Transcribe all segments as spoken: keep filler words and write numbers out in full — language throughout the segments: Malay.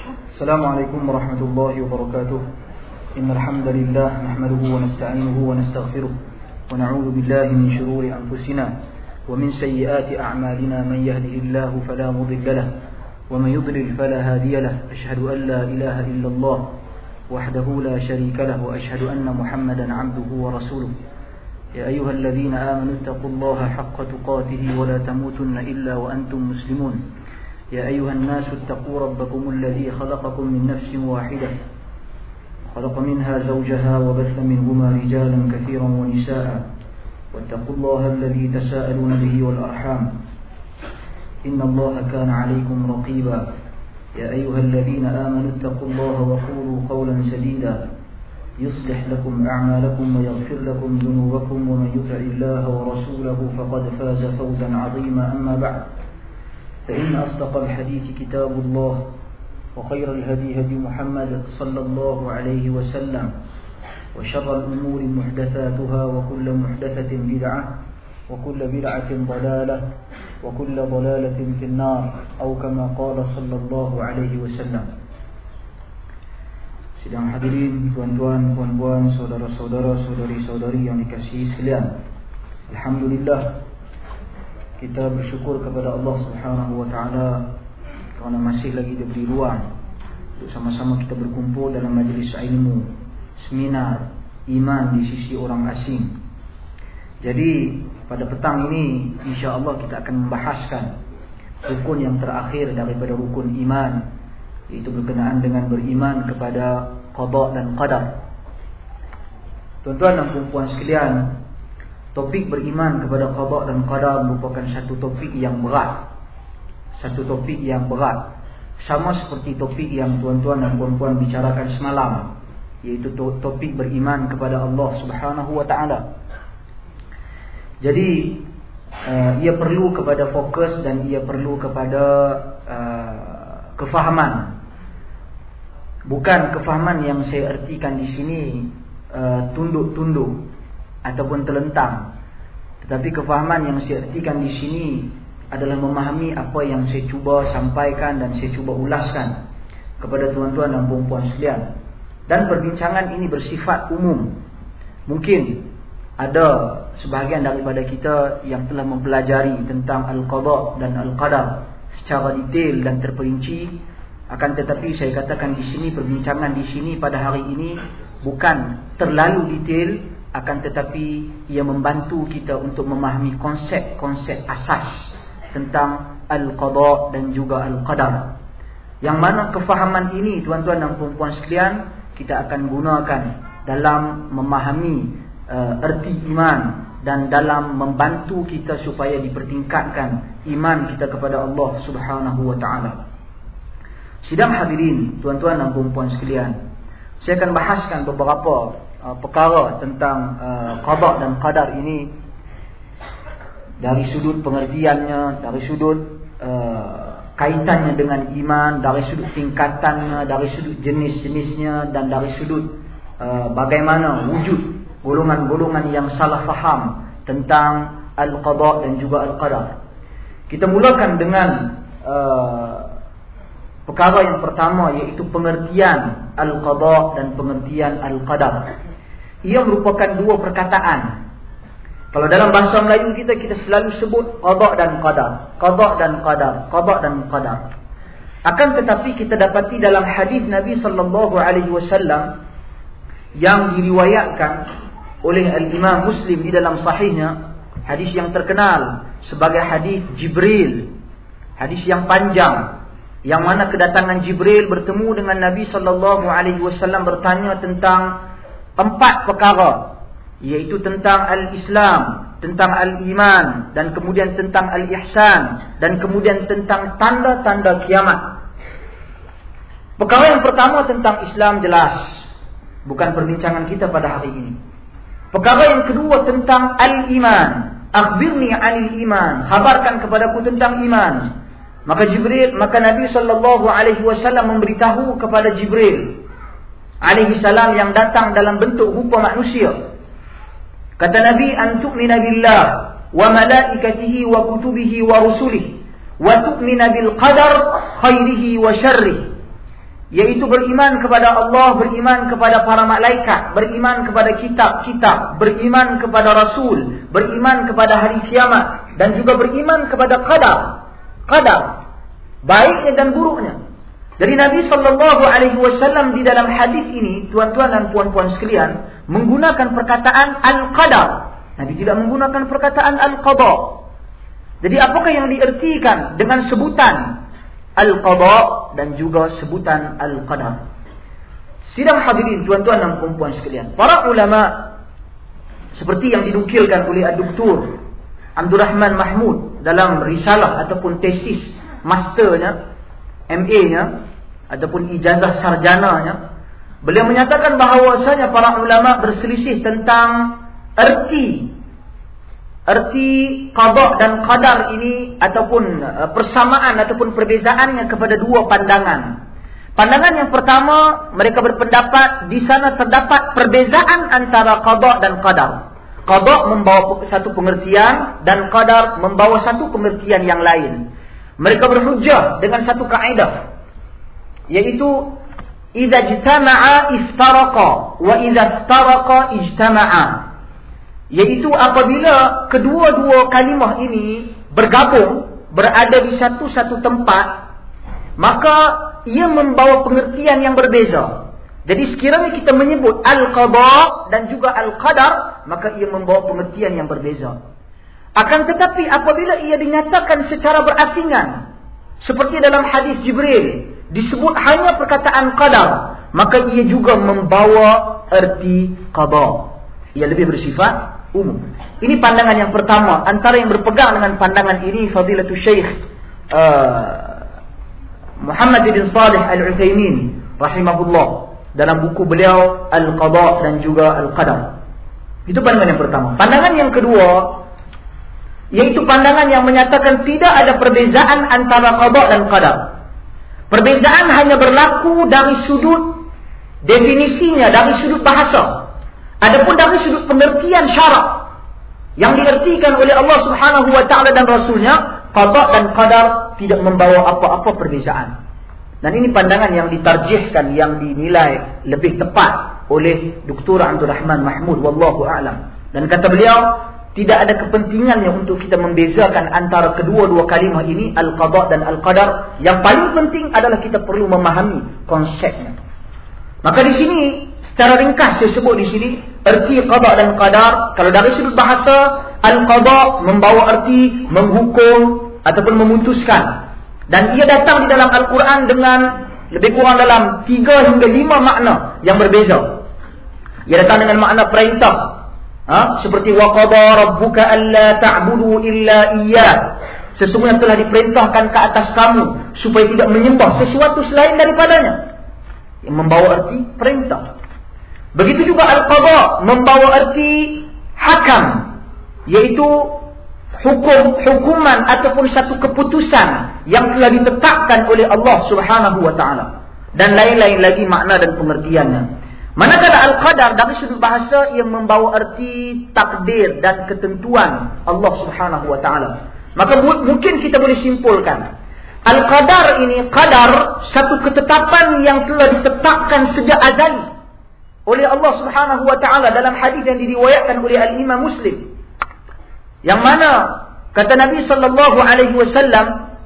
السلام عليكم ورحمة الله وبركاته. إن الحمد لله نحمده ونستعينه ونستغفره ونعوذ بالله من شرور أنفسنا ومن سيئات أعمالنا. من يهده الله فلا مضل له ومن يضلل فلا هادي له. أشهد أن لا إله إلا الله وحده لا شريك له وأشهد أن محمدا عبده ورسوله. يا أيها الذين آمنوا اتقوا الله حق تقاته ولا تموتن إلا وأنتم مسلمون. يا أيها الناس اتقوا ربكم الذي خلقكم من نفس واحدة خلق منها زوجها وبث منهما رجالا كثيرا ونساء واتقوا الله الذي تساءلون به والأرحام إن الله كان عليكم رقيبا. يا أيها الذين آمنوا اتقوا الله وقولوا قولا سديدا يصلح لكم أعمالكم ويغفر لكم ذنوبكم ومن يطع الله ورسوله فقد فاز فوزا عظيما. أما بعد، فإن أصدق الحديث كتاب الله وخير الهدي هدي محمد صلى الله عليه وسلم وشر الأمور محدثاتها وكل محدثة بدعة وكل بدعة ضلالة وكل ضلالة في النار أو كما قال صلى الله عليه وسلم. Sidang hadirin, tuan-tuan, puan-puan, saudara-saudara, saudari-saudari yang dikasihi sekalian, alhamdulillah, kita bersyukur kepada Allah Subhanahu wa taala kerana masih lagi diberi ruang untuk sama-sama kita berkumpul dalam majlis ilmu, seminar iman di sisi orang asing. Jadi pada petang ini insya-Allah kita akan membahaskan rukun yang terakhir daripada rukun iman, iaitu berkenaan dengan beriman kepada qada dan qadar. Tuan-tuan dan puan-puan sekalian, topik beriman kepada qada dan qadar merupakan satu topik yang berat. Satu topik yang berat. Sama seperti topik yang tuan-tuan dan puan-puan bicarakan semalam, iaitu topik beriman kepada Allah Subhanahu wa taala. Jadi uh, ia perlu kepada fokus dan ia perlu kepada uh, kefahaman. Bukan kefahaman yang saya ertikan di sini uh, tunduk-tunduk ataupun terlentang, tetapi kefahaman yang saya ertikan di sini adalah memahami apa yang saya cuba sampaikan dan saya cuba ulaskan kepada tuan-tuan dan puan-puan sekalian. Dan perbincangan ini bersifat umum. Mungkin ada sebahagian daripada kita yang telah mempelajari tentang al-qada dan al-qadar secara detail dan terperinci. Akan tetapi saya katakan di sini, perbincangan di sini pada hari ini bukan terlalu detail, akan tetapi ia membantu kita untuk memahami konsep-konsep asas tentang al-qada dan juga al-qadar. Yang mana kefahaman ini tuan-tuan dan puan-puan sekalian kita akan gunakan dalam memahami uh, erti iman dan dalam membantu kita supaya dipertingkatkan iman kita kepada Allah Subhanahu wa taala. Sidang hadirin, tuan-tuan dan puan-puan sekalian, saya akan bahaskan beberapa uh, perkara tentang uh, qada dan qadar ini dari sudut pengertiannya, dari sudut uh, kaitannya dengan iman, dari sudut tingkatannya, dari sudut jenis-jenisnya, dan dari sudut uh, bagaimana wujud golongan-golongan yang salah faham tentang al-qada dan juga al-qadar. Kita mulakan dengan uh, perkara yang pertama, iaitu pengertian al-qada dan pengertian al-qadar. Ia merupakan dua perkataan. Kalau dalam bahasa Melayu kita, kita selalu sebut qada dan qadar, qada dan qadar, qada dan qadar. Akan tetapi kita dapati dalam hadis Nabi sallallahu alaihi wasallam yang diriwayatkan oleh al-Imam Muslim di dalam sahihnya, hadis yang terkenal sebagai hadis Jibril, hadis yang panjang, yang mana kedatangan Jibril bertemu dengan Nabi sallallahu alaihi wasallam bertanya tentang empat perkara, iaitu tentang al-Islam, tentang al-iman, dan kemudian tentang al-ihsan, dan kemudian tentang tanda-tanda kiamat. Perkara yang pertama tentang Islam jelas, bukan perbincangan kita pada hari ini. Perkara yang kedua tentang al-iman, akhbirni 'anil iman, khabarkan kepadaku tentang iman. Maka Jibril, maka Nabi sallallahu alaihi wasallam memberitahu kepada Jibril alaihi salam yang datang dalam bentuk rupa manusia. Kata Nabi, an tu'mina billah wa malaikatihi wa kutubihi wa rusulihi wa tu'mina bil qadar khairihi wa syarrihi. yaitu beriman kepada Allah, beriman kepada para malaikat, beriman kepada kitab-kitab, beriman kepada Rasul, beriman kepada hari kiamat, dan juga beriman kepada qadar. Qadar, baiknya dan buruknya. Jadi Nabi sallallahu alaihi wasallam di dalam hadis ini, tuan-tuan dan puan-puan sekalian, menggunakan perkataan al-qadar. Nabi tidak menggunakan perkataan al-qada. Jadi apakah yang diertikan dengan sebutan al-qada dan juga sebutan al-qadar? Sidang hadirin tuan-tuan dan puan-puan sekalian, para ulama seperti yang dinukilkan oleh Doktor Abdul Rahman Mahmud dalam risalah ataupun tesis masternya, M A-nya ataupun ijazah sarjananya, beliau menyatakan bahawasanya para ulama berselisih tentang erti erti qada dan qadar ini, ataupun persamaan ataupun perbezaannya kepada dua pandangan. Pandangan yang pertama, mereka berpendapat di sana terdapat perbezaan antara qada dan qadar. Qada membawa satu pengertian dan qadar membawa satu pengertian yang lain. Mereka berhujjah dengan satu kaedah, yaitu idza ijtama'a iftaraqa wa idza iftaraqa ijtama'a. Yaitu apabila kedua-dua kalimah ini bergabung, berada di satu-satu tempat, maka ia membawa pengertian yang berbeza. Jadi sekiranya kita menyebut al-qada dan juga al-qadar, maka ia membawa pengertian yang berbeza. Akan tetapi apabila ia dinyatakan secara berasingan, seperti dalam hadis Jibril, disebut hanya perkataan qadar, maka ia juga membawa erti qada. Ia lebih bersifat umum. Ini pandangan yang pertama. Antara yang berpegang dengan pandangan ini Fadilatul Syekh uh, Muhammad bin Salih Al-Utsaimin rahimahullah dalam buku beliau Al-Qada dan juga Al-Qadar. Itu pandangan yang pertama. Pandangan yang kedua, yaitu pandangan yang menyatakan tidak ada perbezaan antara qada dan qadar. Perbezaan hanya berlaku dari sudut definisinya, dari sudut bahasa. Adapun dari sudut pengertian syarak yang diertikan oleh Allah Subhanahu wa taala dan Rasulnya, qada dan qadar tidak membawa apa-apa perbezaan. Dan ini pandangan yang ditarjihkan, yang dinilai lebih tepat oleh Doktor Abdul Rahman Mahmud, wallahu a'lam. Dan kata beliau, tidak ada kepentingannya untuk kita membezakan antara kedua-dua kalimah ini, al-qada dan al-qadar. Yang paling penting adalah kita perlu memahami konsepnya. Maka di sini secara ringkas saya sebut di sini erti qada dan qadar. Kalau dari sudut bahasa, al-qada membawa erti menghukum ataupun memutuskan, dan ia datang di dalam Al-Quran dengan lebih kurang dalam tiga hingga lima makna yang berbeza. Ia datang dengan makna perintah, ha? Seperti wa qada rabbuka alla ta'budu illa iyyah. Sesungguhnya telah diperintahkan ke atas kamu supaya tidak menyembah sesuatu selain daripadanya, yang membawa erti perintah. Begitu juga al-qada membawa erti hakam, yaitu hukum, hukuman ataupun satu keputusan yang telah ditetapkan oleh Allah Subhanahu wa taala, dan lain-lain lagi makna dan pengertiannya. Manakala al-qadar dari sudut bahasa ia membawa erti takdir dan ketentuan Allah Subhanahu wa taala. Maka mungkin kita boleh simpulkan, al-qadar ini, qadar, satu ketetapan yang telah ditetapkan sejak azali oleh Allah Subhanahu wa taala dalam hadis yang diriwayatkan oleh al-Imam Muslim, yang mana kata Nabi sallallahu alaihi wasallam,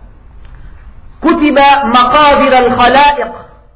kutiba maqadir al-khalaiq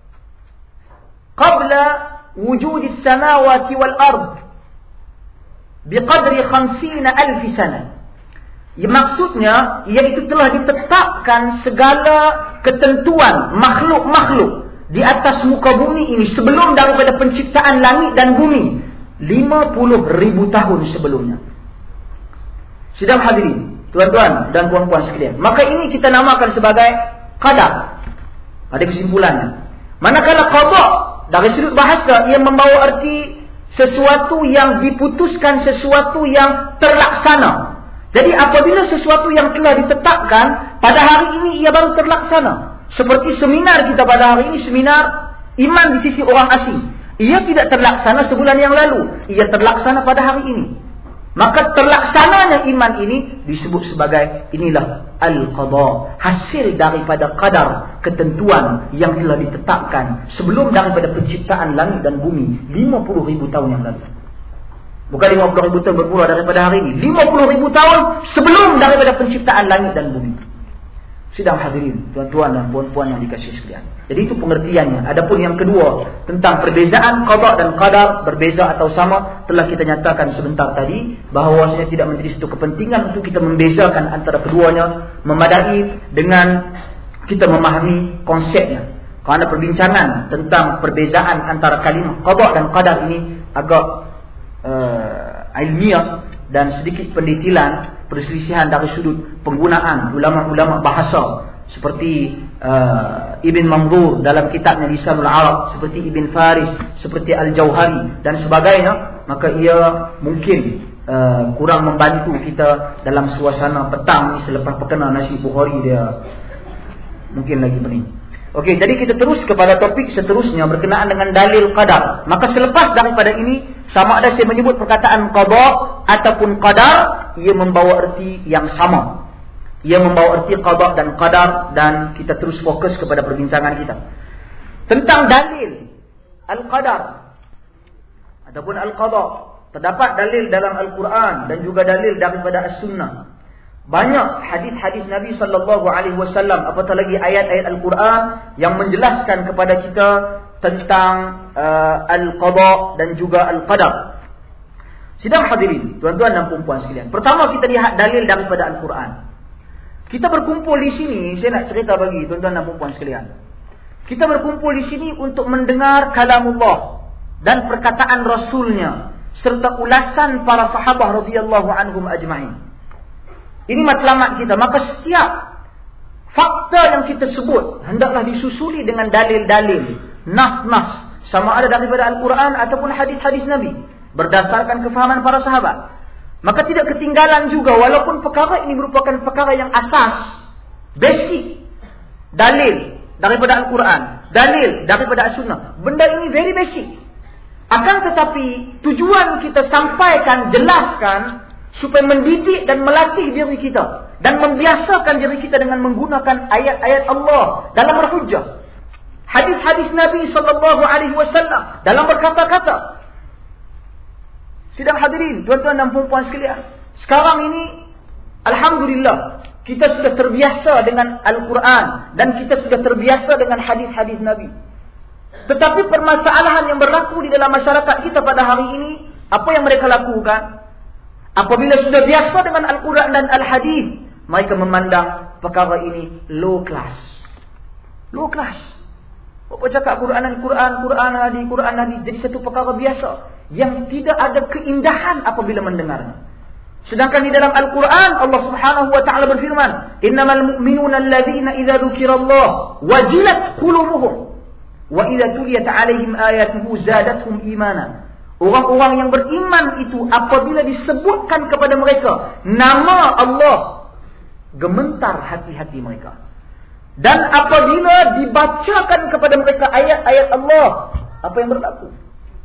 qabla wujud as-samawati wal ard biqadri khamsina alf sana. Ya, maksudnya iaitu telah ditetapkan segala ketentuan makhluk-makhluk di atas muka bumi ini sebelum daripada penciptaan langit dan bumi lima puluh ribu tahun sebelumnya. Sidang hadirin, tuan-tuan dan puan-puan sekalian, maka ini kita namakan sebagai qadar. Ada kesimpulannya. Manakala qada dari sudut bahasa ia membawa arti sesuatu yang diputuskan, sesuatu yang terlaksana. Jadi apabila sesuatu yang telah ditetapkan pada hari ini ia baru terlaksana. Seperti seminar kita pada hari ini, seminar iman di sisi orang asing. Ia tidak terlaksana sebulan yang lalu, ia terlaksana pada hari ini. Maka terlaksananya iman ini disebut sebagai inilah al-qada, hasil daripada qadar, ketentuan yang telah ditetapkan sebelum daripada penciptaan langit dan bumi lima puluh ribu tahun yang lalu. Bukan lima puluh ribu tahun bermula daripada hari ini, lima puluh ribu tahun sebelum daripada penciptaan langit dan bumi. Sidang hadirin, tuan-tuan dan puan-puan yang dikasihi sekalian. Jadi itu pengertiannya. Adapun yang kedua, tentang perbezaan qada dan qadar, berbeza atau sama, telah kita nyatakan sebentar tadi, bahawasanya tidak menjadi satu kepentingan untuk kita membezakan antara keduanya, memadai dengan kita memahami konsepnya. Kerana perbincangan tentang perbezaan antara kalimah qada dan qadar ini agak uh, ilmiah dan sedikit pendetilan, perselisihan dari sudut penggunaan ulama-ulama bahasa seperti uh, Ibn Manzur dalam kitabnya Lisanul Arab, seperti Ibn Faris, seperti Al-Jauhari dan sebagainya, maka ia mungkin uh, kurang membantu kita dalam suasana petang ni selepas perkenal nasi Bukhari, dia mungkin lagi pening. Okey, jadi kita terus kepada topik seterusnya berkenaan dengan dalil qadar. Maka selepas daripada ini, sama ada saya menyebut perkataan qada ataupun qadar, ia membawa erti yang sama. Ia membawa erti qada dan qadar, dan kita terus fokus kepada perbincangan kita tentang dalil al-qadar ataupun al-qada. Terdapat dalil dalam Al-Quran dan juga dalil daripada As-Sunnah. Banyak hadis-hadis Nabi sallallahu alaihi wasallam, apatah lagi ayat-ayat Al-Quran yang menjelaskan kepada kita tentang uh, al-qada dan juga al-qadar. Sidang hadirin, tuan-tuan dan puan-puan sekalian. Pertama kita lihat dalil daripada Al-Quran. Kita berkumpul di sini, saya nak cerita bagi tuan-tuan dan puan-puan sekalian. Kita berkumpul di sini untuk mendengar kalamullah dan perkataan Rasulnya serta ulasan para sahabat radhiyallahu anhum ajma'in. Ini matlamat kita. Maka setiap fakta yang kita sebut hendaklah disusuli dengan dalil-dalil, nas-nas, sama ada daripada Al-Quran ataupun hadis-hadis Nabi, berdasarkan kefahaman para sahabat. Maka tidak ketinggalan juga, walaupun perkara ini merupakan perkara yang asas, basic, dalil daripada Al-Quran, dalil daripada As-Sunnah, benda ini very basic. Akan tetapi tujuan kita sampaikan, jelaskan, supaya mendidik dan melatih diri kita dan membiasakan diri kita dengan menggunakan ayat-ayat Allah dalam berhujjah, hadis-hadis Nabi sallallahu alaihi wasallam dalam berkata-kata. Sidang hadirin, tuan-tuan dan puan-puan sekalian, sekarang ini alhamdulillah kita sudah terbiasa dengan Al-Quran dan kita sudah terbiasa dengan hadis-hadis Nabi. Tetapi permasalahan yang berlaku di dalam masyarakat kita pada hari ini, apa yang mereka lakukan? Apabila sudah biasa dengan Al-Quran dan Al-Hadis, mereka memandang perkara ini low class. Low class. Apa cakap Quran dan Quran, Quran Hadis, Quran Hadis jadi satu perkara biasa yang tidak ada keindahan apabila mendengarnya. Sedangkan di dalam Al-Quran Allah Subhanahu wa taala berfirman, "Innamal mu'minuna alladzina idza dzukirallah wajilat qulubuhum wa idza tuliyat 'alaihim ayatuhu zadatuhum imana." Orang-orang yang beriman itu apabila disebutkan kepada mereka nama Allah, gementar hati-hati mereka. Dan apabila dibacakan kepada mereka ayat-ayat Allah, apa yang berlaku?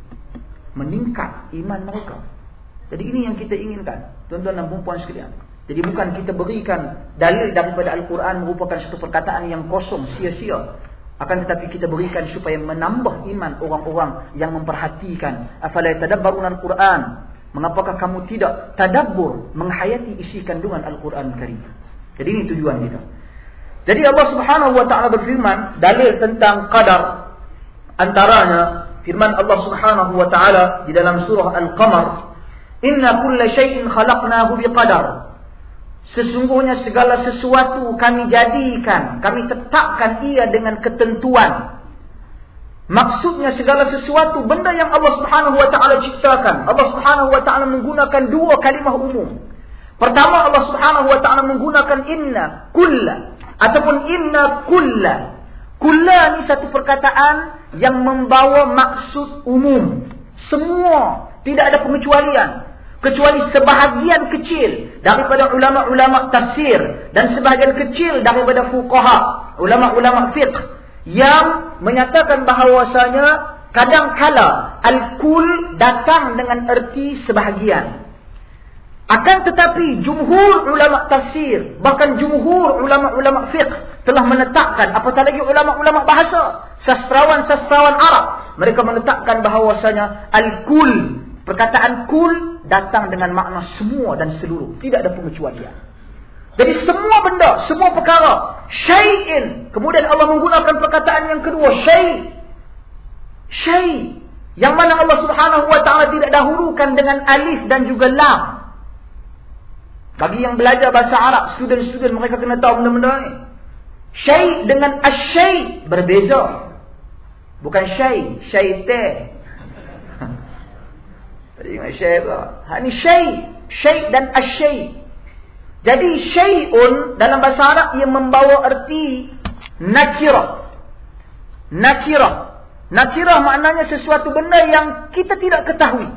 Meningkat iman mereka. Jadi ini yang kita inginkan, tuan-tuan dan puan-puan sekalian. Jadi bukan kita berikan dalil daripada Al-Quran merupakan satu perkataan yang kosong, sia-sia. Akan tetapi kita berikan supaya menambah iman orang-orang yang memperhatikan. Afala yatadabbaruna al-Quran? Mengapakah kamu tidak tadabbur, menghayati isi kandungan Al-Quran Karim? Jadi ini tujuan kita. Jadi Allah Subhanahu wa taala berfirman dalil tentang qadar, antaranya firman Allah Subhanahu wa taala di dalam surah Al-Qamar, "Inna kulla syai'in khalaqnahu biqadar." Sesungguhnya segala sesuatu kami jadikan, kami tetapkan ia dengan ketentuan. Maksudnya segala sesuatu benda yang Allah Subhanahu wa taala ciptakan, Allah Subhanahu wa taala menggunakan dua kalimah umum. Pertama, Allah Subhanahu wa taala menggunakan inna kulla ataupun inna kulla. Kulla ni satu perkataan yang membawa maksud umum. Semua, tidak ada pengecualian. Kecuali sebahagian kecil daripada ulama-ulama tafsir dan sebahagian kecil daripada fuqaha, ulama-ulama fiqh, yang menyatakan bahawasanya kadang-kala al-kul datang dengan erti sebahagian. Akan tetapi jumhur ulama tafsir, bahkan jumhur ulama-ulama fiqh telah menetapkan, apatah lagi ulama-ulama bahasa, sastrawan-sastrawan Arab, mereka menetapkan bahawasanya al-kul, perkataan kul datang dengan makna semua dan seluruh, tidak ada pengecualian. Jadi semua benda, semua perkara, syai'in. Kemudian Allah menggunakan perkataan yang kedua, syai'. Syai', yang mana Allah Subhanahu wa taala tidak dahulukan dengan alif dan juga lam. Bagi yang belajar bahasa Arab, student-student, mereka kena tahu benda-benda ni. Syai' dengan asyai' berbeza. Bukan syai', syai' teh. Tadi ingat syai' apa? Ha ni syai', syai' dan asyai'. Jadi syai'un dalam bahasa Arab ia membawa erti nakirah. Nakirah. Nakirah maknanya sesuatu benda yang kita tidak ketahui.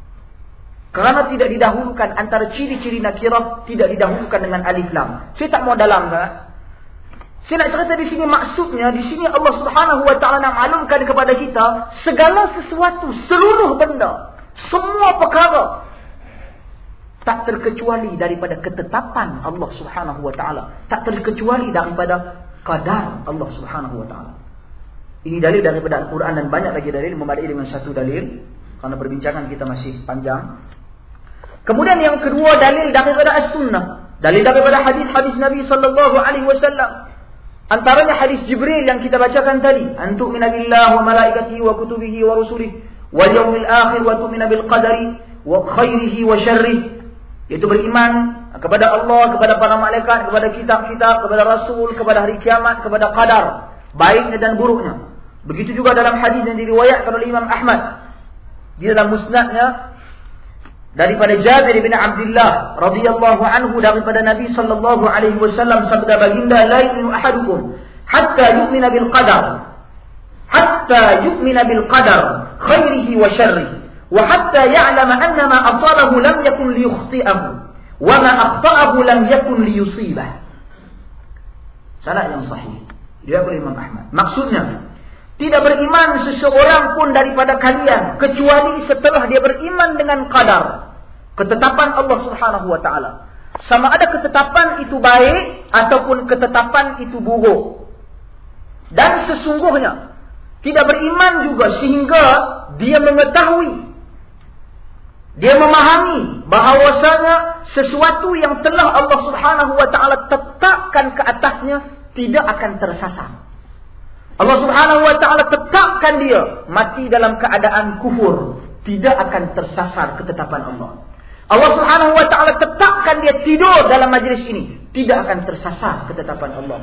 Kerana tidak didahulukan antara ciri-ciri nakirah, tidak didahulukan dengan alif lam. Saya tak mau dalam kan? Saya nak cerita di sini maksudnya, di sini Allah Subhanahu wa taala nak maklumkan kepada kita segala sesuatu, seluruh benda, semua perkara tak terkecuali daripada ketetapan Allah Subhanahu wa taala, tak terkecuali daripada qadar Allah Subhanahu wa taala. Ini dalil daripada Al-Quran dan banyak lagi dalil, memadai dengan satu dalil kerana perbincangan kita masih panjang. Kemudian yang kedua, dalil daripada As-Sunnah, dalil daripada hadis-hadis Nabi sallallahu alaihi wasallam. Antaranya hadis Jibril yang kita bacakan tadi, antu'mina billahi wa malaikatihi wa kutubihi wa rusulihi wal yawmil akhir wa tu'mina bil qadari wa khairihi wa syarrihi, yaitu beriman kepada Allah, kepada para malaikat, kepada kitab-kitab, kepada rasul, kepada hari kiamat, kepada qadar, baiknya dan buruknya. Begitu juga dalam hadis yang diriwayatkan oleh Imam Ahmad di dalam musnadnya daripada Jabir bin Abdullah radhiyallahu anhu, daripada Nabi sallallahu alaihi wasallam, sabda baginda, la yu'minu ahadukum hatta yu'mina bil qadar, hatta yu'mina bil qadar khairihi wa syarrihi, wa hatta ya'lama anna ma asabahu lam yakun liyukhti'ahu wa ma akhta'ahu lam yakun liyusibah. Sanad yang sahih dia oleh Imam Ahmad. Maksudnya, tidak beriman seseorang pun daripada kalian kecuali setelah dia beriman dengan qadar, ketetapan Allah Subhanahu wa taala. Sama ada ketetapan itu baik ataupun ketetapan itu buruk. Dan sesungguhnya tidak beriman juga sehingga dia mengetahui, dia memahami bahawasanya sesuatu yang telah Allah Subhanahu wa taala tetapkan ke atasnya tidak akan tersasar. Allah Subhanahu wa taala tetapkan dia mati dalam keadaan kufur, tidak akan tersasar ketetapan Allah. Allah Subhanahu wa taala tetapkan dia tidur dalam majlis ini, tidak akan tersasar ketetapan Allah.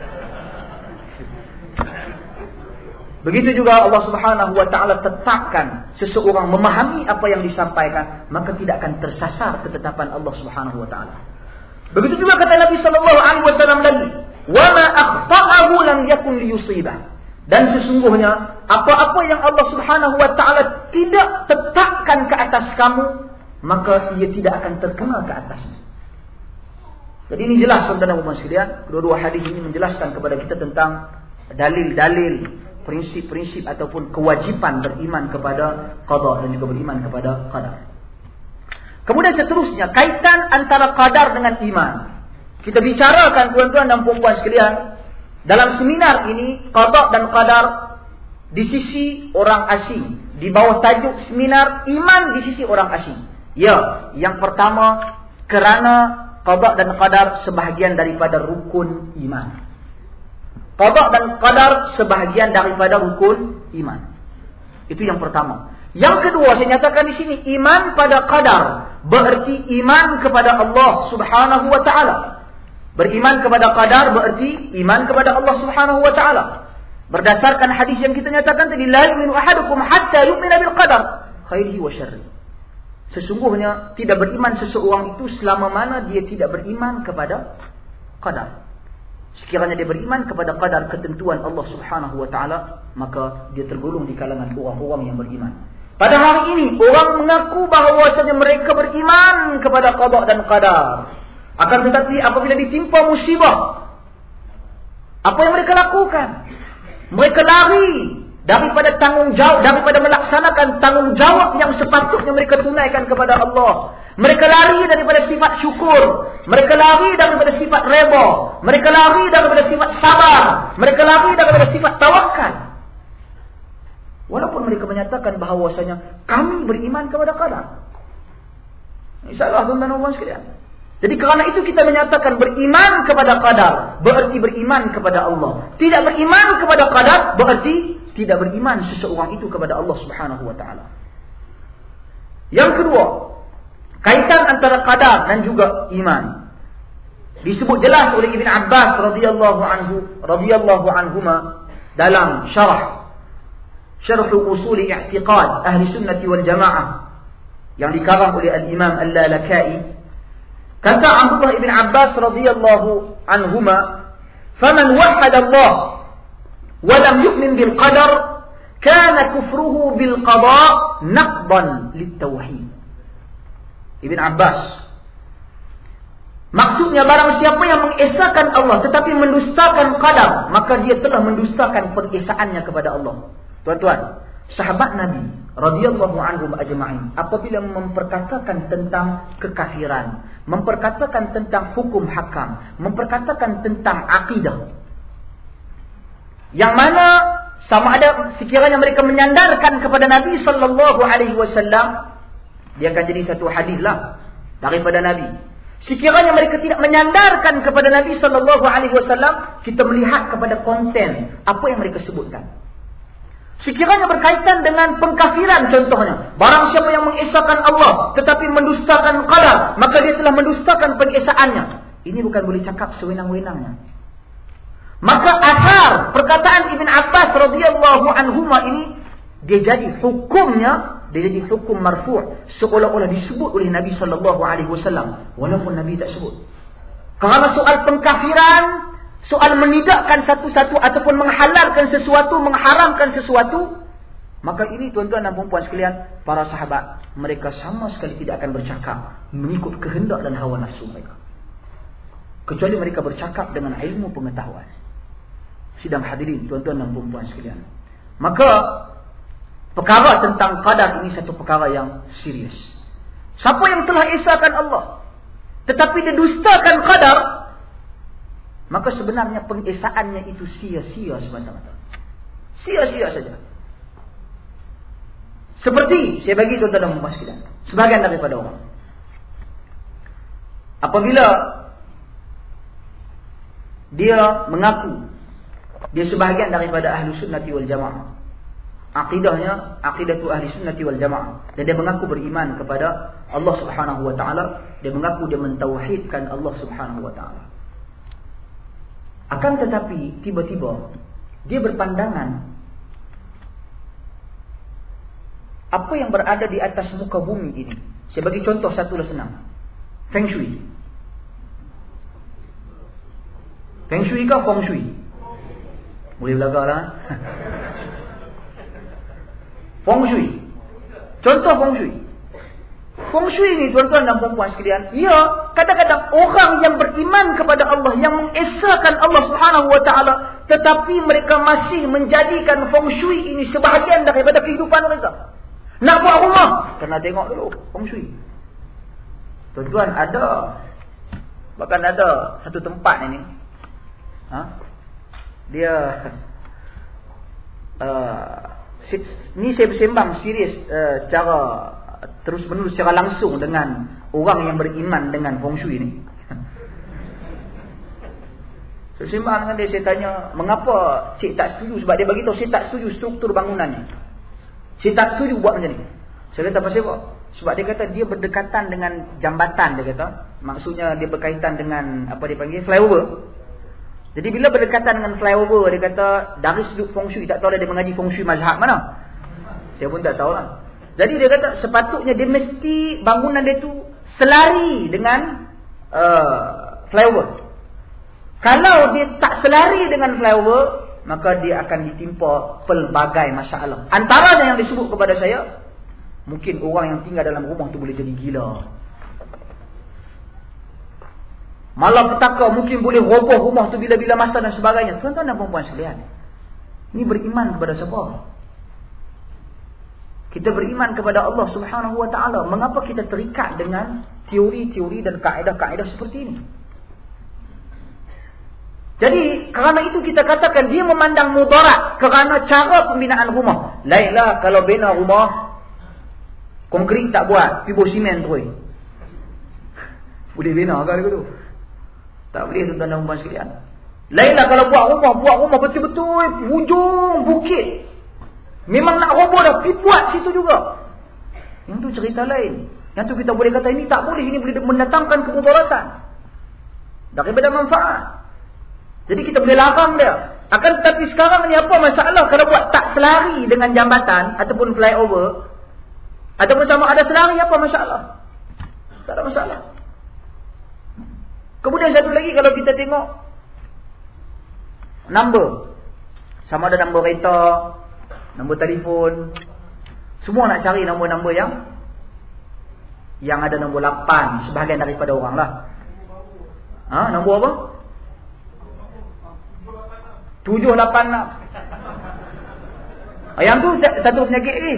Begitu juga Allah Subhanahu wa taala tetapkan seseorang memahami apa yang disampaikan, maka tidak akan tersasar ketetapan Allah Subhanahu wa taala. Begitu juga kata Nabi sallallahu alaihi wasallam lagi, wa ma akhta'ahu lam yakun liyusibah. Dan sesungguhnya apa-apa yang Allah Subhanahu wa taala tidak tetapkan ke atas kamu, maka ia tidak akan terkena ke atasnya. Jadi ini jelas saudara-saudara sekalian, kedua-dua hadis ini menjelaskan kepada kita tentang dalil-dalil, prinsip-prinsip ataupun kewajipan beriman kepada qada dan juga beriman kepada qadar. Kemudian seterusnya, kaitan antara qadar dengan iman. Kita bicarakan tuan-tuan dan puan-puan sekalian, dalam seminar ini qada dan qadar di sisi orang asing, di bawah tajuk seminar iman di sisi orang asing. Ya, yang pertama, kerana qada dan qadar sebahagian daripada rukun iman. Qada dan qadar sebahagian daripada rukun iman. Itu yang pertama. Yang kedua, saya nyatakan di sini, iman pada qadar berarti iman kepada Allah Subhanahu wa taala. Beriman kepada qadar berarti iman kepada Allah Subhanahu wa taala. Berdasarkan hadis yang kita nyatakan tadi, la yu'minu ahadukum hatta yu'mina bil qadar khairihi wa syarrihi. Sesungguhnya tidak beriman seseorang itu selama mana dia tidak beriman kepada qadar. Sekiranya dia beriman kepada qadar ketentuan Allah Subhanahu wa taala, maka dia tergolong di kalangan orang-orang yang beriman. Pada hari ini orang mengaku bahawasanya mereka beriman kepada qada dan qadar. Akan tetapi apabila ditimpa musibah, apa yang mereka lakukan? Mereka lari daripada tanggungjawab, daripada melaksanakan tanggungjawab yang sepatutnya mereka tunaikan kepada Allah. Mereka lari daripada sifat syukur, mereka lari daripada sifat redha, mereka lari daripada sifat sabar, mereka lari daripada sifat tawakal. Walaupun mereka menyatakan bahawasanya kami beriman kepada qadar. InsyaAllah tuan-tuan dan puan sekalian. Jadi kerana itu kita menyatakan beriman kepada qadar berarti beriman kepada Allah. Tidak beriman kepada qadar berarti tidak beriman seseorang itu kepada Allah Subhanahu wa taala. Yang kedua, kaitan antara qadar dan juga iman disebut jelas oleh Ibn Abbas radhiyallahu anhu radhiyallahu anhuma dalam syarah Syarh Usul I'tiqad Ahli Sunnah wal Jamaah yang dikarang oleh Al-Imam Al-Lalakai. Kata Abdullah Ibn Abbas radhiyallahu anhuma, "Faman wahhada Allah wa lam yu'min bil qadar kana kufruhu bil qada naqdan lit tauhid." Ibn Abbas, maksudnya barang siapa yang mengesahkan Allah tetapi mendustakan qadar, maka dia telah mendustakan pengesahannya kepada Allah. Tuan-tuan, sahabat Nabi radhiyallahu anhum ajma'in apabila memperkatakan tentang kekafiran, memperkatakan tentang hukum hakam, memperkatakan tentang akidah, yang mana sama ada sekiranya mereka menyandarkan kepada Nabi sallallahu alaihi wasallam, dia akan jadi satu hadis lah daripada Nabi. Sekiranya mereka tidak menyandarkan kepada Nabi sallallahu alaihi wasallam, kita melihat kepada konten apa yang mereka sebutkan. Sekiranya berkaitan dengan pengkafiran contohnya, barang siapa yang mengesahkan Allah tetapi mendustakan qadar, maka dia telah mendustakan pengesahannya. Ini bukan boleh cakap sewenang-wenangnya. Maka asar perkataan Ibn Abbas radhiyallahu anhuma ini, dia jadi hukumnya, dia jadi hukum marfu', seolah-olah disebut oleh Nabi sallallahu alaihi wasallam walaupun Nabi tak sebut. Kerana soal pengkafiran, soal menidakkan satu-satu ataupun menghalalkan sesuatu, mengharamkan sesuatu, maka ini tuan-tuan dan puan-puan sekalian, para sahabat, mereka sama sekali tidak akan bercakap mengikut kehendak dan hawa nafsu mereka, kecuali mereka bercakap dengan ilmu pengetahuan. Sidang hadirin tuan-tuan dan puan-puan sekalian, maka perkara tentang qadar ini satu perkara yang serius. Siapa yang telah esahkan Allah tetapi dia dustakan qadar, maka sebenarnya pengesahannya itu sia-sia semata-mata. Sia-sia saja. Seperti saya bagi tuan-tuan dan puan-puan sekalian, sebagian daripada orang, apabila dia mengaku dia sebahagian daripada ahli sunnati wal jamaah, akidahnya akidatu ahli sunnati wal jamaah, dan dia mengaku beriman kepada Allah Subhanahu wa taala, dia mengaku dia mentauhidkan Allah Subhanahu wa taala. Akan tetapi tiba-tiba dia berpandangan apa yang berada di atas muka bumi ini. Saya bagi contoh satu lah senang. Feng Shui. Feng Shui ke Feng Shui? Boleh belakang lah. Feng Shui. Contoh Feng Shui. Feng Shui ni tuan-tuan dan puan-puan sekalian, ya, kadang-kadang orang yang beriman kepada Allah, yang mengesahkan Allah Subhanahu wa taala, tetapi mereka masih menjadikan Feng Shui ini sebahagian daripada kehidupan mereka. Nak buat rumah, kena tengok dulu Feng Shui. Tuan-tuan, ada bahkan ada satu tempat ini, ha? Dia uh, ni saya bersembang serius uh, secara terus menerus secara langsung dengan orang yang beriman dengan Feng Shui ni. Saya sembang dengan dia, saya tanya, mengapa cik tak setuju? Sebab dia bagi tahu saya tak setuju struktur bangunannya. Saya tak setuju buat macam ni. Saya kata pasal apa? Sebab dia kata dia berdekatan dengan jambatan, dia kata. Maksudnya dia berkaitan dengan apa dia panggil flyover. Jadi bila berdekatan dengan flyover, dia kata dari sudut Feng Shui, tak tahu lah dia mengaji Feng Shui mazhab mana. Saya pun tak tahu lah. Jadi dia kata sepatutnya dia mesti bangunan dia tu selari dengan uh, flyover. Kalau dia tak selari dengan flyover, maka dia akan ditimpa pelbagai masalah. Antaranya yang disebut kepada saya, mungkin orang yang tinggal dalam rumah tu boleh jadi gila. Malapetaka, mungkin boleh roboh rumah tu bila-bila masa dan sebagainya. Tuan-tuan dan puan-puan sekalian, ini beriman kepada siapa? Kita beriman kepada Allah Subhanahu wa taala. Mengapa kita terikat dengan teori-teori dan kaedah-kaedah seperti ini? Jadi kerana itu kita katakan dia memandang mudarat kerana cara pembinaan rumah. Lainlah kalau bina rumah konkrit tak buat, pibo simen terus. Boleh bina ke tu? Tak boleh tuan-tuan dan puan sekalian. Lainlah kalau buat rumah, buat rumah betul-betul hujung bukit. Memang nak roboh dah, pergi buat situ juga. Yang tu cerita lain. Yang tu kita boleh kata ini tak boleh, ini boleh mendatangkan kemudaratan daripada manfaat. Jadi kita boleh larang dia. Akan tetapi sekarang ni apa masalah kalau buat tak selari dengan jambatan ataupun flyover, ataupun sama ada selari, apa masalah? Tak ada masalah. Kemudian satu lagi, kalau kita tengok number, sama ada nombor kereta, nombor telefon, semua nak cari nombor-nombor yang yang ada nombor lapan, sebahagian daripada orang lah. Ha, nombor apa? tujuh lapan enam. Yang tu satu penyakit ni.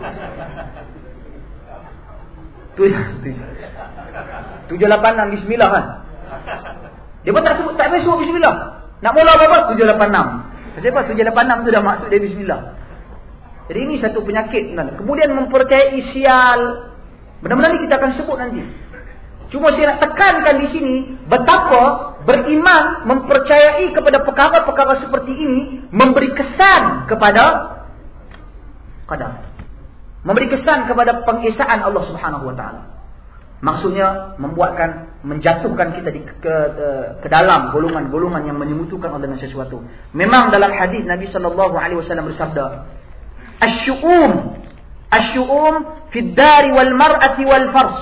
tujuh lapan enam bismillah kan. Dia pun tak sebut, tak payah sebut bismillah. Nak mula apa? tujuh lapan enam. Sebab tujuh lapan enam tu dah maksud dia bismillah. Jadi ini satu penyakit. Kemudian mempercayai sial. Benar-benar ni kita akan sebut nanti. Cuma saya nak tekankan di sini betapa beriman, mempercayai kepada perkara-perkara seperti ini memberi kesan kepada qadar. Memberi kesan kepada pengesaan Allah Subhanahu wa taala. Maksudnya membuatkan, menjatuhkan kita di, ke, ke, ke dalam golongan-golongan yang menyemutukan Allah dengan sesuatu. Memang dalam hadis Nabi sallallahu alaihi wasallam bersabda, "Asy-syu'um, asy-syu'um fid dari wal mar'ati wal fars."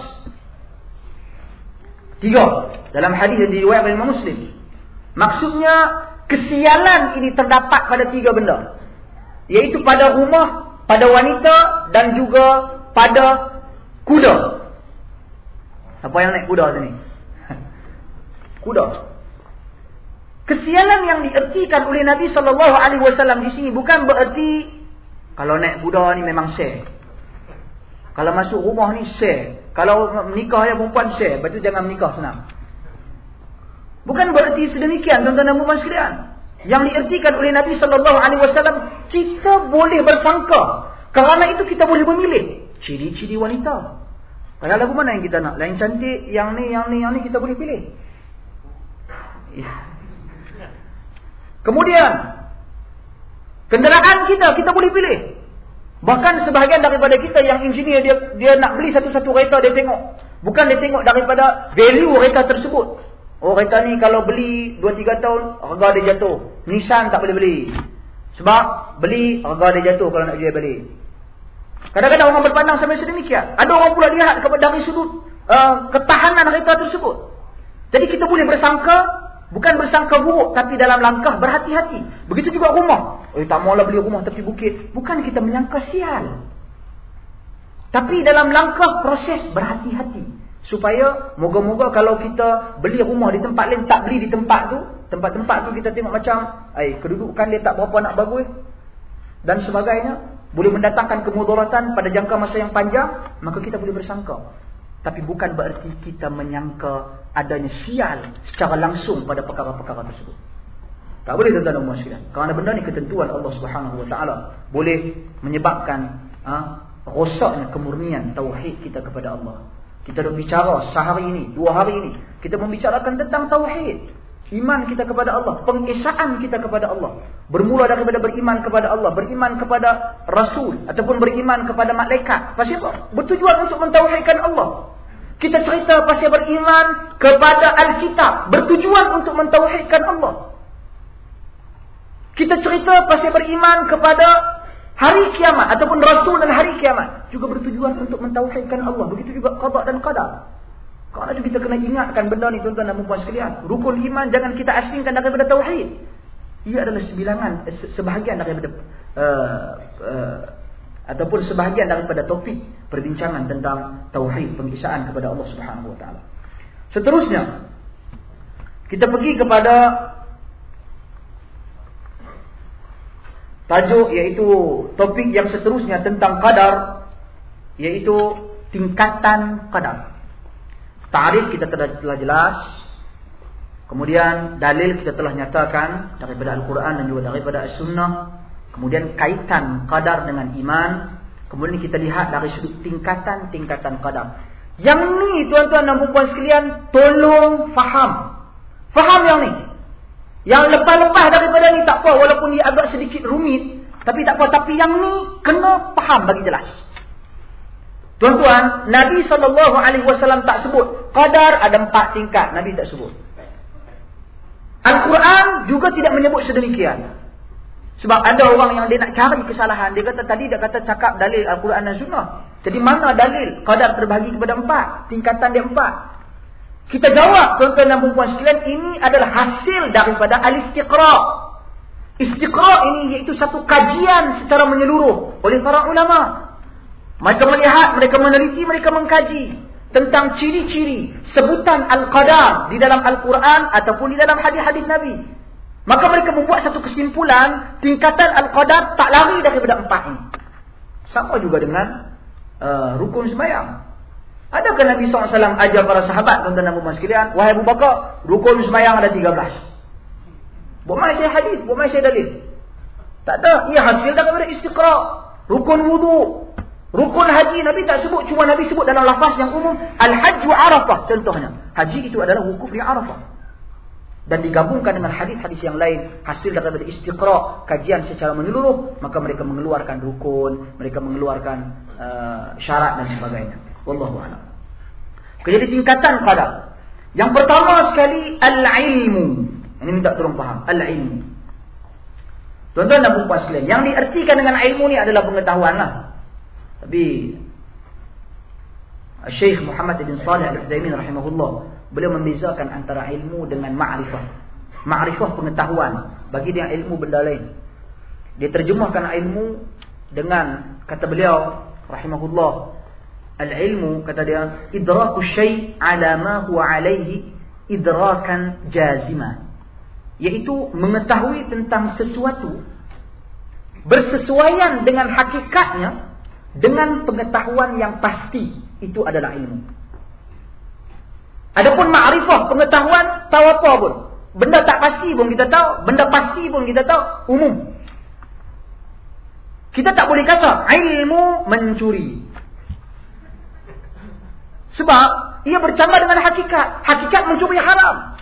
Tiga dalam hadis yang diriwayatkan oleh Imam Muslim. Maksudnya kesialan ini terdapat pada tiga benda, iaitu pada rumah, pada wanita dan juga pada kuda. Apa yang naik kuda sini? Kuda. Kesialan yang diertikan oleh Nabi sallallahu alaihi wasallam di sini bukan bererti kalau naik kuda ni memang seh. Kalau masuk rumah ni seh. Kalau menikah yang perempuan seh, lepas tu jangan menikah senang. Bukan bererti sedemikian tuan-tuan dan puan sekalian. Yang diertikan oleh Nabi sallallahu alaihi wasallam, kita boleh bersangka. Kerana itu kita boleh memilih ciri-ciri wanita. Kalau lagu mana yang kita nak? Lain cantik, yang ni, yang ni, yang ni kita boleh pilih. Kemudian kenderaan kita, kita boleh pilih. Bahkan sebahagian daripada kita yang engineer, dia dia nak beli satu-satu kereta, dia tengok. Bukan dia tengok daripada value kereta tersebut. Oh, kereta ni kalau beli dua tiga tahun, harga dia jatuh. Nissan tak boleh beli. Sebab beli, harga dia jatuh kalau nak jual balik. Kadang-kadang orang berpandang sampai sedemikian. Ada orang pula lihat dari sudut uh, ketahanan kereta tersebut. Jadi kita boleh bersangka, bukan bersangka buruk, tapi dalam langkah berhati-hati. Begitu juga rumah. Eh, tak maulah beli rumah tepi bukit. Bukan kita menyangka sial. Tapi dalam langkah proses berhati-hati. Supaya moga-moga kalau kita beli rumah di tempat lain, tak beli di tempat tu. Tempat-tempat tu kita tengok macam, eh, kedudukan dia tak berapa nak bagus. Dan sebagainya. Boleh mendatangkan kemudaratan pada jangka masa yang panjang. Maka kita boleh bersangka. Tapi bukan berarti kita menyangka adanya sial secara langsung pada perkara-perkara tersebut. Tak boleh tuan-tuan dan puan sekalian. Kerana benda ni ketentuan Allah Subhanahu wa taala boleh menyebabkan ha, rosaknya kemurnian tauhid kita kepada Allah. Kita dah bicara sehari ini, dua hari ini, kita membicarakan tentang tauhid, iman kita kepada Allah, pengesaan kita kepada Allah. Bermula daripada beriman kepada Allah, beriman kepada Rasul ataupun beriman kepada malaikat. Pasal apa? Bertujuan untuk mentauhidkan Allah. Kita cerita pasal beriman kepada Alkitab, bertujuan untuk mentauhidkan Allah. Kita cerita pasal beriman kepada hari kiamat ataupun Rasul dan hari kiamat, juga bertujuan untuk mentauhidkan Allah. Begitu juga qada dan qadar. Kerana itu kita kena ingatkan benda ni tuan-tuan dan puan sekalian. Rukun iman jangan kita asingkan daripada tauhid. Ia adalah sebilangan, sebahagian daripada uh, uh, ataupun sebahagian daripada topik perbincangan tentang tauhid, pengesaan kepada Allah Subhanahu wa taala. Seterusnya kita pergi kepada tajuk, iaitu topik yang seterusnya tentang qadar. yaitu tingkatan qadar. Ta'rif kita telah, telah jelas. Kemudian dalil kita telah nyatakan daripada Al-Quran dan juga daripada As-Sunnah. Kemudian kaitan qadar dengan iman. Kemudian kita lihat dari sudut tingkatan-tingkatan qadar. Yang ni tuan-tuan dan puan-puan sekalian, tolong faham. Faham yang ni. Yang lepas-lepas daripada ni tak apa, walaupun dia agak sedikit rumit, tapi tak apa. Tapi yang ni kena faham bagi jelas. Tuan-tuan, Nabi sallallahu alaihi wasallam tak sebut qadar ada empat tingkat. Nabi tak sebut. Al-Quran juga tidak menyebut sedemikian. Sebab ada orang yang dia nak cari kesalahan. Dia kata tadi dia kata cakap dalil Al-Quran dan Sunnah. Jadi mana dalil qadar terbahagi kepada empat? Tingkatan dia empat. Kita jawab tuan-tuan dan puan-puan sekalian, ini adalah hasil daripada al-istiqra'. Istiqra' ini iaitu satu kajian secara menyeluruh oleh para ulama. Mereka melihat, mereka meneliti, mereka mengkaji tentang ciri-ciri sebutan al-qadar di dalam Al-Quran ataupun di dalam hadis-hadis Nabi. Maka mereka membuat satu kesimpulan, tingkatan al-qadar tak lari daripada empat ini. Sama juga dengan uh, rukun sembahyang. Adakah Nabi sallallahu alaihi wasallam ajar para sahabat, tuan-tuan dan puan sekalian, wahai Abu Bakar, rukun sembahyang ada tiga belas. Buat mai saya hadis, buat mai saya dalil. Tak ada, ia hasil daripada istiqra'. Rukun wudu, rukun haji Nabi tak sebut, cuma Nabi sebut dalam lafaz yang umum, al-hajju Arafah contohnya. Haji itu adalah wukuf di Arafah. Dan digabungkan dengan hadis-hadis yang lain, hasil daripada istiqra', kajian secara menyeluruh, maka mereka mengeluarkan rukun, mereka mengeluarkan uh, syarat dan sebagainya. Wallahu a'lam. Jadi tingkatan qadar. Yang pertama sekali al-ilmu. Ini minta tolong faham, al-ilmu. Tuan-tuan dan puan sekalian, yang diartikan dengan ilmu ni adalah pengetahuan lah. Tapi Syekh Muhammad bin Shalih Al-Utsaimin rahimahullah, beliau membezakan antara ilmu dengan ma'rifah. Ma'rifah pengetahuan, bagi dia ilmu benda lain. Dia terjemahkan ilmu dengan kata beliau rahimahullah, al-ilmu kata dia idraku syai' ala ma huwa alaihi idrakan jazima, yaitu mengetahui tentang sesuatu bersesuaian dengan hakikatnya dengan pengetahuan yang pasti. Itu adalah ilmu. Adapun ma'rifah, pengetahuan, tahu apa pun. Benda tak pasti pun kita tahu, benda pasti pun kita tahu, umum. Kita tak boleh kata ilmu mencuri. Sebab ia bercampur dengan hakikat. Hakikat mencuri haram.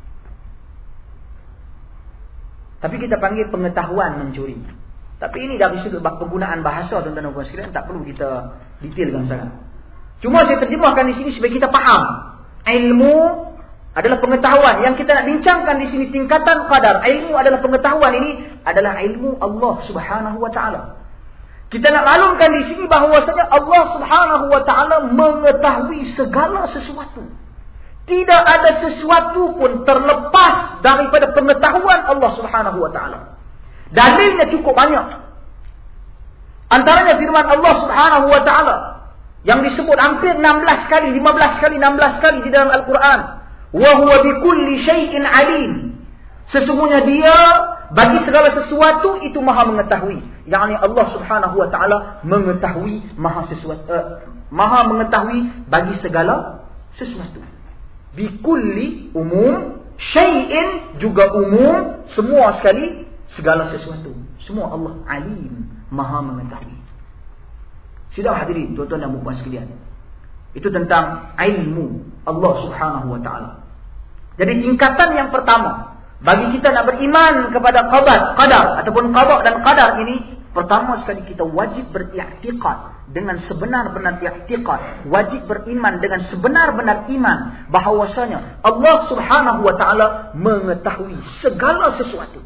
Tapi kita panggil pengetahuan mencuri. Tapi ini dari sudut penggunaan bahasa, tuan-tuan dan puan sekalian, tak perlu kita detailkan sangat. Cuma saya terjemahkan di sini supaya kita faham. Ilmu adalah pengetahuan. Yang kita nak bincangkan di sini tingkatan qadar. Ilmu adalah pengetahuan, ini adalah ilmu Allah Subhanahu wa taala. Kita nak maklumkan di sini bahawasanya Allah Subhanahu wa taala mengetahui segala sesuatu. Tidak ada sesuatu pun terlepas daripada pengetahuan Allah Subhanahu wa taala. Dalilnya cukup banyak. Antaranya firman Allah Subhanahu wa taala yang disebut hampir enam belas kali, lima belas kali, enam belas kali di dalam Al-Quran. Wa huwa bikulli syai'in alim. Sesungguhnya dia bagi segala sesuatu itu maha mengetahui. Yakni Allah Subhanahu wa taala mengetahui maha sesuatu, uh, maha mengetahui bagi segala sesuatu. Bikulli umum, syai'in juga umum, semua sekali, segala sesuatu. Semua Allah alim, maha mengetahui. Sudah hadirin tuan-tuan dan puan sekalian. Itu tentang ilmu Allah Subhanahu wa taala. Jadi tingkatan yang pertama bagi kita nak beriman kepada qadar, qadar ataupun qada dan qadar ini, pertama sekali kita wajib beriktikad dengan sebenar-benar iktikad, wajib beriman dengan sebenar-benar iman bahawasanya Allah Subhanahu wa taala mengetahui segala sesuatu.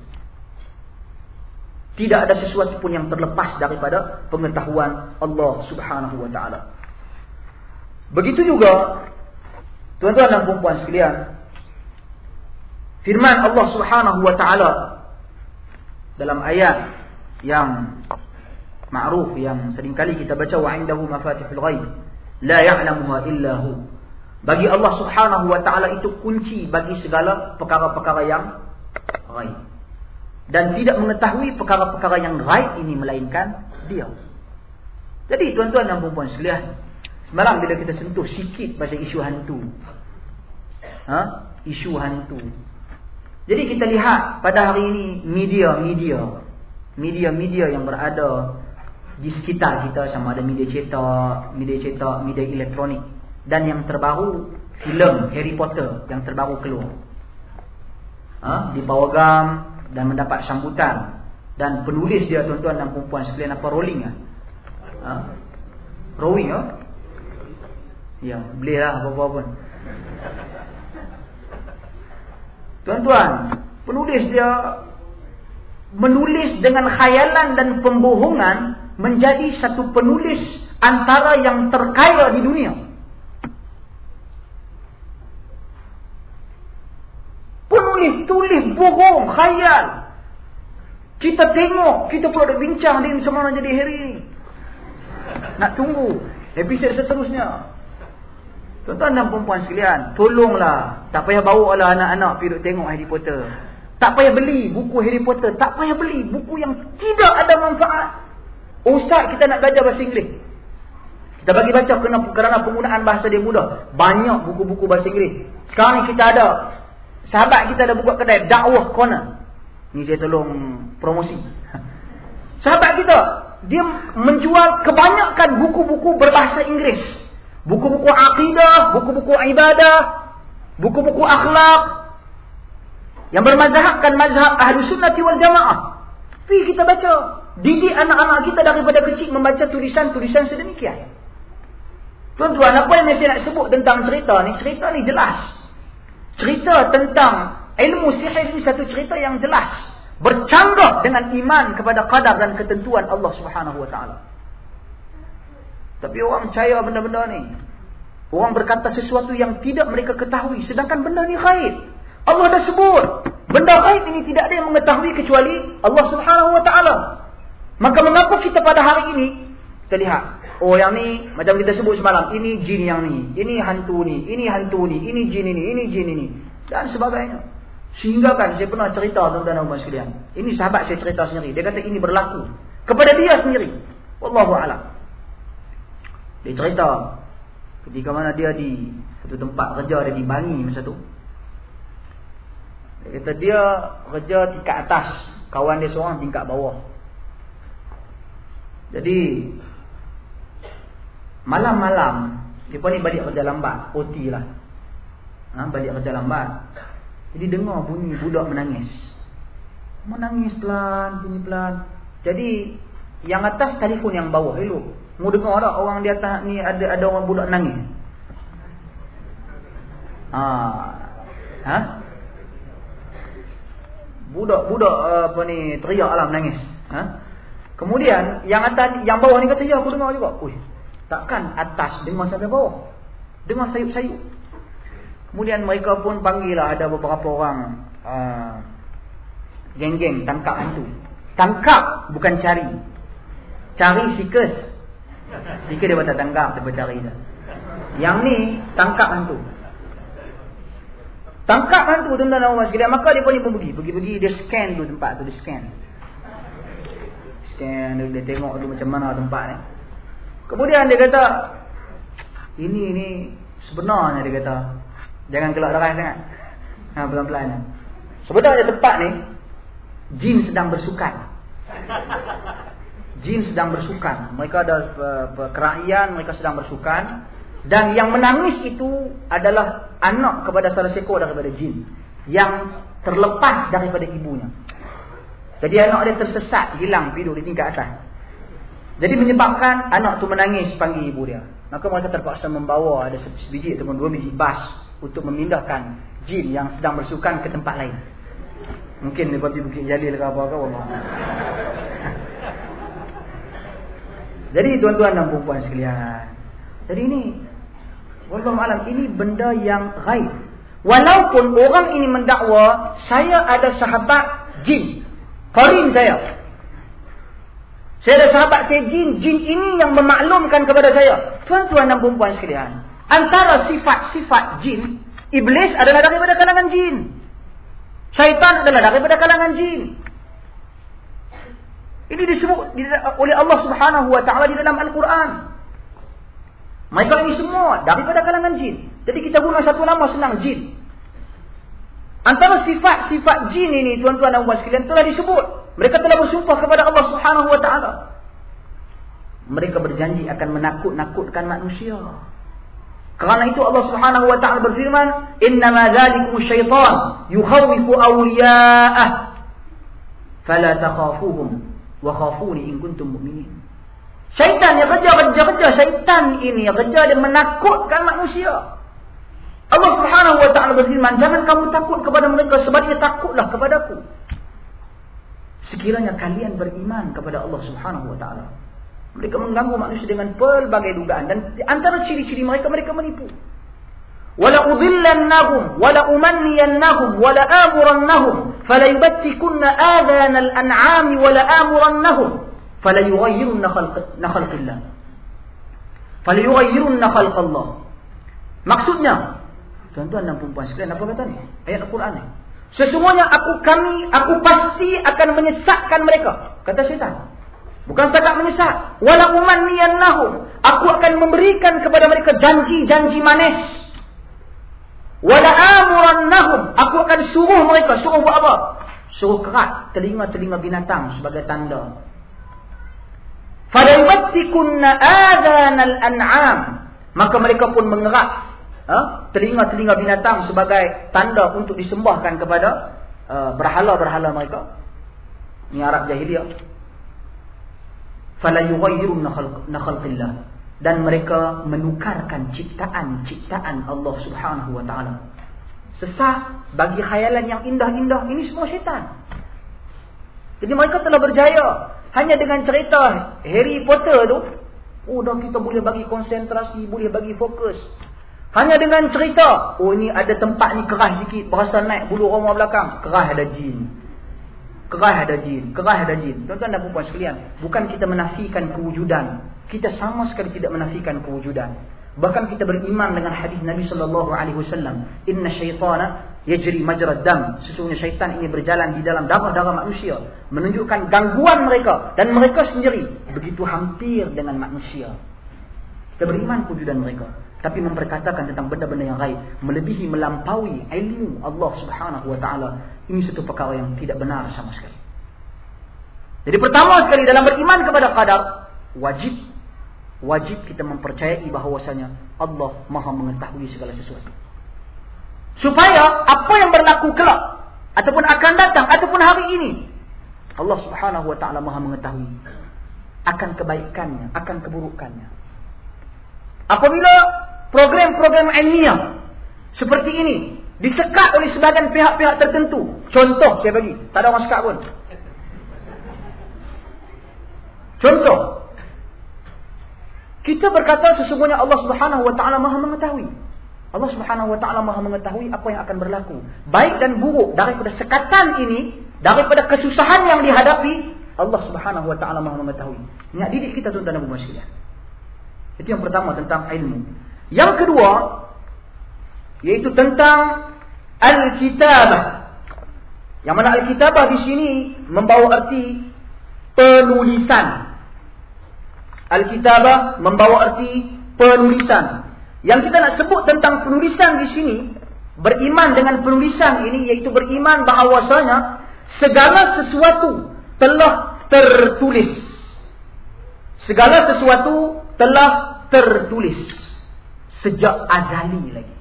Tidak ada sesuatu pun yang terlepas daripada pengetahuan Allah Subhanahu wa taala. Begitu juga tuan-tuan dan puan-puan sekalian, firman Allah Subhanahu wa taala dalam ayat yang ma'ruf yang seringkali kita baca, wa indahu mafatihul ghaib la ya'lamuha illa hu. Bagi Allah Subhanahu wa taala itu kunci bagi segala perkara-perkara yang ghaib. Dan tidak mengetahui perkara-perkara yang ghaib ini melainkan dia. Jadi tuan-tuan dan puan-puan sekalian, semalam bila kita sentuh sikit pasal isu hantu, ha? Isu hantu. Jadi kita lihat pada hari ini media-media, media-media yang berada di sekitar kita, sama ada media cetak, media cetak, media elektronik, dan yang terbaru filem Harry Potter yang terbaru keluar, ha? Di Pawagam dan mendapat sambutan. Dan penulis dia tuan-tuan dan puan-puan sekalian apa, Rowling ah? Ha? Rowling ah? Ya, belilah apa-apa pun. Tuan-tuan, penulis dia menulis dengan khayalan dan pembohongan, menjadi satu penulis antara yang terkaya di dunia. Penulis tulis bohong, khayal. Kita tengok, kita pun ada bincang dia macam mana jadi Harry ni. Nak tunggu episod seterusnya. Tuan-tuan dan perempuan sekalian, tolonglah, tak payah bawa lah anak-anak pergi tengok Harry Potter. Tak payah beli buku Harry Potter, tak payah beli buku yang tidak ada manfaat. Ustaz, kita nak belajar bahasa Inggeris, kita bagi baca kerana, kerana penggunaan bahasa dia mudah. Banyak buku-buku bahasa Inggeris. Sekarang ni kita ada, sahabat kita ada buka kedai Dakwah Corner. Ni saya tolong promosi. Sahabat kita, dia menjual kebanyakan buku-buku berbahasa Inggeris. Buku-buku akidah, buku-buku ibadah, buku-buku akhlak yang bermazhabkan mazhab Ahlus Sunnah wal Jamaah. Pergi kita baca. Didik anak-anak kita daripada kecil membaca tulisan-tulisan sedemikian. Tuan-tuan, apa yang saya nak sebut tentang cerita ni? Cerita ni jelas. Cerita tentang ilmu sihir ni satu cerita yang jelas, bercanggah dengan iman kepada qadar dan ketentuan Allah Subhanahu wa taala. Tapi orang percaya benda-benda ni. Orang berkata sesuatu yang tidak mereka ketahui, sedangkan benda ni ghaib. Allah dah sebut, benda ghaib ini tidak ada yang mengetahui kecuali Allah Subhanahu wa taala. Maka mengapa kita pada hari ini kita lihat, oh yang ni macam kita sebut semalam, ini jin yang ni, ini hantu ni, ini hantu ni, ini jin ini, ini jin ini, dan sebagainya. Sehingga kan saya pernah cerita tuan-tuan dan puan sekalian. Ini sahabat saya cerita sendiri. Dia kata ini berlaku kepada dia sendiri. Wallahu a'lam. Dia cerita ketika mana dia di satu tempat kerja, dia di Bangi masa tu. Dia kata dia kerja tingkat atas, kawan dia seorang tingkat bawah. Jadi malam-malam dia pun ni balik kerja lambat, O T lah. Ha, balik kerja lambat. Jadi dengar bunyi budak menangis. Menangis pelan, bunyi pelan. Jadi yang atas telefon yang bawah, hello. Mu dengar tak orang di atas ni ada ada orang budak nangis? Ha. Ha? Budak-budak apa ni teriaklah menangis. Ha? Kemudian yang atas yang bawah ni kata, ya aku dengar juga. Ui, takkan atas dengar sampai bawah? Dengar sayup-sayup. Kemudian mereka pun panggil lah, ada beberapa orang uh, geng-geng tangkap hantu. Tangkap bukan cari. Cari sikus. Sikus dia tak tangkap, dia cari dah. Yang ni tangkap hantu. Tangkap hantu tuan-tuan dan puan sekalian. Maka dia pun ni pun pergi, pergi-pergi dia scan tu tempat tu, dia scan. Scan dia, dia tengok tu macam mana tempat ni. Kemudian dia kata, ini ni sebenarnya dia kata, jangan keluar darah sangat. Ha, pelan-pelan. Sebenarnya tempat ni jin sedang bersukan. Jin sedang bersukan. Mereka ada uh, kerajaan, mereka sedang bersukan. Dan yang menangis itu adalah anak kepada salah seekor daripada jin yang terlepas daripada ibunya. Jadi anak dia tersesat, hilang, tidur di tingkat atas. Jadi menyebabkan anak tu menangis panggil ibu dia. Maka mereka terpaksa membawa ada sebiji ataupun dua biji bas untuk memindahkan jin yang sedang bersukan ke tempat lain. Mungkin dia pergi Bukit Jalil ke apa ke Allah. Jadi tuan-tuan dan puan-puan sekalian, jadi ini wallahu alam, ini benda yang ghaib. Walaupun orang ini mendakwa saya ada sahabat jin, qarin saya. Saya ada sahabat saya jin, jin ini yang memaklumkan kepada saya. Tuan-tuan dan puan-puan sekalian, antara sifat-sifat jin, iblis adalah daripada kalangan jin. Syaitan adalah daripada kalangan jin. Ini disebut oleh Allah Subhanahu wa taala di dalam Al-Quran. Mereka ini semua daripada kalangan jin. Jadi kita guna satu nama senang, jin. Antara sifat-sifat jin ini, tuan-tuan dan puan sekalian, telah disebut. Mereka telah bersumpah kepada Allah Subhanahu wa taala. Mereka berjanji akan menakut-nakutkan manusia. Kerana itu Allah Subhanahu wa taala berfirman, "Innama dzalikum syaitan yukhawwifu awliya'ah fala takhafuhum wa khafuni in kuntum mu'minin." Syaitan yang kerja-kerja-kerja syaitan ini yang kerja dia menakutkan manusia. Allah Subhanahu wa taala berfirman, "Jangan kamu takut kepada mereka, sebaliknya takutlah kepadaku. Sekiranya kalian beriman kepada Allah Subhanahu wa taala." Mereka mengganggu manusia dengan pelbagai dugaan, dan antara ciri-ciri mereka, mereka menipu. "Wala udhillannahum wala umanniyannahum wala amurannahum fala yubattikunna adhanal an'ami wala amurannahum fala yughayyirunna khalqallah fala yughayyirunna khalqallah." Maksudnya, tuan-tuan dan puan-puan sekalian, apa kata ni? Ayat Al-Quran ni. Sesungguhnya aku kami aku pasti akan menyesatkan mereka, kata syaitan. Bukan setakat menyesat. Wala umanniyannahum, aku akan memberikan kepada mereka janji-janji manis. Wala amurannahum, aku akan suruh mereka, suruh buat apa? Suruh kerat telinga-telinga binatang sebagai tanda. Fadaybattikunna adhanal an'am, maka mereka pun mengerat ha? telinga-telinga binatang sebagai tanda untuk disembahkan kepada uh, berhala-berhala mereka. Ini Arab jahiliyah. Fala yughayyirunna khalqillah, dan mereka menukarkan ciptaan-ciptaan Allah Subhanahu wa taala. Sesat bagi khayalan yang indah-indah, ini semua syaitan. Jadi mereka telah berjaya hanya dengan cerita Harry Potter tu. Oh, dah kita boleh bagi konsentrasi, boleh bagi fokus. Hanya dengan cerita, oh ni ada tempat ni keras sikit, berasa naik bulu roma belakang, keras ada jin. Kerah ada jin, kerah ada jin. Tuan-tuan dan puan sekalian, bukan kita menafikan kewujudan. Kita sama sekali tidak menafikan kewujudan. Bahkan kita beriman dengan hadis Nabi sallallahu alaihi wasallam, "Inna syaitana yajri majrad dam." Sesungguhnya syaitan ini berjalan di dalam darah-darah manusia, menunjukkan gangguan mereka, dan mereka sendiri begitu hampir dengan manusia. Kita beriman kewujudan mereka, tapi memperkatakan tentang benda-benda yang gaib, melebihi melampaui ilmu Allah Subhanahu wa taala, ini satu perkara yang tidak benar sama sekali. Jadi pertama sekali dalam beriman kepada qadar, wajib wajib kita mempercayai bahawasanya Allah Maha mengetahui segala sesuatu. Supaya apa yang berlaku kelak ataupun akan datang ataupun hari ini, Allah Subhanahu wa taala Maha mengetahui akan kebaikannya, akan keburukannya. Apabila program-program ilmiah seperti ini disekat oleh sebahagian pihak-pihak tertentu, contoh saya bagi, tak ada orang sekat pun. Contoh, kita berkata sesungguhnya Allah Subhanahu wa taala Maha mengetahui. Allah Subhanahu wa taala Maha mengetahui apa yang akan berlaku, baik dan buruk daripada sekatan ini, daripada kesusahan yang dihadapi, Allah Subhanahu wa taala Maha mengetahui. Ingat didik kita tuan-tuan dan puan sekalian. Itu yang pertama tentang ilmu. Yang kedua, yaitu tentang Al-Kitabah. Yang mana Al-Kitabah di sini membawa arti penulisan. Al-Kitabah membawa arti penulisan. Yang kita nak sebut tentang penulisan di sini, beriman dengan penulisan ini, yaitu beriman bahawasanya segala sesuatu telah tertulis. Segala sesuatu telah tertulis sejak azali lagi.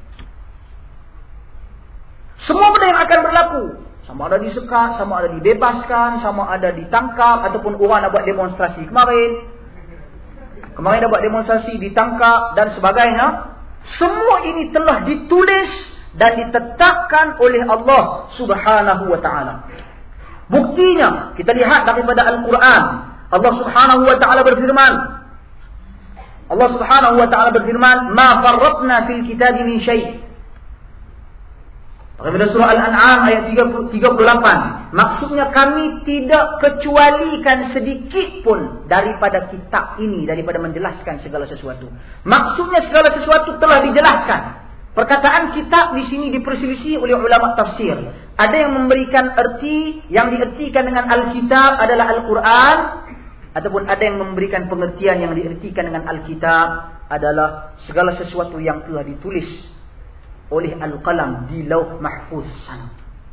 Semua benda yang akan berlaku, sama ada disekat, sama ada dibebaskan, sama ada ditangkap, ataupun orang nak buat demonstrasi kemarin. Kemarin dah buat demonstrasi, ditangkap dan sebagainya. Semua ini telah ditulis dan ditetapkan oleh Allah Subhanahu wa taala. Buktinya kita lihat daripada Al-Quran. Allah Subhanahu wa taala berfirman, Allah Subhanahu wa taala berfirman, "Ma farratna fil kitabi min syai'." Daripada surah Al-An'am ayat tiga puluh lapan, maksudnya kami tidak kecualikan sedikit pun daripada kitab ini, daripada menjelaskan segala sesuatu. Maksudnya segala sesuatu telah dijelaskan. Perkataan kitab di sini diperselisih oleh ulama tafsir. ada yang memberikan erti, yang diertikan dengan Alkitab adalah Al-Quran, ataupun ada yang memberikan pengertian yang diertikan dengan Alkitab adalah segala sesuatu yang telah ditulis oleh Al-Qalam di Lauh Mahfuz sana.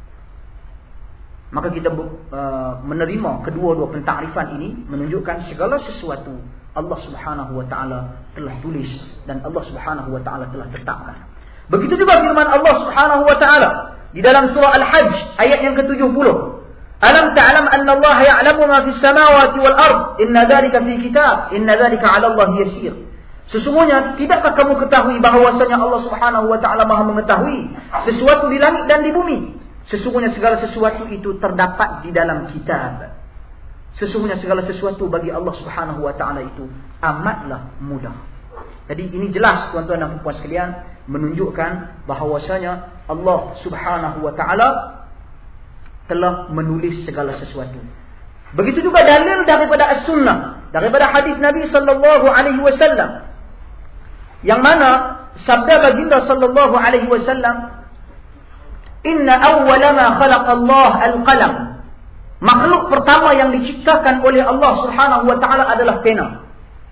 Maka kita uh, menerima kedua-dua pentakrifan ini menunjukkan segala sesuatu Allah Subhanahu wa taala telah tulis dan Allah Subhanahu wa taala telah tetapkan. Begitu juga firman Allah Subhanahu wa taala di dalam surah Al-Hajj ayat yang ke tujuh puluh. Alam ta'lam anna Allah ya'lamu ma fis samawati wal ard, inna dzalika fi kitab, inna dzalika 'ala Allah yasir. Sesungguhnya tidakkah kamu ketahui bahawasanya Allah Subhanahu wa taala Maha mengetahui sesuatu di langit dan di bumi? Sesungguhnya segala sesuatu itu terdapat di dalam kitab. Sesungguhnya segala sesuatu bagi Allah Subhanahu wa taala itu amatlah mudah. Jadi ini jelas tuan-tuan dan puan-puan sekalian menunjukkan bahawasanya Allah Subhanahu wa taala telah menulis segala sesuatu. Begitu juga dalil daripada as-sunnah, daripada hadis Nabi sallallahu alaihi wasallam, yang mana sabda baginda sallallahu alaihi wasallam, inna awwala ma khalaqa Allah al-qalam. Makhluk pertama yang diciptakan oleh Allah Subhanahu wa taala adalah pena.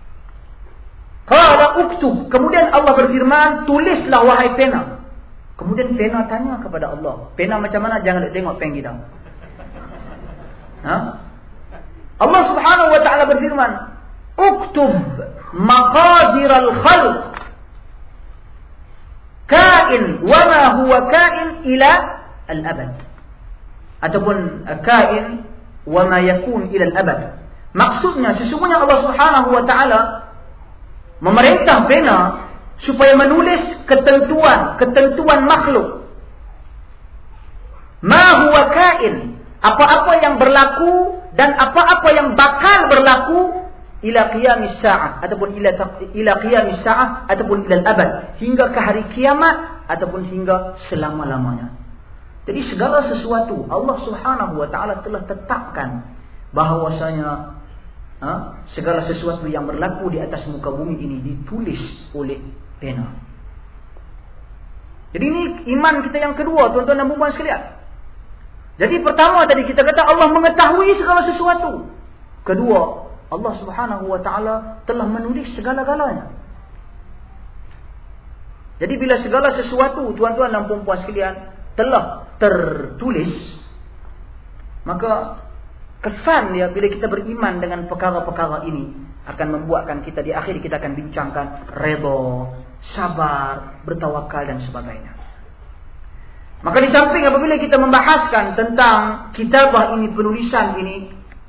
Qala uktub. Kemudian Allah berfirman, tulislah wahai pena. Kemudian pena tanya kepada Allah, pena macam mana? Jangan tengok pen kita. Ha? Allah Subhanahu wa taala berfirman, uktub maqadir al-khalq kain wa ma huwa kain ila al-abad, ataupun kain wa ma yakun ila al-abad. Maksudnya sesungguhnya Allah Subhanahu wa taala memerintah pena supaya menulis ketentuan ketentuan makhluk. Ma huwa kain, apa-apa yang berlaku dan apa-apa yang bakal berlaku ila qiyamis sa'ah, ataupun ila ila qiyamis sa'ah, ataupun ila al-abad, hingga ke hari kiamat, ataupun hingga selama-lamanya. Jadi segala sesuatu Allah Subhanahu wa taala telah tetapkan bahawasanya ha, segala sesuatu yang berlaku di atas muka bumi ini ditulis oleh pena. Jadi ini iman kita yang kedua, tuan-tuan dan puan-puan sekalian. Jadi pertama tadi kita kata Allah mengetahui segala sesuatu. Kedua, Allah Subhanahu wa taala telah menulis segala-galanya. Jadi bila segala sesuatu, tuan-tuan dan puan-puan sekalian, telah tertulis, maka kesan dia bila kita beriman dengan perkara-perkara ini akan membuatkan kita di akhir kita akan bincangkan redha, sabar, bertawakal dan sebagainya. Maka di samping apabila kita membahaskan tentang kitabah ini, penulisan ini,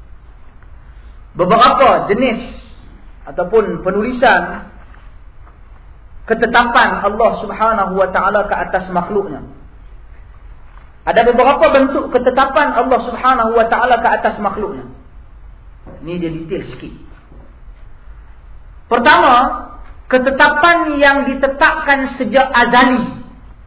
beberapa jenis ataupun penulisan ketetapan Allah Subhanahu wa taala ke atas makhluknya. Ada beberapa bentuk ketetapan Allah Subhanahu wa taala ke atas makhluknya. Ini dia detail sikit. Pertama, ketetapan yang ditetapkan sejak azali.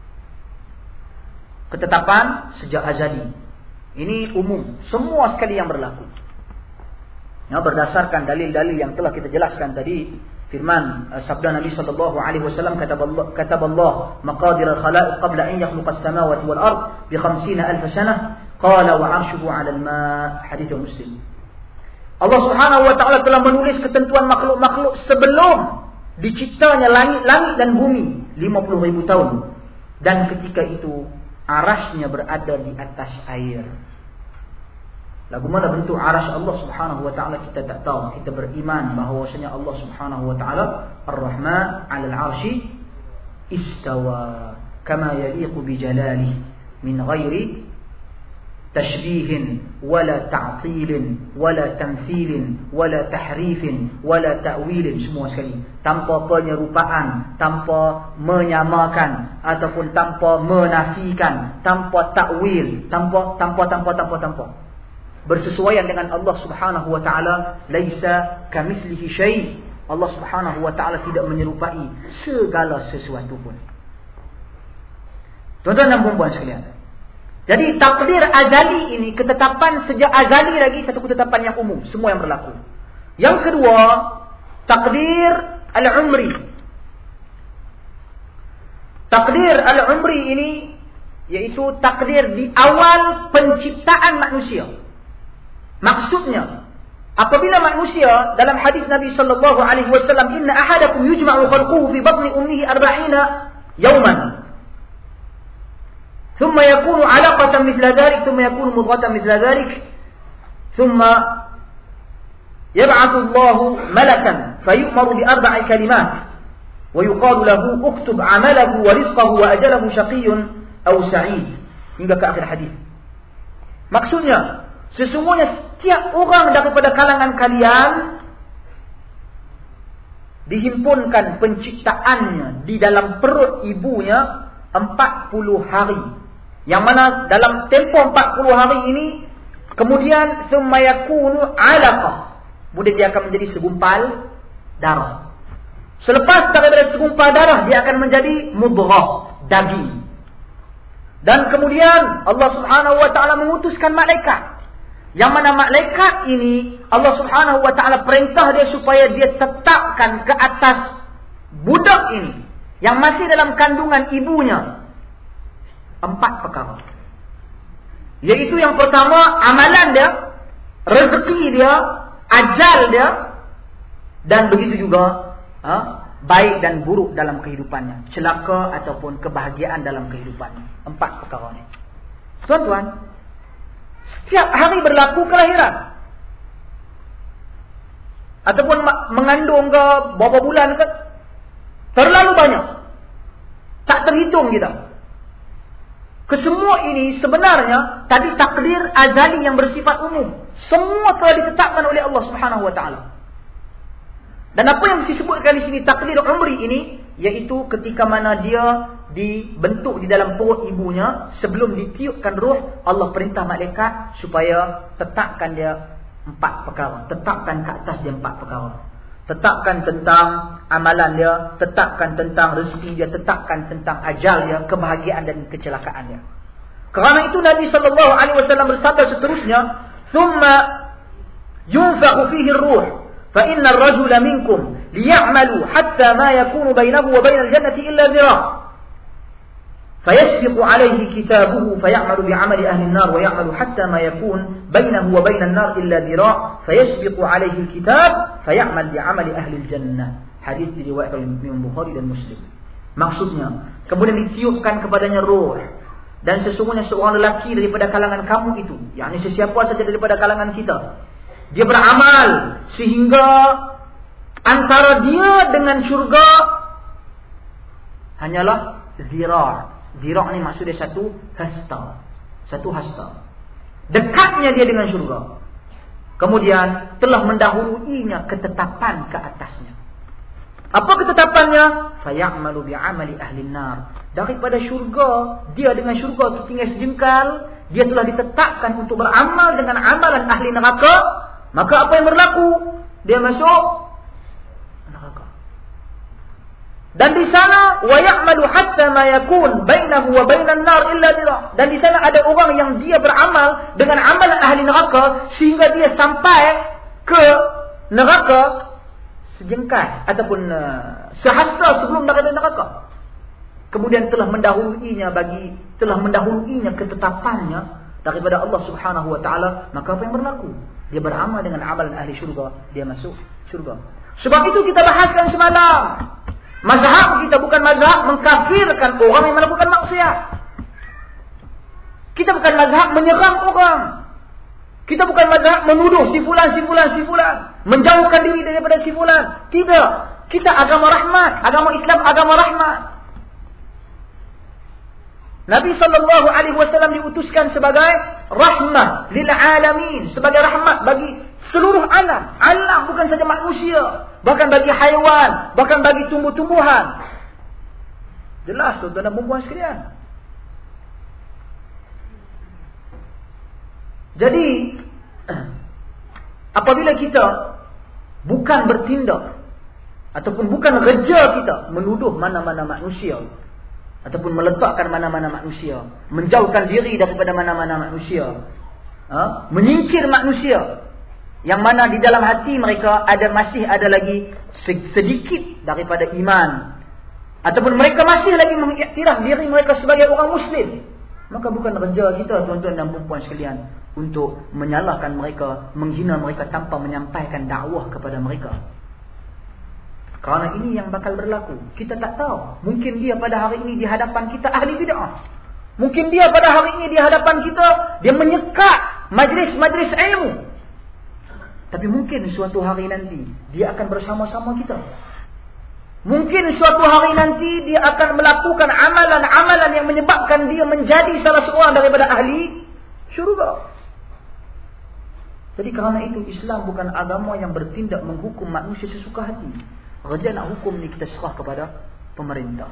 Ketetapan sejak azali. Ini umum, semua sekali yang berlaku. Ya, berdasarkan dalil-dalil yang telah kita jelaskan tadi, firman uh, sabda Nabi sallallahu alaihi wasallam, kataballah kataballah maqadir al-khalaiq qabla an yakhluqa as-samawati wal ard bi khamsina alf sanah qala wa 'arshuhu 'ala al-ma', hadits Muslim. Allah Subhanahu wa taala telah menulis ketentuan makhluk-makhluk sebelum diciptanya langit-langit dan bumi lima puluh ribu tahun, dan ketika itu arasy-Nya berada di atas air. Lagu mana bentuk arasy Allah Subhanahu wa taala kita tak tahu. Kita beriman bahawasanya Allah Subhanahu wa taala Ar-Rahman 'alal 'arsy istawa kama yaliqu bi jalalihi min ghairi tashbihin wala ta'tilin wala tamthilin wala tahrifin wala ta'wilin, semua sekali, tanpa penyerupaan, tanpa menyamakan ataupun tanpa menafikan, tanpa takwil, tanpa tanpa tanpa tanpa tanpa bersesuaian dengan Allah Subhanahu wa taala. Laisa kamitslihi syai'. Allah Subhanahu wa taala tidak menyerupai segala sesuatu pun. Tuan-tuan dan puan-puan sekalian, jadi takdir azali ini, ketetapan sejak azali lagi, satu ketetapan yang umum, semua yang berlaku. Yang kedua, takdir al-umri. Takdir al-umri ini Yaitu takdir di awal penciptaan manusia. Maksudnya, apabila manusia dalam hadis Nabi sallallahu alaihi wasallam, inna ahadakum yujma'u khalquhu fi batni ummihi arba'ina yawman. Thumma yakunu 'alaqatan mithla dhalik, thumma yakunu mudghatan mithla dhalik, thumma yab'athu Allahu malakan fayu'maru bi arba'i kalimat wa yuqalu lahu uktub 'amalahu wa rizqahu wa ajalahu shaqiyyun aw sa'id, hingga ke akhir hadis. Maksudnya, sesungguhnya setiap orang daripada kalangan kalian dihimpunkan penciptaannya di dalam perut ibunya empat puluh hari. Yang mana dalam tempoh empat puluh hari ini, kemudian thumma yakunu 'alaqah, kemudian dia akan menjadi segumpal darah. Selepas daripada segumpal darah, dia akan menjadi mudghah, daging. Dan kemudian Allah Subhanahu wa ta'ala mengutuskan malaikat, yang mana malaikat ini Allah Subhanahu wa ta'ala perintah dia supaya dia tetapkan ke atas budak ini yang masih dalam kandungan ibunya empat perkara. Yaitu yang pertama, amalan dia, rezeki dia, ajal dia, dan begitu juga ha, baik dan buruk dalam kehidupannya, celaka ataupun kebahagiaan dalam kehidupannya. Empat perkara ini. Tuan-tuan, setiap hari berlaku kelahiran, ataupun mengandung ke berapa bulan ke, terlalu banyak, tak terhitung kita. Kesemua ini sebenarnya tadi takdir azali yang bersifat umum. Semua telah ditetapkan oleh Allah Subhanahu wa ta'ala. Dan apa yang disebutkan di sini takdir umri ini, yaitu ketika mana dia dibentuk di dalam perut ibunya, sebelum ditiupkan roh, Allah perintah malaikat supaya tetapkan dia empat perkara. Tetapkan ke atas dia empat perkara. Tetapkan tentang amalan dia, tetapkan tentang rezeki dia, tetapkan tentang ajal dia, kebahagiaan dan kecelakaan dia. Kerana itu Nabi sallallahu alaihi wasallam bersabda seterusnya, "Thumma yunfakhu fihi ar-ruh, fa inna ar-rajula minkum liya'malu hatta ma yakunu bainahu wa bainal jannati illa dhira'. فيسبق عليه كتابه فيعمل بعمل أهل النار ويعمل حتى ما يكون بينه وبين النار إلا ذراع فيسبق عليه الكتاب فيعمل بعمل أهل الجنة." Hadis diriwayatkan oleh Imam Bukhari dan Muslim. Maksudnya, kemudian ditiupkan kepadanya roh, dan sesungguhnya seorang lelaki daripada kalangan kamu itu, yakni sesiapa saja daripada kalangan kita, dia beramal sehingga antara dia dengan syurga hanyalah zira'. Zira' ni maksudnya satu hasta. Satu hasta. Dekatnya dia dengan syurga. Kemudian telah mendahuluinya ketetapan ke atasnya. Apa ketetapannya? Faya'malu bi'amali ahli nar. Daripada syurga, dia dengan syurga itu tinggal sejengkal, dia telah ditetapkan untuk beramal dengan amalan ahli neraka. Maka apa yang berlaku? Dia masuk neraka. Dan di sana wa ya'malu hatta ma yakun bainahu wa bainan nar illa dhira'. Dan di sana ada orang yang dia beramal dengan amalan ahli neraka sehingga dia sampai ke neraka sejengkal ataupun uh, sehasta sebelum daripada neraka. Kemudian telah mendahuluinya bagi telah mendahuluinya ketetapannya daripada Allah Subhanahu wa taala, maka apa yang berlaku? Dia beramal dengan amalan ahli syurga, dia masuk syurga. Sebab itu kita bahaskan semalam, mazhab kita bukan mazhab mengkafirkan orang yang melakukan maksiat. Kita bukan mazhab menyerang orang. Kita bukan mazhab menuduh si fulan, si fulan, si fulan, menjauhkan diri daripada si fulan. Tidak. Kita agama rahmat, agama Islam agama rahmat. Nabi sallallahu alaihi wasallam diutuskan sebagai rahmah lil alamin, sebagai rahmat bagi seluruh alam. Alam bukan saja manusia, bahkan bagi haiwan, bahkan bagi tumbuh-tumbuhan. Jelas tuan-tuan dan puan-puan sekalian. Jadi apabila kita bukan bertindak ataupun bukan kerja kita menuduh mana-mana manusia ataupun meletakkan mana-mana manusia, menjauhkan diri daripada mana-mana manusia, ha? menyingkir manusia yang mana di dalam hati mereka ada masih ada lagi sedikit daripada iman, ataupun mereka masih lagi mengiktiraf diri mereka sebagai orang Muslim, Maka bukan kerja kita tuan-tuan dan puan-puan sekalian untuk menyalahkan mereka, menghina mereka tanpa menyampaikan dakwah kepada mereka. Kerana ini yang bakal berlaku. Kita tak tahu. Mungkin dia pada hari ini di hadapan kita ahli bid'ah. Mungkin dia pada hari ini di hadapan kita dia menyekat majlis-majlis ilmu. Tapi mungkin suatu hari nanti dia akan bersama-sama kita. Mungkin suatu hari nanti dia akan melakukan amalan-amalan yang menyebabkan dia menjadi salah seorang daripada ahli syurga. Jadi kerana itu Islam bukan agama yang bertindak menghukum manusia sesuka hati. Kerja nak hukum ni kita serah kepada pemerintah.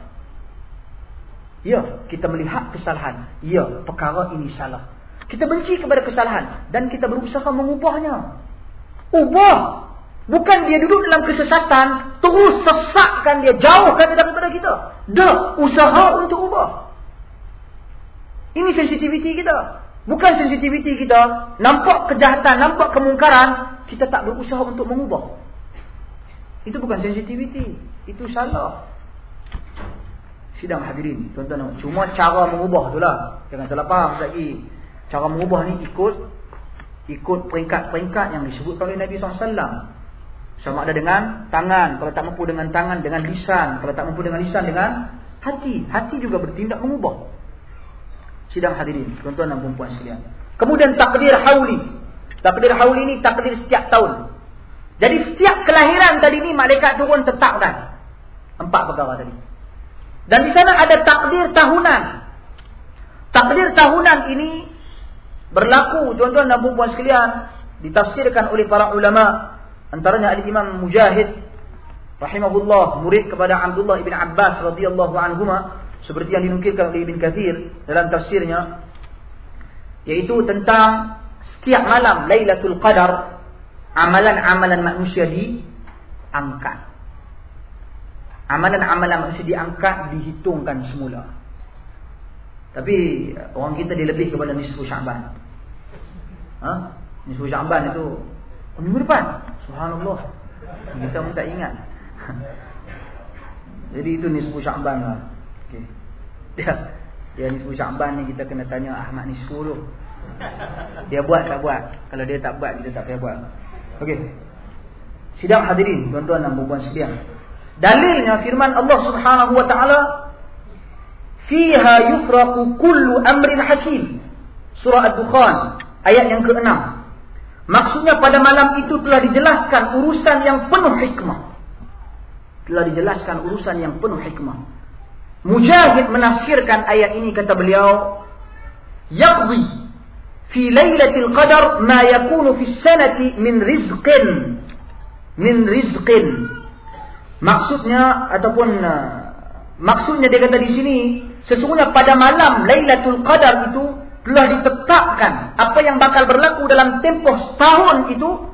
Ya, kita melihat kesalahan. Ya, perkara ini salah. Kita benci kepada kesalahan dan kita berusaha mengubahnya. Ubah. Bukan dia duduk dalam kesesatan, terus sesatkan dia, jauhkan dia daripada kita. Dah, usaha untuk ubah. Ini sensitiviti kita. Bukan sensitiviti kita, nampak kejahatan, nampak kemungkaran, kita tak berusaha untuk mengubah. Itu bukan sensitiviti, itu salah. Sidang hadirin, tuan-tuan, cuma cara mengubah itulah. Jangan salah faham lagi. Cara mengubah ni ikut ikut peringkat-peringkat yang disebut oleh Nabi sallallahu alaihi wasallam. Sama ada dengan tangan, kalau tak mampu dengan tangan, dengan lisan, kalau tak mampu dengan lisan, dengan hati. Hati juga bertindak mengubah. Sidang hadirin, tuan-tuan dan puan-puan sekalian. Kemudian takdir hauli. Takdir hauli ni takdir setiap tahun. Jadi setiap kelahiran tadi ni malaikat turun tetapkan empat perkara tadi. Dan di sana ada takdir tahunan. Takdir tahunan ini berlaku, tuan-tuan dan puan-puan sekalian, ditafsirkan oleh para ulama. Antaranya al-Imam Mujahid rahimahullah, murid kepada Abdullah ibn Abbas radhiyallahu anhuma, seperti yang dinukilkan oleh Ibn Katsir dalam tafsirnya, yaitu tentang setiap malam Lailatul Qadar amalan-amalan manusia diangkat. Amalan-amalan manusia diangkat, dihitungkan semula. Tapi orang kita dia lebih kepada nisfu Syaban. Ha? Nisfu Syaban itu minggu depan. Subhanallah. Kita pun tak ingat. Jadi itu nisfu Syaban lah. Okey. Dia dia nisfu Syaban ni kita kena tanya Ahmad nisfu tu. Dia buat tak buat? Kalau dia tak buat, kita tak payah buat. Okey. Sidang hadirin, tuan-tuan dan puan-puan sekalian. Dalilnya firman Allah Subhanahu wa taala, "Fiha yufraqu kullu amrin hakim." Surah Ad-Dukhan ayat yang keenam. Maksudnya pada malam itu telah dijelaskan urusan yang penuh hikmah. Telah dijelaskan urusan yang penuh hikmah. Mujahid menafsirkan ayat ini, kata beliau, "Yaqdi fi lailatul qadar ma yakunu fi sanati min rizqin." Min rizqin. Maksudnya ataupun uh, maksudnya dia kata di sini, sesungguhnya pada malam Lailatul Qadar itu telah ditetapkan apa yang bakal berlaku dalam tempoh setahun itu,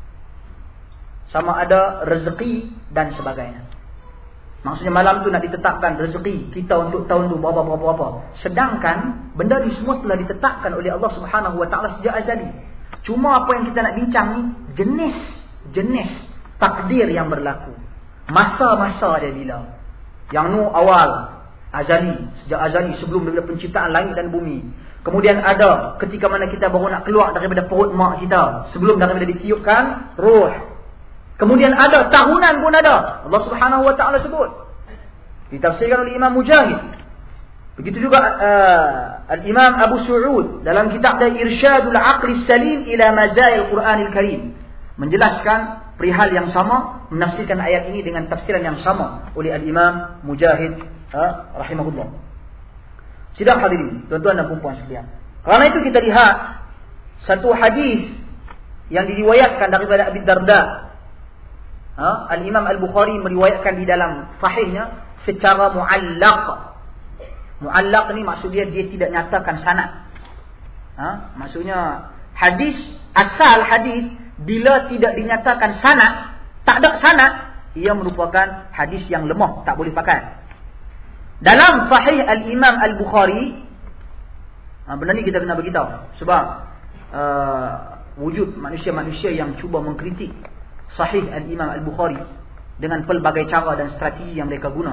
sama ada rezeki dan sebagainya. Maksudnya malam tu nak ditetapkan rezeki kita untuk tahun tu berapa-berapa-berapa. Sedangkan benda ni semua telah ditetapkan oleh Allah Subhanahu wa taala sejak azali. Cuma apa yang kita nak bincang ni jenis-jenis takdir yang berlaku. Masa-masa dia bila. Yang nu awal azali, sejak azali sebelum daripada penciptaan langit dan bumi. Kemudian ada ketika mana kita baru nak keluar daripada perut mak kita, sebelum daripada ditiupkan roh. Kemudian ada tahunan pun ada. Allah Subhanahu wa taala sebut. Ditafsirkan oleh Imam Mujahid. Begitu juga uh, Al-Imam Abu Su'ud dalam kitab dia Irsyadul Aqli Salim ila Mazail Quranil Karim, menjelaskan perihal yang sama, menafsirkan ayat ini dengan tafsiran yang sama oleh Al-Imam Mujahid uh, rahimahullah. Sidang hadirin, tuan-tuan dan puan-puan sekalian. Kerana itu kita lihat satu hadis yang diriwayatkan daripada Abi Darda. Ha? Al-Imam Al-Bukhari meriwayatkan di dalam sahihnya secara muallaq. Muallaq ni maksud dia dia tidak nyatakan sanad. Ha? Maksudnya hadis, asal hadis bila tidak dinyatakan sanad, tak ada sanad, ia merupakan hadis yang lemah, tak boleh pakai. Dalam sahih Al-Imam Al-Bukhari, ha, benda ni kita kena beritahu. Sebab uh, wujud manusia-manusia yang cuba mengkritik sahih Al-Imam Al-Bukhari dengan pelbagai cara dan strategi yang mereka guna.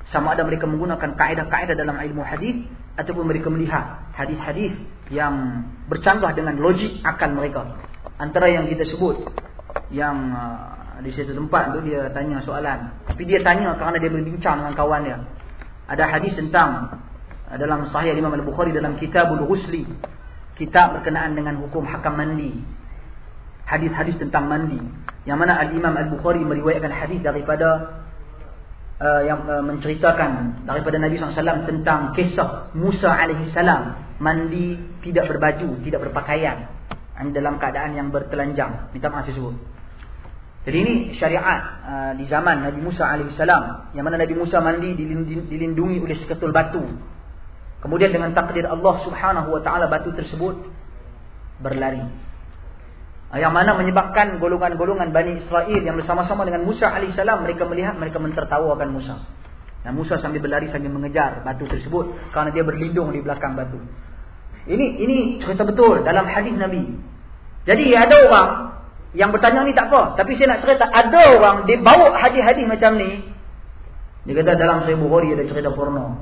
Sama ada mereka menggunakan kaedah-kaedah dalam ilmu hadis ataupun mereka melihat hadis-hadis yang bercanggah dengan logik akal mereka. Antara yang kita sebut, yang uh, di satu tempat tu dia tanya soalan, tapi dia tanya kerana dia berbincang dengan kawan dia. Ada hadis tentang uh, dalam Sahih Imam Al-Bukhari dalam Kitabul Ghusli, kitab berkenaan dengan hukum hakam mandi. Hadis-hadis tentang mandi, yang mana Al-Imam Al-Bukhari meriwayatkan hadis daripada uh, yang uh, menceritakan daripada Nabi sallallahu alaihi wasallam tentang kisah Musa alaihi salam mandi tidak berbaju, tidak berpakaian, dalam keadaan yang bertelanjang. Minta maaf saya sebut. Jadi ini syariat uh, di zaman Nabi Musa alaihi salam, yang mana Nabi Musa mandi dilindungi oleh seketul batu. Kemudian dengan takdir Allah Subhanahu wa taala batu tersebut berlari. Yang mana menyebabkan golongan-golongan Bani Israel yang bersama-sama dengan Musa alaihi salam, mereka melihat, mereka mentertawakan Musa. Dan Musa sambil berlari sambil mengejar batu tersebut kerana dia berlindung di belakang batu. Ini ini cerita betul dalam hadis Nabi. Jadi ada orang yang bertanya ni tak apa, tapi saya nak cerita, ada orang dia bawa hadis-hadis macam ni. Dia kata dalam Sahih Bukhari ada cerita porno.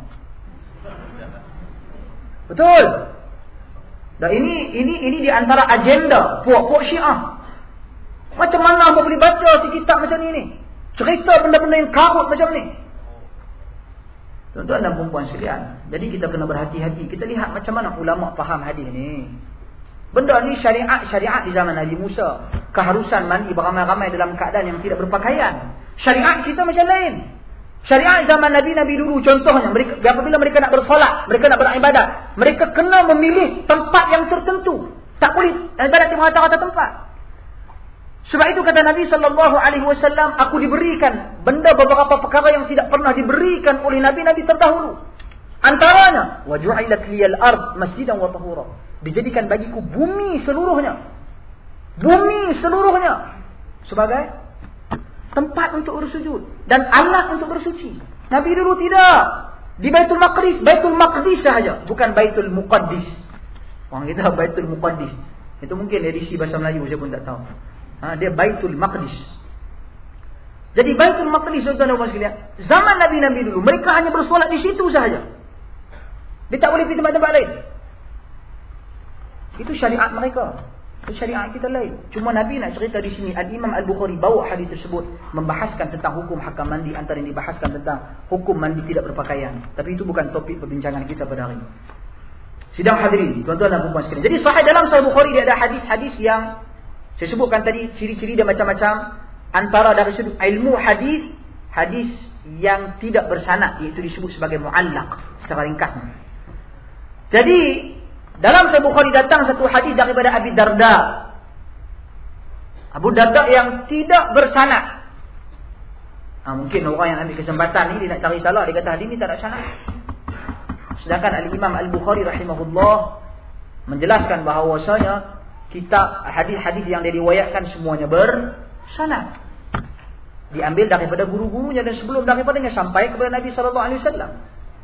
Betul. Dan ini ini ini di antara agenda puak-puak Syiah. Macam mana apa boleh baca si kitab macam ni ni? Cerita benda-benda yang karut macam ni. Tuan-tuan dan puan-puan sekalian, jadi kita kena berhati-hati. Kita lihat macam mana ulama faham hadis ni. Benda ni syariat-syariat di zaman Nabi Musa. Keharusan mandi beramai-ramai dalam keadaan yang tidak berpakaian. Syariat kita macam lain. Syariat zaman Nabi-Nabi dulu contohnya, mereka, apabila mereka nak bersolat, mereka nak beribadat, mereka kena memilih tempat yang tertentu. Tak boleh ibadat di rata-rata tempat. Sebab itu kata Nabi sallallahu alaihi wasallam, aku diberikan benda beberapa perkara yang tidak pernah diberikan oleh Nabi-Nabi terdahulu. Antaranya, wa ju'ilat liyal ard masjidan wa tahura. Dijadikan bagiku bumi seluruhnya. Bumi seluruhnya sebagai tempat untuk bersujud dan alat untuk bersuci. Nabi dulu tidak. Di Baitul Maqdis, Baitul Maqdis sahaja, bukan Baitul Muqaddis. Orang kita Baitul Muqaddis. Itu mungkin edisi bahasa Melayu, saya pun tak tahu. Ha, dia Baitul Maqdis. Jadi Baitul Maqdis, tuan-tuan dan sekalian, zaman Nabi-Nabi dulu, mereka hanya bersolat di situ sahaja. Dia tak boleh pergi tempat-tempat lain. Itu syariat mereka. Itu syariat kita lain. Cuma Nabi nak cerita di sini, Al-Imam Al-Bukhari bawa hadis tersebut membahaskan tentang hukum hakam mandi, antara yang dibahaskan tentang hukum mandi tidak berpakaian. Tapi itu bukan topik perbincangan kita pada hari ini. Sidang hadirin, tuan-tuan dan puan-puan sekalian. Jadi sahih dalam Sahih Bukhari dia ada hadis-hadis yang saya sebutkan tadi, ciri-ciri dia macam-macam. Antara dari sudut ilmu hadis, hadis yang tidak bersanad, iaitu disebut sebagai mu'allaq secara ringkasnya. Jadi dalam Sahih Bukhari datang satu hadis daripada Abi Darda. Abu Darda yang tidak bersanad. Ha, mungkin orang yang ambil kesempatan ni dia nak cari salah, dia kata hadis ni tak ada sanad. Sedangkan Al-Imam Al-Bukhari rahimahullah menjelaskan bahawasanya kitab hadis-hadis yang dia riwayatkan semuanya bersanad. Diambil daripada guru-gurunya dan sebelum daripadanya sampai kepada Nabi sallallahu alaihi wasallam.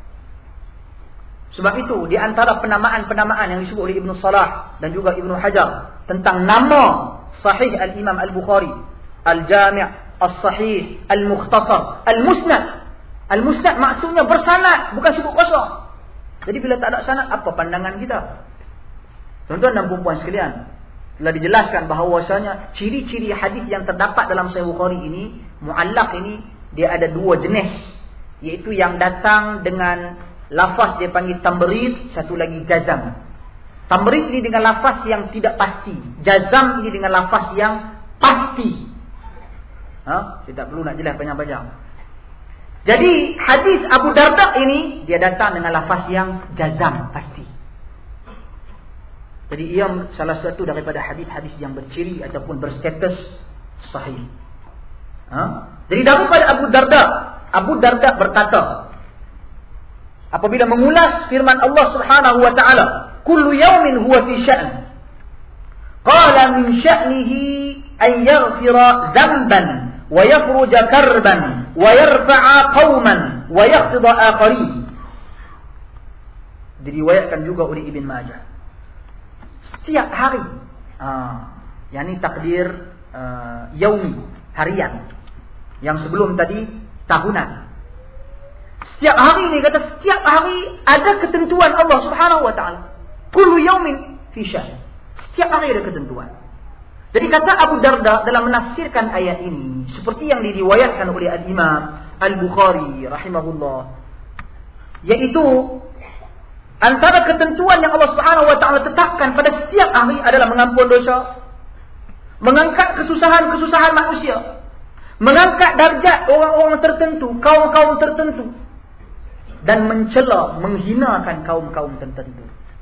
Sebab itu di antara penamaan-penamaan yang disebut oleh Ibn Salah dan juga Ibn Hajar tentang nama Sahih Al-Imam Al-Bukhari, Al-Jami', Al-Sahih, Al-Mukhtasar, Al-Musnad. Al-Musnad maksudnya bersanad, bukan sebut kosong. Jadi bila tak ada sanad, apa pandangan kita? Tuan-tuan dan puan-puan sekalian, telah dijelaskan bahawasanya ciri-ciri hadis yang terdapat dalam Sahih Bukhari ini, mu'allaq ini, dia ada dua jenis. Iaitu yang datang dengan lafaz dia panggil tamrid, satu lagi jazam. Tamrid ini dengan lafaz yang tidak pasti. Jazam ini dengan lafaz yang pasti. Ha? Saya tak perlu nak jelas panjang-panjang. Jadi hadis Abu Darda ini dia datang dengan lafaz yang jazam, pasti. Jadi ia salah satu daripada hadis-hadis yang berciri ataupun berstatus sahih. Ha? Jadi daripada Abu Darda, Abu Darda berkata, apabila mengulas firman Allah Subhanahu wa taala, kullu yawmin huwa fi sya'n. Qala min sya'nihi an yaghfira dhanban wa yafruja karban wa yarfa'a qauman wa yaqtida akharin. Diriwayatkan juga oleh Ibn Majah. Setiap hari, ah, yakni takdir uh, yaumi, harian. Yang sebelum tadi tahunan. Setiap hari ni kata setiap hari ada ketentuan Allah Subhanahu wa taala. Kullu yaumin fi sya'n. Setiap hari ada ketentuan. Jadi kata Abu Darda dalam menafsirkan ayat ini seperti yang diriwayatkan oleh Al-Imam Al-Bukhari rahimahullah, yaitu antara ketentuan yang Allah Subhanahu wa taala tetapkan pada setiap hari adalah mengampun dosa, mengangkat kesusahan-kesusahan manusia, mengangkat darjat orang-orang tertentu, kaum-kaum tertentu, dan mencela, menghinakan kaum-kaum tertentu.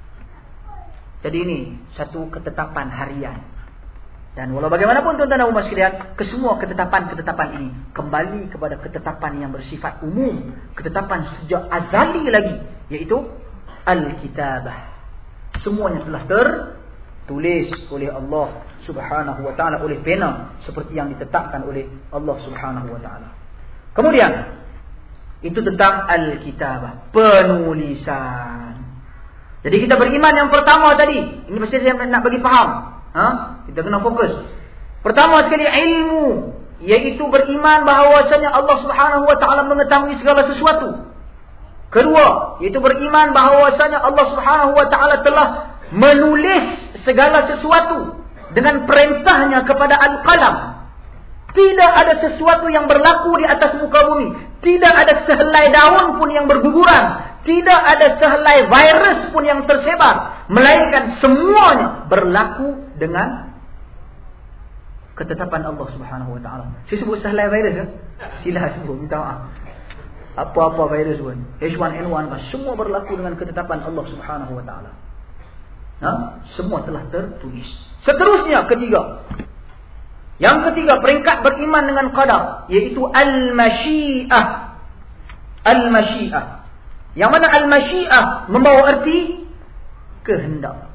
Jadi ini satu ketetapan harian. Dan walau bagaimanapun tuan-tuan dan umat sekalian, kesemua ketetapan-ketetapan ini kembali kepada ketetapan yang bersifat umum, ketetapan sejak azali lagi, yaitu Al-Kitabah. Semuanya telah tertulis oleh Allah Subhanahu wa taala oleh pena seperti yang ditetapkan oleh Allah Subhanahu wa taala. Kemudian itu tentang Al-Kitabah, penulisan. Jadi kita beriman yang pertama tadi, ini mesti saya nak bagi faham. Ha? Kita kena fokus. Pertama sekali ilmu, iaitu beriman bahawasanya Allah Subhanahu wa taala mengetahui segala sesuatu. Kedua, iaitu beriman bahawasanya Allah Subhanahu wa taala telah menulis segala sesuatu dengan perintahnya kepada Al-Qalam. Tidak ada sesuatu yang berlaku di atas muka bumi, tidak ada sehelai daun pun yang berguguran, tidak ada sehelai virus pun yang tersebar, melainkan semuanya berlaku dengan ketetapan Allah Subhanahu wa taala. Saya sebut sehelai virus ya. Sila sebut, minta maaf. Apa-apa virus pun, H one N one, semua berlaku dengan ketetapan Allah Subhanahu wa taala. Ha? Semua telah tertulis. Seterusnya ketiga. Yang ketiga, peringkat beriman dengan qadar, iaitu al-masyiah. Al-masyiah. Yang mana al-masyiah membawa erti kehendak.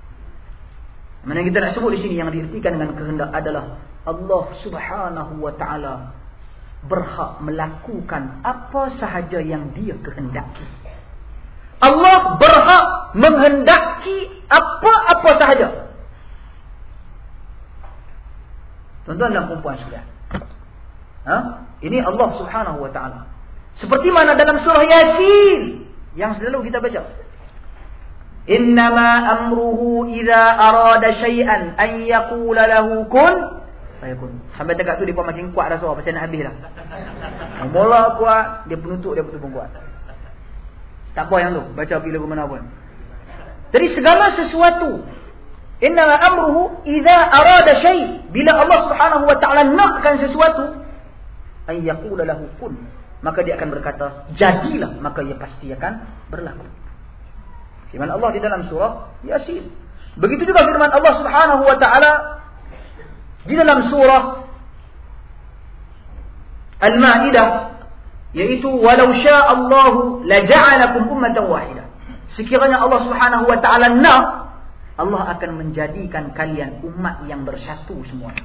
Mana kita nak sebut di sini yang diartikan dengan kehendak adalah Allah Subhanahu wa taala berhak melakukan apa sahaja yang Dia kehendaki. Allah berhak menghendaki apa-apa sahaja. Tuan-tuan dan puan-puan sekalian. Ha? Ini Allah Subhanahu wa taala. Seperti mana dalam surah Yasin yang selalu kita baca. Innama amruhu idza arada syai'an an yaqula lahu kun fayakun. Sampai dekat tu dia pun makin kuat dah suara pasal nak habis dah. Mula kuat, dia penutup dia betul pun kuat. Tak apa yang tu, baca bila mana pun. Jadi segala sesuatu, innama amruhu idza arada syai', bila Allah Subhanahu wa taala nakkan sesuatu, ay yaqula lahu kun, maka dia akan berkata jadilah, maka ia pasti akan berlaku. Firman Allah di dalam surah Yasin. Begitu juga firman Allah Subhanahu wa taala di dalam surah Al-Maidah, yaitu walau syaa Allahu laja'alakum ummatan wahidah. Sekiranya Allah Subhanahu wa taala nak, Allah akan menjadikan kalian umat yang bersatu semua.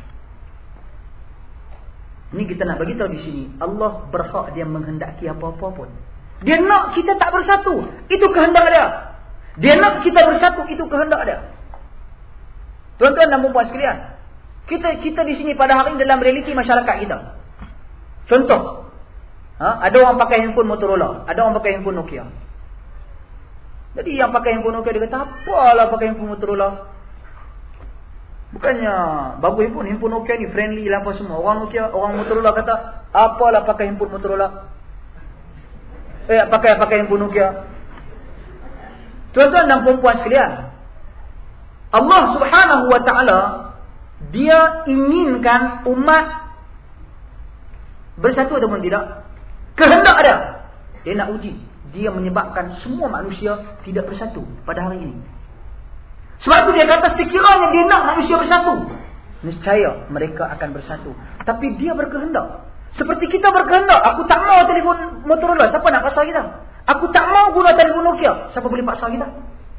Ini kita nak bagi tahu di sini, Allah berhak dia menghendaki apa-apa pun. Dia nak kita tak bersatu, itu kehendak dia. Dia nak kita bersatu, itu kehendak dia. Tuan-tuan dan puan-puan sekalian, kita kita di sini pada hari ini dalam realiti masyarakat kita. Contoh, ha, ada orang pakai handphone Motorola, ada orang pakai handphone Nokia. Jadi yang pakai handphone Nokia dia kata, apalah pakai handphone Motorola. Bukannya bagus handphone, handphone Nokia ni friendly lah apa semua. Orang Nokia, orang Motorola kata, apalah pakai handphone Motorola. Eh, pakai pakai handphone Nokia. Tuan-tuan dan puan-puan sekalian, Allah Subhanahu wa taala dia inginkan umat bersatu ataupun tidak. Kehendak dia. Dia nak uji. Dia menyebabkan semua manusia tidak bersatu pada hari ini. Sebab itu dia kata sekiranya dia nak manusia bersatu, niscaya mereka akan bersatu. Tapi dia berkehendak. Seperti kita berkehendak. Aku tak mau telefon Motorola, siapa nak paksa kita? Aku tak mau guna telefon Nokia, siapa boleh paksa kita?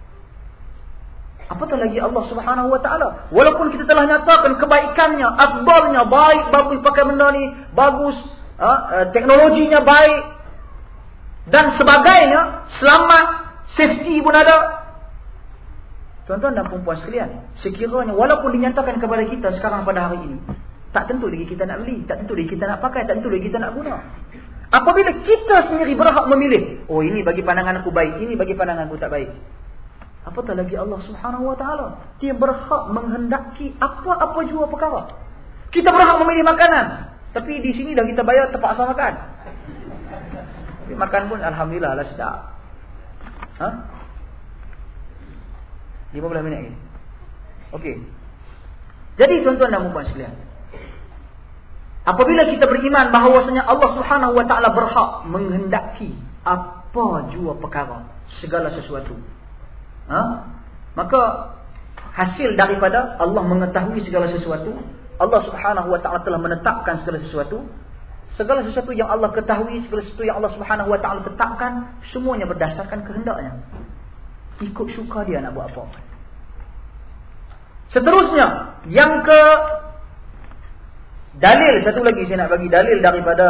Apatah lagi Allah Subhanahu wa taala. Walaupun kita telah nyatakan kebaikannya, afdalnya, baik, bagus pakai benda ni, bagus, ha, teknologinya baik dan sebagainya, selamat, safety pun ada. Tuan-tuan dan puan-puan sekalian, sekiranya walaupun dinyatakan kepada kita sekarang pada hari ini, tak tentu lagi kita nak beli, tak tentu lagi kita nak pakai, tak tentu lagi kita nak guna. Apabila kita sendiri berhak memilih, oh ini bagi pandangan aku baik, ini bagi pandangan aku tak baik. Apatah lagi Allah Subhanahu Wa Taala, Dia berhak menghendaki apa-apa jua perkara. Kita berhak memilih makanan, tapi di sini dah kita bayar terpaksa makan. Tapi makan pun alhamdulillah lah sedap. Ha? lima belas minit lagi. Okey. Jadi tuan-tuan dan puan sekalian, apabila kita beriman bahawasanya Allah Subhanahu Wa Taala berhak menghendaki apa jua perkara, segala sesuatu, ha? Maka hasil daripada Allah mengetahui segala sesuatu, Allah Subhanahu Wa Taala telah menetapkan segala sesuatu. Segala sesuatu yang Allah ketahui, segala sesuatu yang Allah Subhanahu Wa Taala tetapkan, semuanya berdasarkan kehendaknya. Ikut suka dia nak buat apa. Seterusnya, yang ke dalil, satu lagi saya nak bagi dalil daripada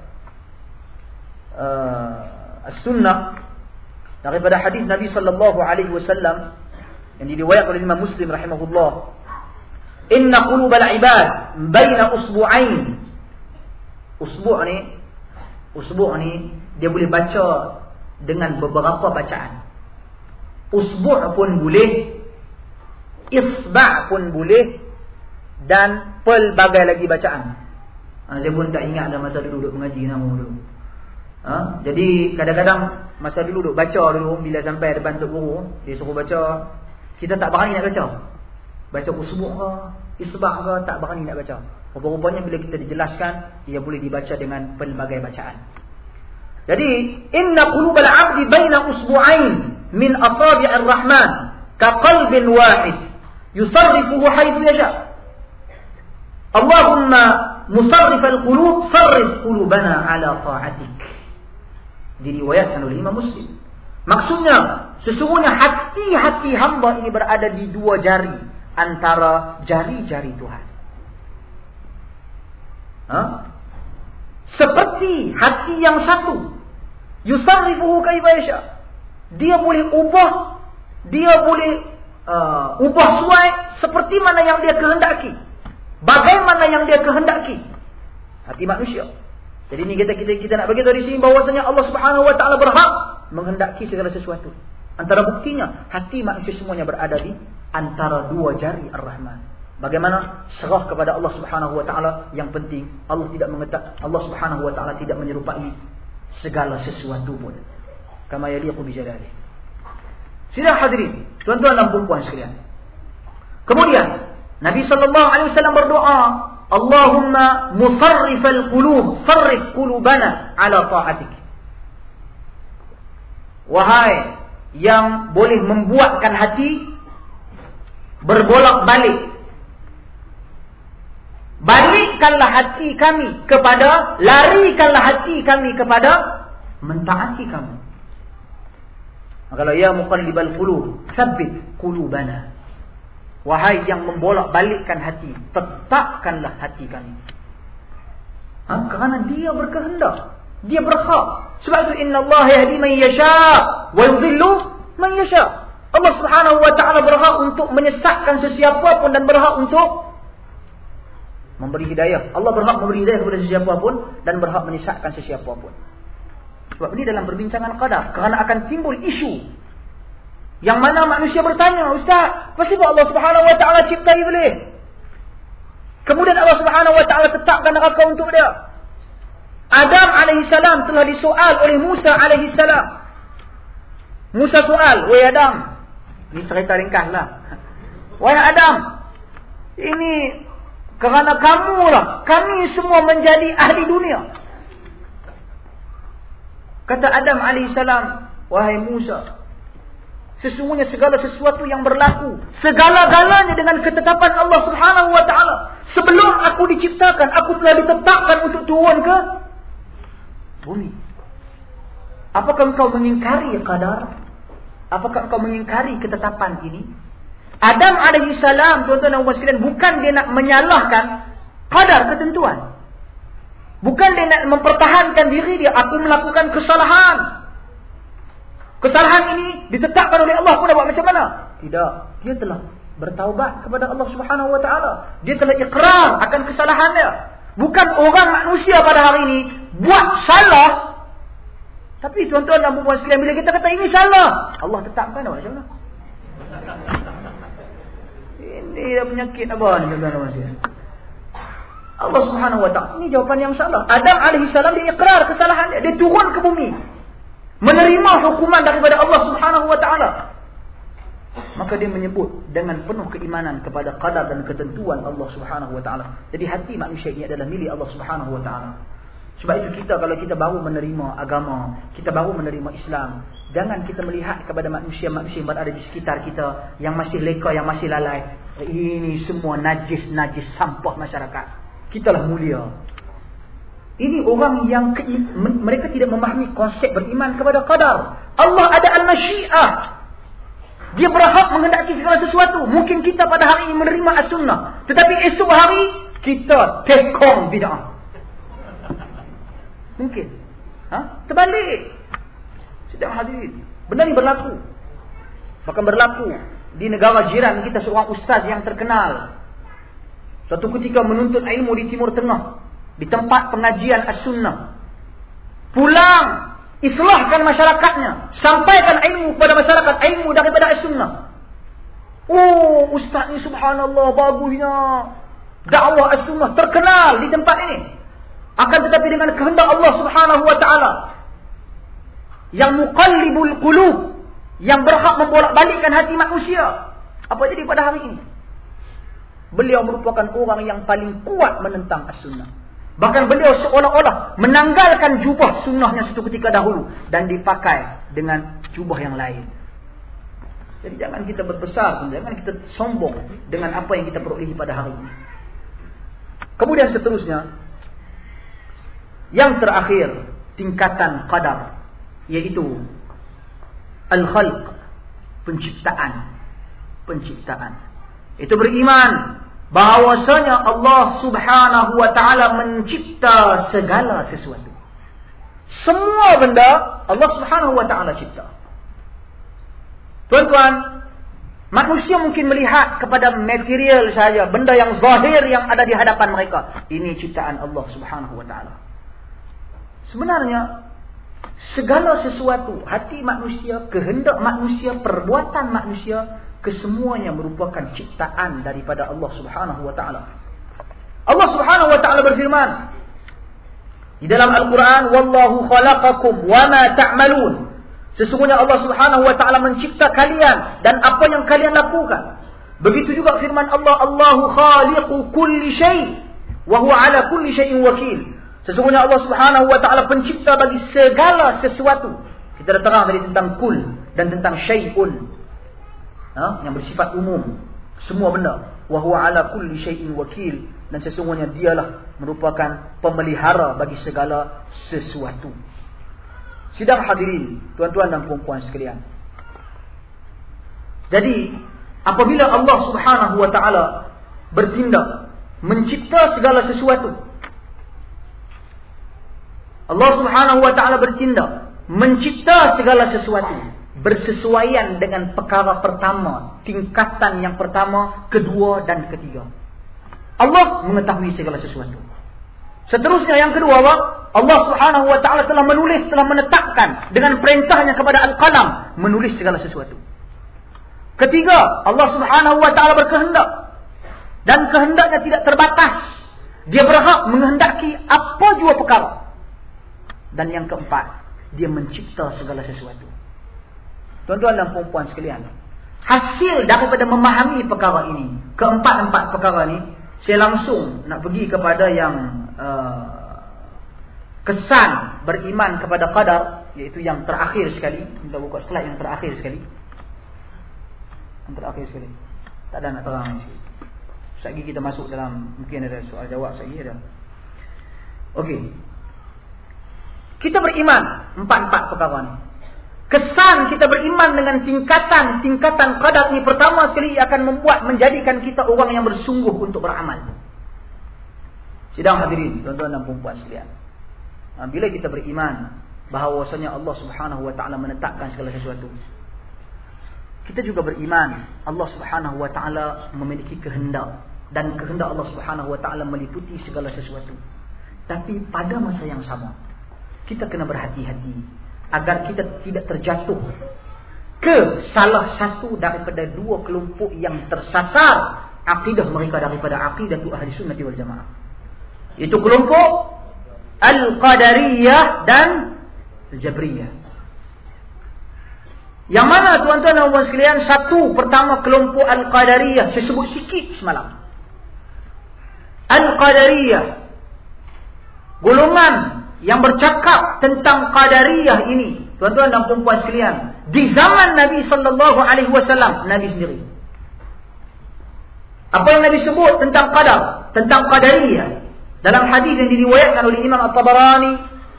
uh, as-sunnah, daripada hadis Nabi sallallahu alaihi wasallam yang diriwayatkan oleh Imam Muslim rahimahullah. Inna qulubal ibad baina usbu'ain. Usbu' ni, usbu' ni dia boleh baca dengan beberapa bacaan. Usbu' pun boleh, isba' pun boleh, dan pelbagai lagi bacaan. Ha, saya pun tak ingat dah masa dulu duduk mengaji nama dulu. Ha, jadi kadang-kadang masa dulu duduk baca dulu, bila sampai depan tok guru, dia suruh baca, kita tak berani nak baca. Baca usbu' ke, isba' ke, tak berani nak baca. Rupa-rupanya bila kita dijelaskan, dia boleh dibaca dengan pelbagai bacaan. Jadi, inna qulubal 'abdi baina usbu'ain min asabi'ir rahman ka qalbin wahid yusarrifuhu haythu yasha. Allahumma musarrifal qulub sarrif qulubana ala ta'atik. Diriwayatkan oleh Imam Muslim. Maksudnya, sesungguhnya hati-hati hamba ini berada di dua jari antara jari-jari Tuhan. Ha? Seperti hati yang satu, yusarrifuhu kaifa yasha. Dia boleh ubah, dia boleh uh, ubah suai seperti mana yang dia kehendaki, bagaimana yang dia kehendaki. Hati manusia. Jadi ni kita kita kita nak bagi tahu di sini bahwasanya Allah Subhanahu Wa Taala berhak menghendaki segala sesuatu. Antara buktinya, hati manusia semuanya berada di antara dua jari Ar-Rahman. Bagaimana serah kepada Allah Subhanahu Wa Taala, yang penting Allah tidak mengetak, Allah Subhanahu Wa Taala tidak menyerupai segala sesuatu pun. Kama yaliqu bi jalalihi. Sidang hadirin, tuan-tuan dan puan-puan sekalian. Kemudian Nabi sallallahu alaihi wasallam berdoa, Allahumma musarrifal qulub, sarrif qulubana ala ta'atik. Wahai yang boleh membuatkan hati berbolak-balik, balikkanlah hati kami kepada, larikanlah hati kami kepada mentaati kamu. Kalau ya muqallibal qulub, tsabbit qulubana. Wahai yang membolak-balikkan hati, tetapkanlah hati kami. Ha? Kerana dia berkehendak, dia berhak. Sebab itu innallaha yahdi man yasha wa yudhillu man yasha. Allah Subhanahu Wa Taala berhak untuk menyesatkan sesiapa pun dan berhak untuk memberi hidayah. Allah berhak memberi hidayah kepada sesiapa pun dan berhak menyesatkan sesiapa pun. Sebab ini dalam perbincangan qadar, kerana akan timbul isu yang mana manusia bertanya, Ustaz, apa sebab Allah Subhanahu Wa Taala cipta iblis? Kemudian Allah Subhanahu Wa Taala tetapkan neraka untuk dia. Adam alaihi salam telah disoal oleh Musa alaihi salam. Musa soal, "Wahai Adam," ini cerita ringkaslah. "Wahai Adam, ini kerana kamulah kami semua menjadi ahli dunia." Kata Adam alaihissalam, "Wahai Musa, sesungguhnya segala sesuatu yang berlaku, segala-galanya dengan ketetapan Allah Subhanahu Wa Taala. Sebelum aku diciptakan, aku telah ditetapkan untuk turun ke bumi. Apakah engkau mengingkari qadar? Apakah engkau mengingkari ketetapan ini?" Adam alaihissalam, tuan-tuan dan puan sekalian, bukan dia nak menyalahkan qadar, ketentuan. Bukan dia nak mempertahankan diri dia, aku melakukan kesalahan. Kesalahan ini ditetapkan oleh Allah, aku nak buat macam mana? Tidak. Dia telah bertaubat kepada Allah Subhanahu Wa Taala. Dia telah ikrar akan kesalahan dia. Bukan orang manusia pada hari ini buat salah. Tapi tuan-tuan dan puan-puan sekalian, bila kita kata ini salah, Allah tetapkan awak salah. Ini dah penyakit apa ni tuan-tuan dan puan sekalian? Allah Subhanahu wa ta'ala, ini jawapan yang salah. Adam alaihi salam dia ikrar kesalahan dia, dia turun ke bumi, menerima hukuman daripada Allah Subhanahu wa ta'ala. Maka dia menyebut dengan penuh keimanan kepada qadar dan ketentuan Allah Subhanahu wa ta'ala. Jadi hati manusia ini adalah milik Allah Subhanahu wa ta'ala. Sebab itu kita, kalau kita baru menerima agama, kita baru menerima Islam, jangan kita melihat kepada manusia-manusia yang berada di sekitar kita, yang masih leka, yang masih lalai. Ini semua najis-najis sampah masyarakat. Kitalah mulia. Ini orang yang ke, mereka tidak memahami konsep beriman kepada qadar. Allah ada al-masyiah. Dia berhak menghendaki segala sesuatu. Mungkin kita pada hari ini menerima as-sunnah, tetapi esok hari kita tekong bid'ah. Mungkin. Ha? Terbalik. Sedang hadirin. Benda ni berlaku. Bahkan berlaku di negara jiran kita, seorang ustaz yang terkenal suatu ketika menuntut ilmu di Timur Tengah, di tempat pengajian as-sunnah. Pulang, islahkan masyarakatnya, sampaikan ilmu kepada masyarakat, ilmu daripada as-sunnah. Oh, ustaz ni subhanallah, bagusnya dakwah as-sunnah, terkenal di tempat ini. Akan tetapi dengan kehendak Allah Subhanahu wa ta'ala yang muqallibul qulub, yang berhak membolak-balikkan hati manusia, apa jadi pada hari ini? Beliau merupakan orang yang paling kuat menentang as-sunnah. Bahkan beliau seolah-olah menanggalkan jubah sunnahnya satu ketika dahulu dan dipakai dengan jubah yang lain. Jadi jangan kita berbesar, jangan kita sombong dengan apa yang kita perolehi pada hari ini. Kemudian seterusnya, yang terakhir, tingkatan qadar, yaitu al-khalq, penciptaan. Penciptaan. Itu beriman bahawasanya Allah Subhanahu wa ta'ala mencipta segala sesuatu. Semua benda Allah Subhanahu wa ta'ala cipta. Tuan-tuan, manusia mungkin melihat kepada material saja, benda yang zahir yang ada di hadapan mereka. Ini ciptaan Allah Subhanahu wa ta'ala. Sebenarnya segala sesuatu, hati manusia, kehendak manusia, perbuatan manusia, kesemuanya merupakan ciptaan daripada Allah Subhanahu wa ta'ala. Allah Subhanahu wa ta'ala berfirman di dalam Al-Quran, wallahu khalaqakum wa ma ta'malun. Sesungguhnya Allah Subhanahu wa ta'ala mencipta kalian dan apa yang kalian lakukan. Begitu juga firman Allah, Allahu khaliqu kulli syai' wa huwa ala kulli syai'in wakil. Sesungguhnya Allah Subhanahu wa ta'ala pencipta bagi segala sesuatu. Kita dah terang tadi tentang kul dan tentang syai'un, ha? Yang bersifat umum, semua benda. Wa huwa ala kulli syai'in wakil. Dan sesungguhnya dialah merupakan pemelihara bagi segala sesuatu. Sidang hadirin, tuan-tuan dan puan-puan sekalian. Jadi apabila Allah Subhanahu wa ta'ala bertindak mencipta segala sesuatu, Allah Subhanahu wa ta'ala bertindak mencipta segala sesuatu bersesuaian dengan perkara pertama, tingkatan yang pertama, kedua dan ketiga. Allah mengetahui segala sesuatu. Seterusnya yang kedua, Allah Subhanahu wa ta'ala telah menulis, telah menetapkan dengan perintahnya kepada Al-Qalam menulis segala sesuatu. Ketiga, Allah Subhanahu wa ta'ala berkehendak dan kehendaknya tidak terbatas. Dia berhak menghendaki apa jua perkara. Dan yang keempat, dia mencipta segala sesuatu. Tuan-tuan dan puan-puan sekalian, hasil daripada memahami perkara ini, keempat-empat perkara ini, saya langsung nak pergi kepada yang uh, kesan beriman kepada qadar, iaitu yang terakhir sekali. Kita buka slide yang terakhir sekali. Yang terakhir sekali. Tak ada nak terang ni. Sekejap lagi kita masuk dalam, mungkin ada soal jawab sekejap lagi ada. Okey. Kita beriman empat-empat perkara ni. Kesan kita beriman dengan tingkatan-tingkatan qadar ni, pertama sekali akan membuat, menjadikan kita orang yang bersungguh untuk beramal. Sidang hadirin, tuan-tuan dan puan-puan sekalian. Bila kita beriman bahawasanya Allah Subhanahu wa ta'ala menetapkan segala sesuatu, kita juga beriman Allah Subhanahu wa ta'ala memiliki kehendak, dan kehendak Allah Subhanahu wa ta'ala meliputi segala sesuatu. Tapi pada masa yang sama, kita kena berhati-hati agar kita tidak terjatuh ke salah satu daripada dua kelompok yang tersasar akidah mereka daripada akidah ahli sunnah wal jamaah. Itu kelompok Al-Qadariyah dan Al-Jabriyah. Yang mana tuan-tuan dan puan sekalian, satu pertama kelompok Al-Qadariyah, saya sebut sikit semalam. Al-Qadariyah, golongan yang bercakap tentang Qadariyah ini, tuan-tuan dan puan sekalian, di zaman Nabi sallallahu alaihi wasallam, Nabi sendiri. Apa yang Nabi sebut tentang qadar, tentang Qadariyah dalam hadis yang diriwayatkan oleh Imam At-Tabarani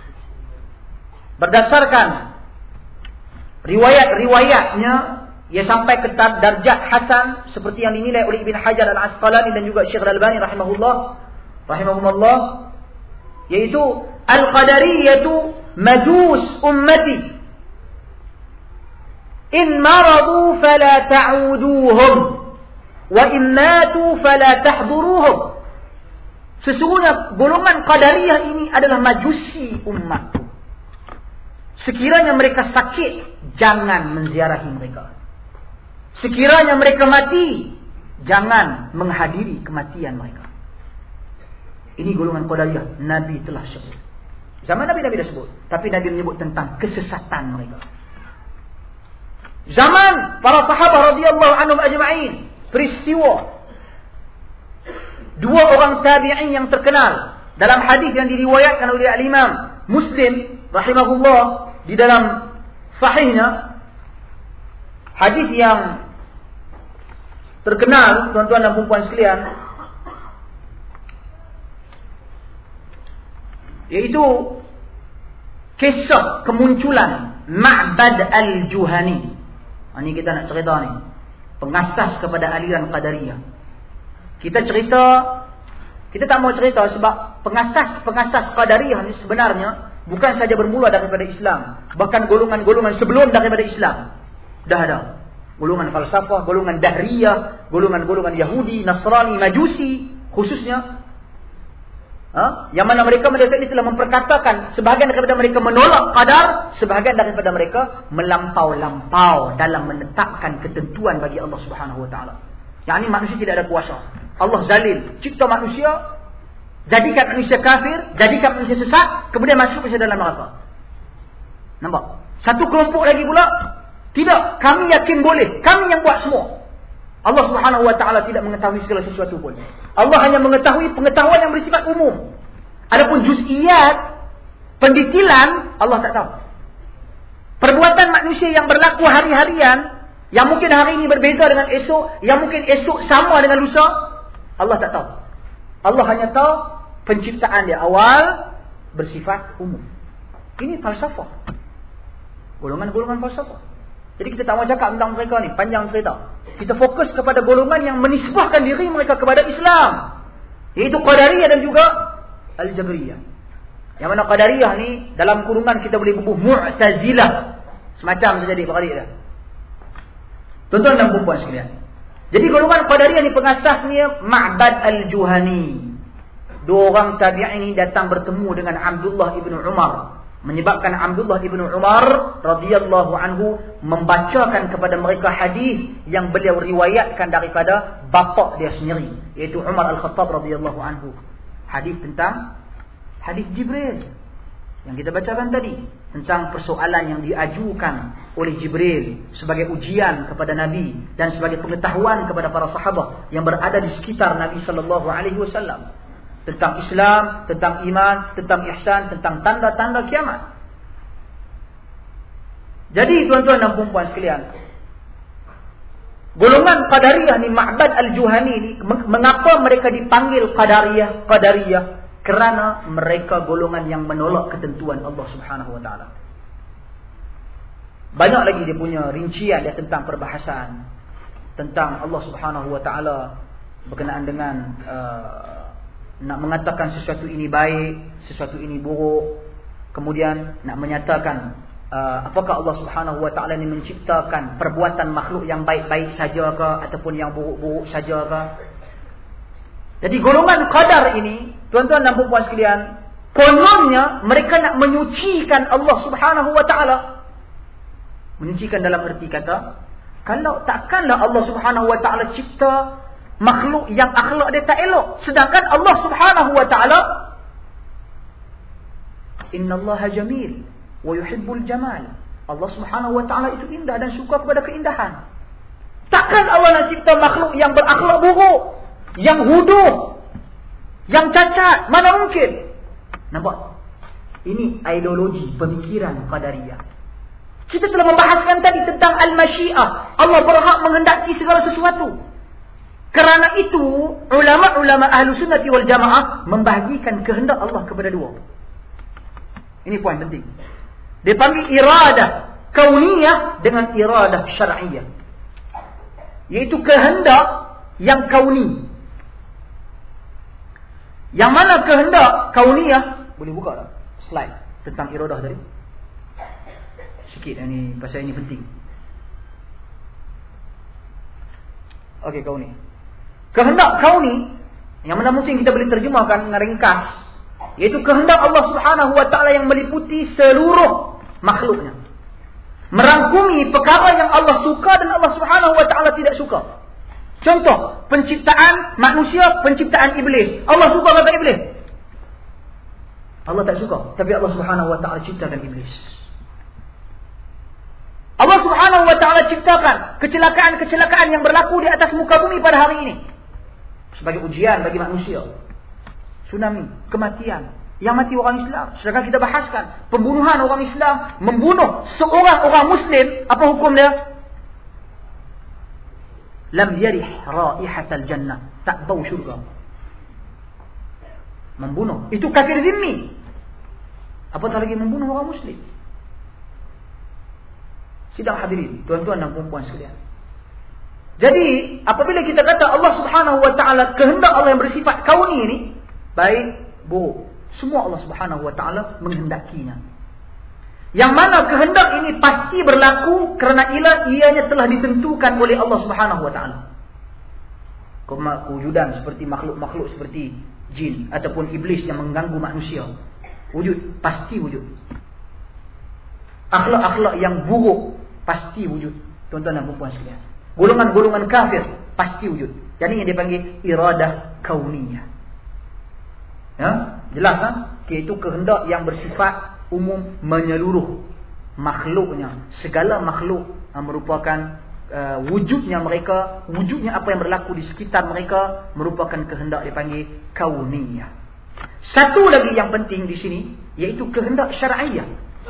berdasarkan riwayat-riwayatnya, ia sampai ke darjat hasan seperti yang dinilai oleh Ibn Hajar Al-Asqalani dan juga Syekh Al-Albani rahimahullah rahimahumullah, yaitu Al-Qadariyatu majus ummati in maradu fala ta'uduhum wa in matu fala tahduruhum. Sesungguhnya golongan Qadariyah ini adalah majusi umatku. Sekiranya mereka sakit, jangan menziarahi mereka. Sekiranya mereka mati, jangan menghadiri kematian mereka. Ini golongan Qadariyah. Nabi telah sebut. Zaman Nabi, Nabi dah sebut. Tapi Nabi menyebut tentang kesesatan mereka. Zaman para sahabat radhiyallahu anhum ajma'in, peristiwa dua orang tabi'in yang terkenal dalam hadis yang diriwayatkan oleh Al-Imam Muslim rahimahullah di dalam sahihnya, hadis yang terkenal tuan-tuan dan puan sekalian, yaitu kisah kemunculan Ma'bad Al-Juhani. Ini kita nak cerita ni, pengasas kepada aliran Qadariyah. Kita cerita, kita tak mau cerita sebab pengasas-pengasas Qadariyah ni sebenarnya bukan saja bermula daripada Islam, bahkan golongan-golongan sebelum daripada Islam dah ada. Golongan falsafah, golongan Dahriyah, golongan-golongan Yahudi, Nasrani, Majusi khususnya, ha? Yang mana mereka mereka ini telah memperkatakan, sebahagian daripada mereka menolak qadar, sebahagian daripada mereka melampau-lampau dalam menetapkan ketentuan bagi Allah Subhanahu Wa Taala. Yang ini manusia tidak ada kuasa. Allah zalim, cipta manusia, jadikan manusia kafir, jadikan manusia sesat, kemudian masuk ke dalam neraka. Nampak? Satu kelompok lagi pula, tidak, kami yakin boleh, kami yang buat semua. Allah Subhanahu Wa Taala tidak mengetahui segala sesuatu pun. Allah hanya mengetahui pengetahuan yang bersifat umum. Adapun juz'iyat, pendetilan, Allah tak tahu. Perbuatan manusia yang berlaku hari-harian, yang mungkin hari ini berbeza dengan esok, yang mungkin esok sama dengan lusa, Allah tak tahu. Allah hanya tahu penciptaan dia awal bersifat umum. Ini falsafah, golongan-golongan falsafah. Jadi kita tak mau cakap tentang mereka ni, panjang cerita. Kita fokus kepada golongan yang menisbahkan diri mereka kepada Islam, iaitu Qadariyah dan juga Al-Jabriyah. Yang mana Qadariyah ni dalam kurungan kita boleh bubuh Mu'tazilah, semacam terjadi perkara dia. Tuan-tuan dan puan sekalian, jadi golongan Qadariyah ni pengasasnya Ma'bad Al-Juhani. Dua orang tabi'in ini datang bertemu dengan Abdullah ibn Umar, menyebabkan Abdullah ibn Umar radhiyallahu anhu membacakan kepada mereka hadis yang beliau riwayatkan daripada bapa dia sendiri, iaitu Umar Al-Khattab radhiyallahu anhu. Hadis tentang hadis Jibril yang kita bacakan tadi, tentang persoalan yang diajukan oleh Jibril sebagai ujian kepada Nabi dan sebagai pengetahuan kepada para sahabat yang berada di sekitar Nabi sallallahu alaihi wasallam, tentang Islam, tentang iman, tentang ihsan, tentang tanda-tanda kiamat. Jadi tuan-tuan dan puan sekalian, golongan Qadariyah ni, Ma'bad Al-Juhani ni, mengapa mereka dipanggil Qadariyah? Qadariyah kerana mereka golongan yang menolak ketentuan Allah Subhanahu Wa Taala. Banyak lagi dia punya rincian dia tentang perbahasan tentang Allah Subhanahu Wa Taala berkenaan dengan uh, nak mengatakan sesuatu ini baik, sesuatu ini buruk. Kemudian nak menyatakan uh, apakah Allah Subhanahu Wa Taala ini menciptakan perbuatan makhluk yang baik-baik saja ke ataupun yang buruk-buruk saja ke. Jadi golongan qadar ini, tuan-tuan dan puan sekalian, kononnya mereka nak menyucikan Allah Subhanahu wa taala. Menyucikan dalam erti kata, kalau takkanlah Allah Subhanahu wa taala cipta makhluk yang akhlak dia tak elok, sedangkan Allah Subhanahu wa taala innallaha jamil wa yuhibbul jamal. Allah Subhanahu wa taala itu indah dan suka kepada keindahan. Takkan Allah nak cipta makhluk yang berakhlak buruk, yang huduh, yang cacat? Mana mungkin? Nampak? Ini ideologi pemikiran Qadariyah. Kita telah membahaskan tadi tentang al-masyiah. Allah berhak menghendaki segala sesuatu. Kerana itu, ulama-ulama ahlu sunnati wal jamaah membahagikan kehendak Allah kepada dua. Ini poin penting. Dia panggil iradah kauniyah dengan iradah syar'iyah. Iaitu kehendak yang kauni. Yang mana kehendak kauniyah? Boleh buka tak slide tentang iradah tadi? Sikit ni, pasal ini penting. Okey, kauni. Kehendak kauni, yang mana mungkin kita boleh terjemahkan dengan ringkas, iaitu kehendak Allah Subhanahu wa taala yang meliputi seluruh makhluknya. Merangkumi perkara yang Allah suka dan Allah Subhanahu wa taala tidak suka. Contoh, penciptaan manusia, penciptaan iblis. Allah suka kata iblis? Allah tak suka, tapi Allah Subhanahu wa taala ciptakan iblis. Allah Subhanahu wa taala ciptakan kecelakaan-kecelakaan yang berlaku di atas muka bumi pada hari ini sebagai ujian bagi manusia. Tsunami, kematian, yang mati orang Islam. Sedangkan kita bahaskan pembunuhan orang Islam, membunuh seorang orang Muslim, apa hukum dia? Lam yarih raihatal jannah, tak bau syurga. Membunuh, itu kafir zimmi. Apatah lagi membunuh orang Muslim. Sidang hadirin, tuan-tuan dan puan-puan sekalian. Jadi, apabila kita kata Allah Subhanahu wa taala kehendak Allah yang bersifat kauni ini, baik, buruk, semua Allah Subhanahu wa taala menghendakinya. Yang mana kehendak ini pasti berlaku kerana ianya telah ditentukan oleh Allah Subhanahu wa taala. Kewujudan seperti makhluk-makhluk seperti jin ataupun iblis yang mengganggu manusia, wujud, pasti wujud. Akhlak-akhlak yang buruk pasti wujud, tuan-tuan dan puan-puan sekalian. Golongan-golongan kafir pasti wujud. Jadi yang dipanggil iradah kauniyah. Ya, jelas kan? Iaitu kehendak yang bersifat umum menyeluruh makhluknya. Segala makhluk yang merupakan uh, wujudnya mereka, wujudnya apa yang berlaku di sekitar mereka merupakan kehendak dipanggil kauniyah. Satu lagi yang penting di sini iaitu kehendak syar'iyah.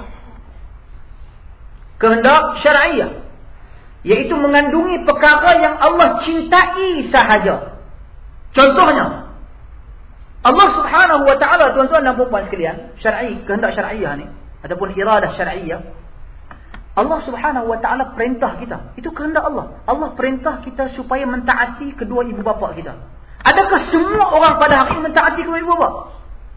Kehendak syar'iyah iaitu mengandungi perkara yang Allah cintai sahaja. Contohnya, Allah Subhanahu wa taala, tuan-tuan dan puan-puan sekalian, syar'i, kehendak syar'iyah ni ataupun iradah syar'iyah, Allah Subhanahu wa taala perintah kita. Itu kehendak Allah. Allah perintah kita supaya mentaati kedua ibu bapa kita. Adakah semua orang pada hari ini mentaati kedua ibu bapa?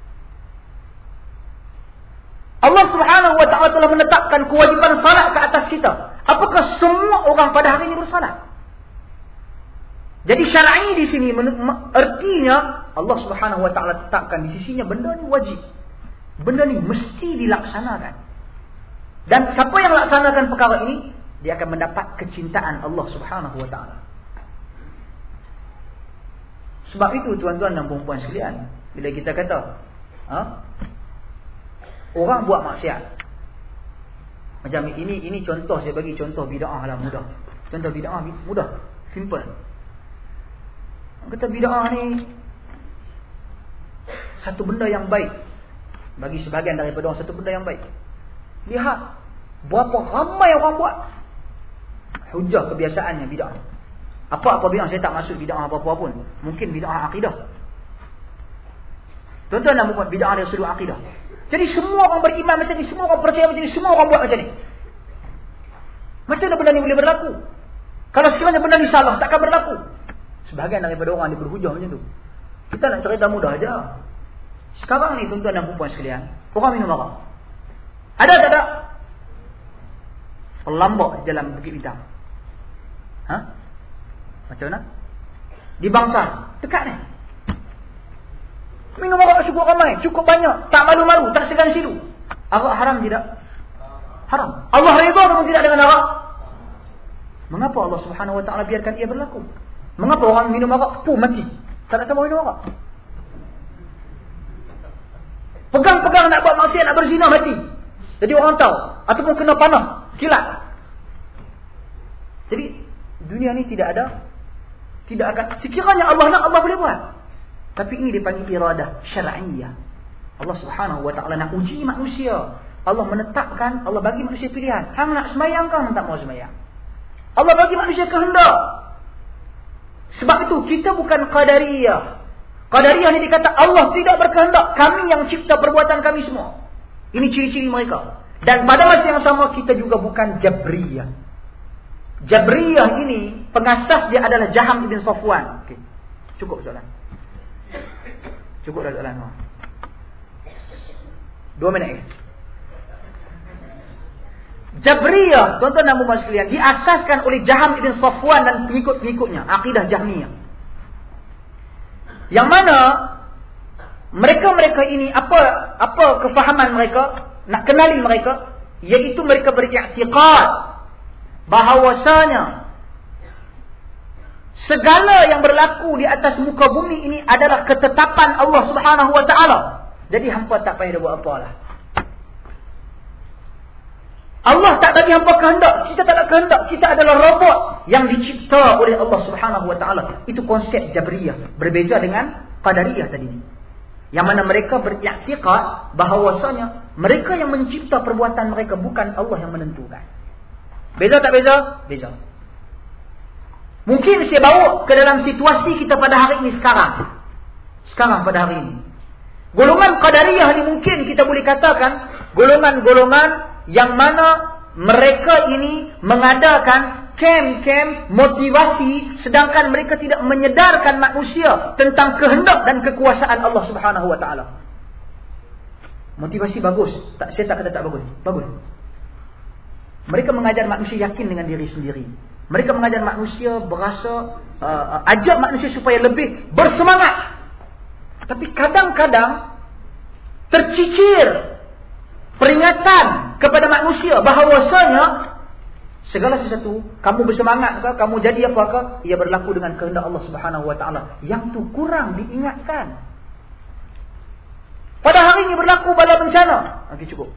Allah Subhanahu wa taala telah menetapkan kewajipan salat ke atas kita. Apakah semua orang pada hari ini bersalat? Jadi syar'i di sini artinya Allah Subhanahu wa taala tetapkan di sisinya benda ni wajib. Benda ni mesti dilaksanakan. Dan siapa yang laksanakan perkara ini, dia akan mendapat kecintaan Allah Subhanahu wa taala. Sebab itu tuan-tuan dan puan-puan sekalian, bila kita kata, ha? Orang buat maksiat. Macam ini ini contoh, saya bagi contoh bid'ah lah, mudah. Contoh bid'ah mudah, simple. Kata bid'ah ni satu benda yang baik bagi sebahagian daripada orang, satu benda yang baik. Lihat berapa ramai orang buat. Hujah kebiasaannya bid'ah. Apa-apa bid'ah, saya tak masuk bid'ah apa-apa pun. Mungkin bid'ah akidah. Tuan-tuan nak buat bid'ah dari sudut akidah. Jadi semua orang beriman macam ni, semua orang percaya macam ni, semua orang buat macam ni. Macam mana benda ni boleh berlaku? Kalau sekiranya benda ni salah, takkan berlaku. Sebahagian daripada orang dia berhujah macam tu. Kita nak cerita mudah aja. Sekarang ni tuan-tuan dan puan sekalian, orang minum arak. Ada tak ada? Pelambak dalam Bukit Bintang. Ha? Macam mana? Di Bangsar, dekat ni. Minum arak cukup ramai, cukup banyak, tak malu-malu, tak segan silu. Arak haram tidak? Haram. Allah redha ataupun tidak dengan arak? Mengapa Allah Subhanahu Wa Taala biarkan ia berlaku? Mengapa orang minum arak pun mati? Tak nak sama minum arak. Pegang-pegang nak buat maksiat, nak berzina, mati. Jadi orang tahu. Ataupun kena panah, kilat. Jadi dunia ni tidak ada, tidak akan, sekiranya Allah nak, Allah boleh buat. Tapi ini dipanggil iradah syar'iyah. Allah Subhanahu Wa Taala nak uji manusia. Allah menetapkan, Allah bagi manusia pilihan. Hang nak sembahyang ke, hang tak mau sembahyang. Allah bagi manusia kehendak. Sebab itu kita bukan qadariyah. Qadariyah ni dikata Allah tidak berkehendak, kami yang cipta perbuatan kami semua. Ini ciri-ciri mereka. Dan pada masa yang sama kita juga bukan Jabriyah. Jabriyah ini pengasas dia adalah Jaham ibn Safwan. Okey. Cukup soalan. Cukup dah soalan. Dua minit. Jabriyah, tuan-tuan dan puan sekalian, diasaskan oleh Jaham ibn Safwan dan pengikut-pengikutnya, akidah Jahmiyah. Yang mana mereka-mereka ini, apa apa kefahaman mereka, nak kenali mereka, iaitu mereka beriktikad bahawasanya segala yang berlaku di atas muka bumi ini adalah ketetapan Allah Subhanahu Wa Taala. Jadi hampa tak payah buat apalah. Allah tak bagi hampa kehendak, kita tak ada kehendak, kita adalah robot yang dicipta oleh Allah Subhanahu Wa Taala. Itu konsep Jabriyah, berbeza dengan Qadariyah tadi. Yang mana mereka beriktikad bahawasanya mereka yang mencipta perbuatan mereka, bukan Allah yang menentukan. Beza tak beza? Beza. Mungkin saya bawa ke dalam situasi kita pada hari ini sekarang. Sekarang pada hari ini. Golongan Qadariyah ni mungkin kita boleh katakan golongan-golongan yang mana mereka ini mengadakan kem-kem motivasi, sedangkan mereka tidak menyedarkan manusia tentang kehendak dan kekuasaan Allah Subhanahu Wa Taala. Motivasi bagus, tak, saya tak kata tak bagus, bagus. Mereka mengajar manusia yakin dengan diri sendiri. Mereka mengajar manusia berasa, uh, ajak manusia supaya lebih bersemangat. Tapi kadang-kadang tercicir peringatan kepada manusia bahawasanya segala sesuatu, kamu bersemangat ke, kamu jadi apakah, ia berlaku dengan kehendak Allah Subhanahu Wa Taala. Yang tu kurang diingatkan. Pada hari ini berlaku bala bencana. Okey, cukup.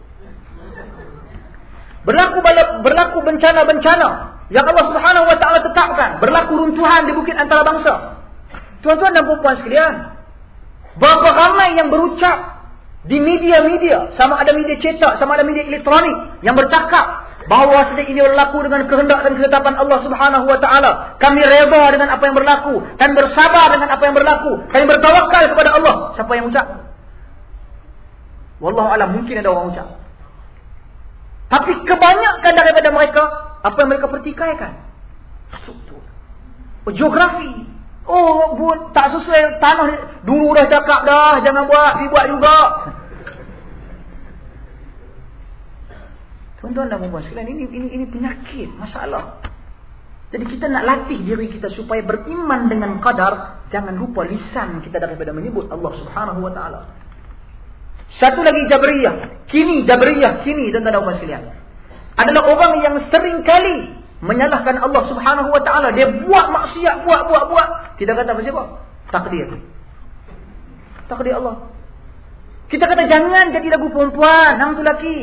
Berlaku bala, berlaku bencana-bencana yang Allah Subhanahu Wa Taala tetapkan. Berlaku runtuhan di bukit antarabangsa. Tuan-tuan dan puan-puan sekalian, berapa ramai yang berucap di media-media, sama ada media cetak, sama ada media elektronik, yang bercakap bahawa sedang ini berlaku dengan kehendak dan ketetapan Allah Subhanahu Wa Taala. Kami redha dengan apa yang berlaku dan bersabar dengan apa yang berlaku. Kami bertawakal kepada Allah. Siapa yang ucap? Wallahu a'lam, mungkin ada orang ucap. Tapi kebanyakan daripada mereka, apa yang mereka pertikaikan? Struktur, geografi. Oh, buat tak sesuai tanah ni. Dulu dah cakap dah, jangan buat, dibuat juga. Tuan-tuan dan puan sekalian, ini ini ini penyakit, masalah. Jadi kita nak latih diri kita supaya beriman dengan qadar. Jangan lupa lisan kita daripada menyebut Allah Subhanahu Wa Taala. Satu lagi Jabriyah. Kini Jabriyah kini, tuan-tuan dan puan sekalian, adalah orang yang sering kali menyalahkan Allah Subhanahu Wa Taala. Dia buat maksiat, buat buat buat. Kita kata apa siapa? Takdir. Takdir Allah. Kita kata jangan jadi lagu perempuan, hang tu lelaki.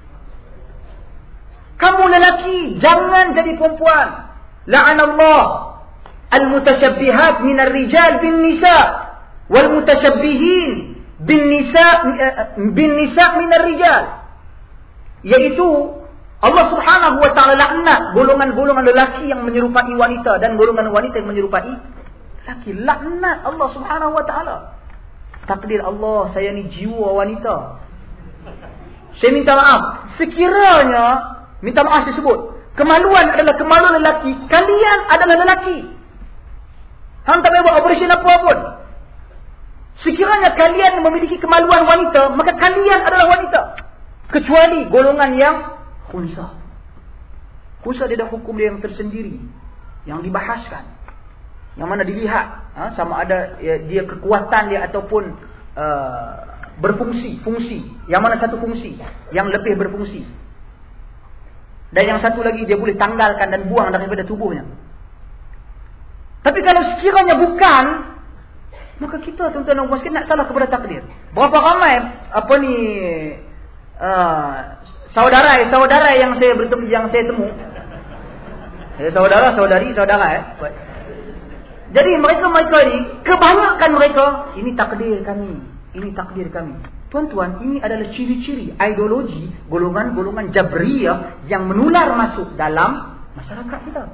Kamu lelaki, jangan jadi perempuan. La'anallah al-mutashabbihat min ar-rijal bin nisa wal mutashabbihin bin nisa bin nisa min ar-rijal. Yaitu Allah Subhanahu Wa Taala laknat golongan-golongan lelaki yang menyerupai wanita dan golongan wanita yang menyerupai lelaki. Laknat Allah Subhanahu Wa Taala. Takdir Allah, saya ni jiwa wanita. Saya minta maaf. Sekiranya, minta maaf saya sebut, kemaluan adalah kemaluan lelaki, kalian adalah lelaki. Hang tak boleh buat operasi apa pun. Sekiranya kalian memiliki kemaluan wanita, maka kalian adalah wanita. Kecuali golongan yang khunsa. Khunsa dia ada hukum dia yang tersendiri, yang dibahaskan, yang mana dilihat ha, sama ada ya, dia kekuatan dia ataupun uh, berfungsi, fungsi. Yang mana satu fungsi yang lebih berfungsi, dan yang satu lagi dia boleh tanggalkan dan buang daripada tubuhnya. Tapi kalau sekiranya bukan, maka kita tuan-tuan dan puan nak salah kepada takdir. Berapa ramai apa ni uh, saudara-saudara yang saya bertemu, yang saya temu. Saya saudara, saudari, saudara eh. Jadi mereka-mereka ni, kebanyakan mereka, ini takdir kami, ini takdir kami. Tuan-tuan, ini adalah ciri-ciri ideologi golongan-golongan Jabriyah yang menular masuk dalam masyarakat kita.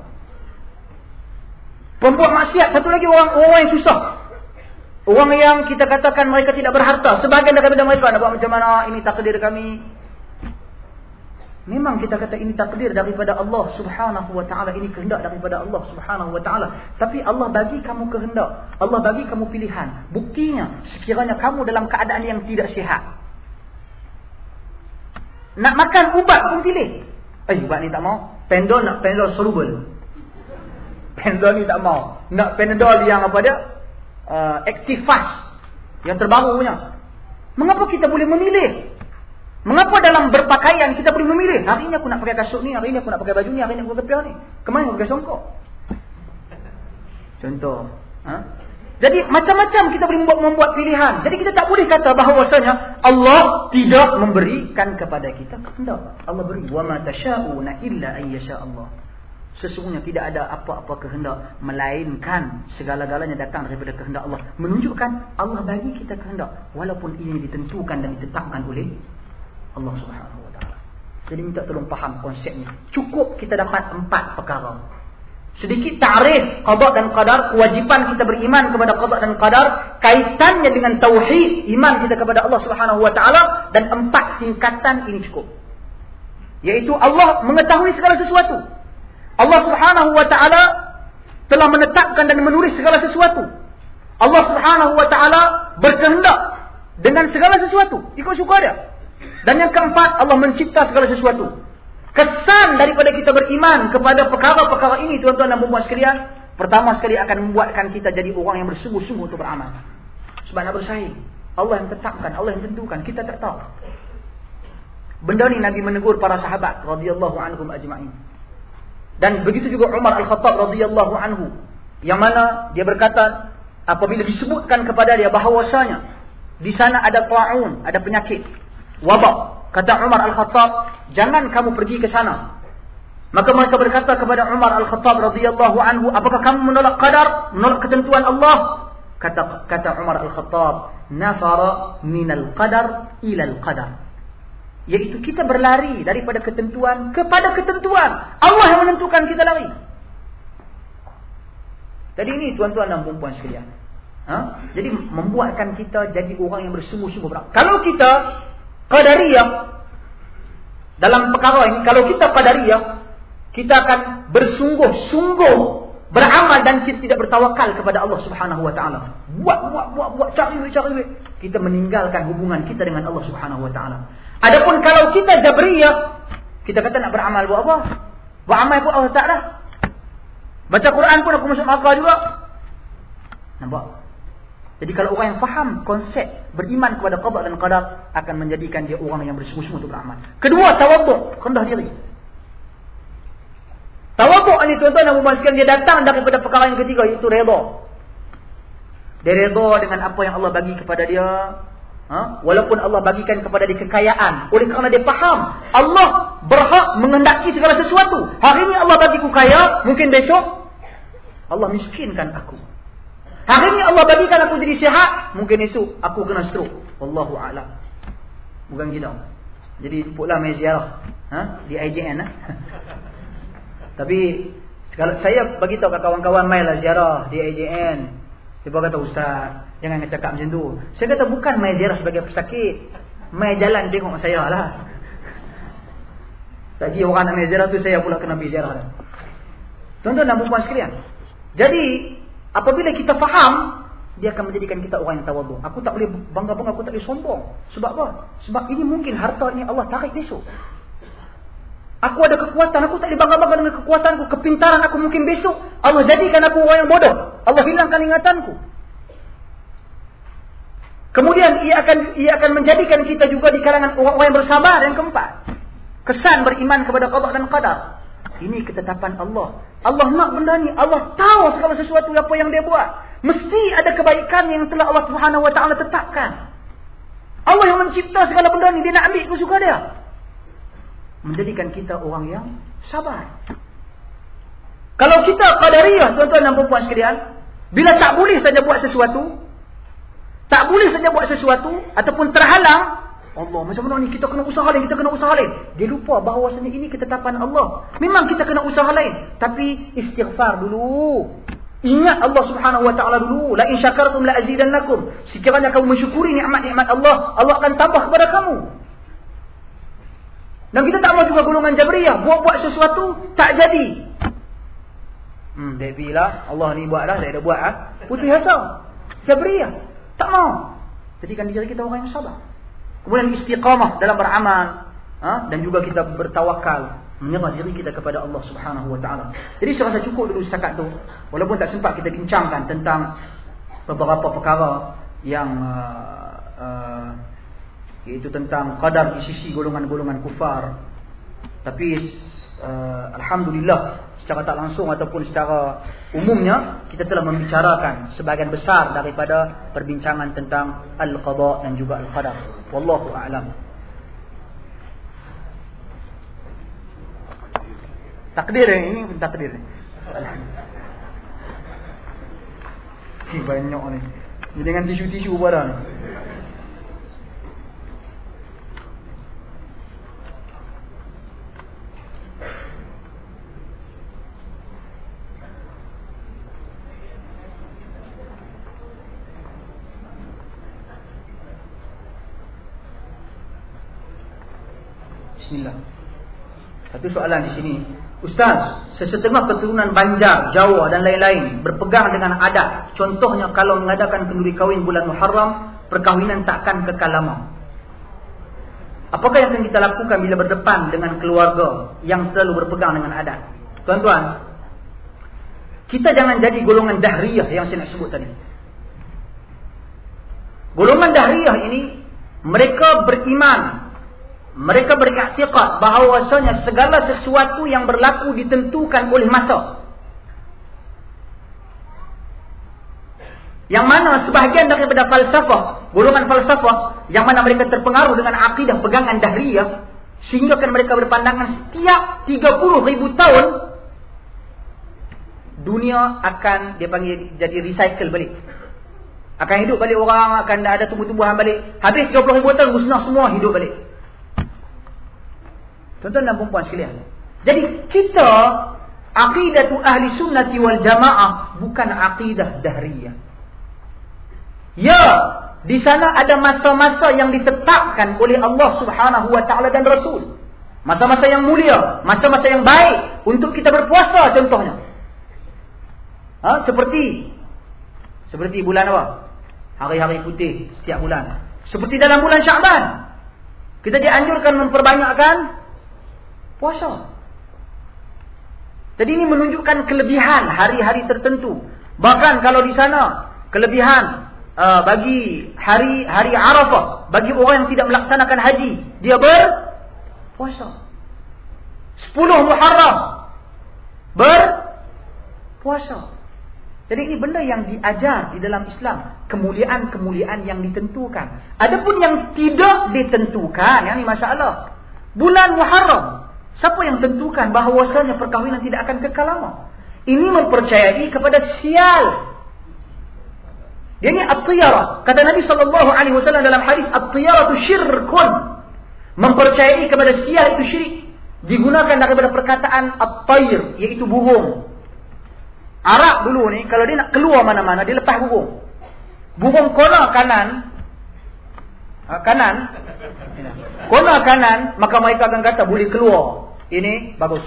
Pembuat maksiat, satu lagi orang orang yang susah. Orang yang kita katakan mereka tidak berharta. Sebahagian daripada mereka nak buat macam mana, ini takdir kami. Memang kita kata ini takdir daripada Allah Subhanahu wa taala, ini kehendak daripada Allah Subhanahu wa taala. Tapi Allah bagi kamu kehendak, Allah bagi kamu pilihan. Buktinya sekiranya kamu dalam keadaan yang tidak sihat, nak makan ubat pun pilih. Eh, ubat ni tak mau. Pendol nak pendol soluble. Pendol ni tak mau. Nak Panadol yang apa dia? Uh, Active Fast, yang terbaru punya. Mengapa kita boleh memilih? Mengapa dalam berpakaian kita boleh memilih? Hari ini aku nak pakai kasut ni, hari ini aku nak pakai baju ni, hari ini aku pakai piah ni. Kemana aku pakai songkok? Contoh. Ha? Jadi macam-macam kita boleh membuat, membuat pilihan. Jadi kita tak boleh kata bahawasanya Allah tidak memberikan kepada kita kehendak. Allah beri. Wa ma tasha'una illa ay yasha Allah. Sesungguhnya tidak ada apa-apa kehendak melainkan segala-galanya datang daripada kehendak Allah. Menunjukkan Allah bagi kita kehendak walaupun ini ditentukan dan ditetapkan oleh Allah Subhanahu wa taala. Jadi minta tolong faham konsepnya. Cukup kita dapat empat perkara. Sedikit ta'rif qada dan qadar, kewajipan kita beriman kepada qada dan qadar, kaitannya dengan tauhid, iman kita kepada Allah Subhanahu wa taala, dan empat tingkatan ini cukup. Yaitu Allah mengetahui segala sesuatu. Allah Subhanahu wa taala telah menetapkan dan menulis segala sesuatu. Allah Subhanahu wa taala berkehendak dengan segala sesuatu, ikut suka dia. Dan yang keempat, Allah mencipta segala sesuatu. Kesan daripada kita beriman kepada perkara-perkara ini, tuan-tuan dan puan-puan sekalian, pertama sekali akan membuatkan kita jadi orang yang bersungguh-sungguh untuk beramal. Sebab nak bersaing, Allah yang tetapkan, Allah yang tentukan, kita tak tahu. Benda ni Nabi menegur para sahabat radhiyallahu anhum ajma'in. Dan begitu juga Umar Al-Khattab radhiyallahu anhu, yang mana dia berkata apabila disebutkan kepada dia bahawasanya di sana ada ta'un, ada penyakit, wabak, kata Umar Al-Khattab, jangan kamu pergi ke sana. Maka mereka berkata kepada Umar Al-Khattab radhiyallahu anhu, apakah kamu menolak qadar, menolak ketentuan Allah? Kata kata Umar Al-Khattab, nafara minal qadar ilal qadar. Iaitu kita berlari daripada ketentuan kepada ketentuan. Allah yang menentukan kita lari. Jadi ini tuan-tuan dan puan-puan sekalian. Ha? Jadi membuatkan kita jadi orang yang bersungguh-sungguh beramal. Kalau kita qadariyah dalam perkara ini, kalau kita qadariyah, kita akan bersungguh-sungguh beramal dan kita tidak bertawakal kepada Allah Subhanahu wa taala. Buat buat buat buat cari cari kita meninggalkan hubungan kita dengan Allah Subhanahu wa taala. Adapun kalau kita Jabriyah, kita kata nak beramal buat apa? Buat amal pun Allah tak dah. Baca Quran pun aku masuk akal juga. Nampak? Jadi kalau orang yang faham konsep beriman kepada qada dan qadar, akan menjadikan dia orang yang bersungguh-sungguh untuk beramal. Kedua, tawaduk, rendah diri. Tawaduk ni tuan-tuan dan puan-puan sekalian, dia datang daripada perkara yang ketiga, iaitu redha. Dia redha dengan apa yang Allah bagi kepada dia. Ha? Walaupun Allah bagikan kepada dia kekayaan, oleh kerana dia faham Allah berhak menghendaki segala sesuatu. Hari ini Allah bagiku kaya, mungkin besok Allah miskinkan aku. Hari ini Allah bagikan aku jadi sihat, mungkin esok aku kena stroke. Wallahu a'lam. Bukan kita. Jadi pula mai ziarah, ha? Di I J N, ha? Tapi kalau saya bagi tahu kat kawan-kawan, mailah ziarah di I J N. Dia kata, ustaz, jangan cakap macam tu. Saya kata bukan mai ziarah sebagai pesakit, mai jalan tengok saya lah. Lagi orang nak mai ziarah tu, saya pula kena pergi ziarah. Tuan-tuan dan puan-puan sekalian, jadi apabila kita faham, dia akan menjadikan kita orang yang tawaduk. Aku tak boleh bangga-bangga, aku tak boleh sombong. Sebab apa? Sebab ini mungkin harta ini Allah tarik besok. Aku ada kekuatan, aku tak boleh bangga-bangga dengan kekuatanku. Kepintaran aku mungkin besok Allah jadikan aku orang yang bodoh. Allah hilangkan ingatanku. Kemudian ia akan ia akan menjadikan kita juga di kalangan orang-orang yang bersabar. Yang keempat, kesan beriman kepada qada dan qadar. Ini ketetapan Allah. Allah nak benda ni. Allah tahu segala sesuatu apa yang dia buat. Mesti ada kebaikan yang telah Allah Subhanahu Wa Taala tetapkan. Allah yang mencipta segala benda ni, dia nak ambil kesuka dia. Menjadikan kita orang yang sabar. Kalau kita qadariyah, tuan-tuan dan puan-puan sekalian, bila tak boleh saja buat sesuatu, tak boleh saja buat sesuatu ataupun terhalang, Allah, macam mana ni, kita kena usaha lain, kita kena usaha lain. Dia lupa bahawasanya ini ketetapan Allah. Memang kita kena usaha lain, tapi istighfar dulu. Ingat Allah Subhanahu Wa Taala dulu. La in syakartum la azidannakum. Sekiranya kamu mensyukuri nikmat-nikmat Allah, Allah akan tambah kepada kamu. Dan kita tak mau juga golongan Jabriyah, buat-buat sesuatu tak jadi. Hmm, dia bilang Allah ni buat dah, dia dah buat ah. Putus asa. Jabriyah tak mau. Jadikan diri kita orang yang sabar. Kemudian istiqamah dalam beramal, ha? Dan juga kita bertawakal, menyerah diri kita kepada Allah Subhanahu Wa Taala. Jadi saya rasa cukup dulu setakat tu. Walaupun tak sempat kita bincangkan tentang beberapa perkara yang uh, uh, iaitu tentang qadar di sisi golongan-golongan kufar. Tapi uh, alhamdulillah, secara tak langsung ataupun secara umumnya, kita telah membicarakan sebahagian besar daripada perbincangan tentang al-qada dan juga al-qadar. Wallahu a'lam. Takdir ini pun takdir ni. Si banyak ni. Ni dengan tisu-tisu pada ni. Bismillah. Satu soalan di sini. Ustaz, sesetengah keturunan Banjar, Jawa dan lain-lain berpegang dengan adat. Contohnya kalau mengadakan kenduri kahwin bulan Muharram, perkahwinan takkan kekal lama. Apakah yang akan kita lakukan bila berdepan dengan keluarga yang selalu berpegang dengan adat? Tuan-tuan, kita jangan jadi golongan dahriyah yang saya nak sebut tadi. Golongan dahriyah ini, mereka beriman, mereka beriktikad bahawasanya segala sesuatu yang berlaku ditentukan oleh masa. Yang mana sebahagian daripada falsafah, golongan falsafah, yang mana mereka terpengaruh dengan akidah pegangan dahriyah, sehingga kan mereka berpandangan setiap tiga puluh ribu tahun dunia akan dia panggil jadi recycle balik. Akan hidup balik orang, akan ada tumbuh-tumbuhan balik. Habis tiga puluh ribu tahun musnah semua, hidup balik. Tuan-tuan dan puan-puan sekalian, jadi kita aqidatu ahli sunnati wal jamaah bukan aqidah dahriyah. Ya, di sana ada masa-masa yang ditetapkan oleh Allah Subhanahu Wa Taala dan Rasul. Masa-masa yang mulia, masa-masa yang baik untuk kita berpuasa contohnya. Ha, seperti seperti bulan apa? Hari-hari putih setiap bulan. Seperti dalam bulan Syaban, kita dianjurkan memperbanyakkan puasa. Jadi ini menunjukkan kelebihan hari-hari tertentu. Bahkan kalau di sana kelebihan uh, bagi hari hari Arafah, bagi orang yang tidak melaksanakan haji, dia berpuasa. sepuluh Muharram berpuasa. Jadi ini benda yang diajar di dalam Islam, kemuliaan-kemuliaan yang ditentukan. Adapun yang tidak ditentukan, yang ini masalah. Bulan Muharram, siapa yang tentukan bahawasanya perkahwinan tidak akan kekal lama? Ini mempercayai kepada sial. Dia ni at-tiyarah. Kata Nabi sallallahu alaihi wasallam dalam hadis, at-tiyaratu syirkun. Mempercayai kepada sial itu syirik. Digunakan daripada perkataan at-tayr, iaitu burung. Arab dulu ni kalau dia nak keluar mana-mana, dia lepas burung. Burung kona kanan, kanan, kona kanan, maka mereka akan kata boleh keluar. Ini bagus.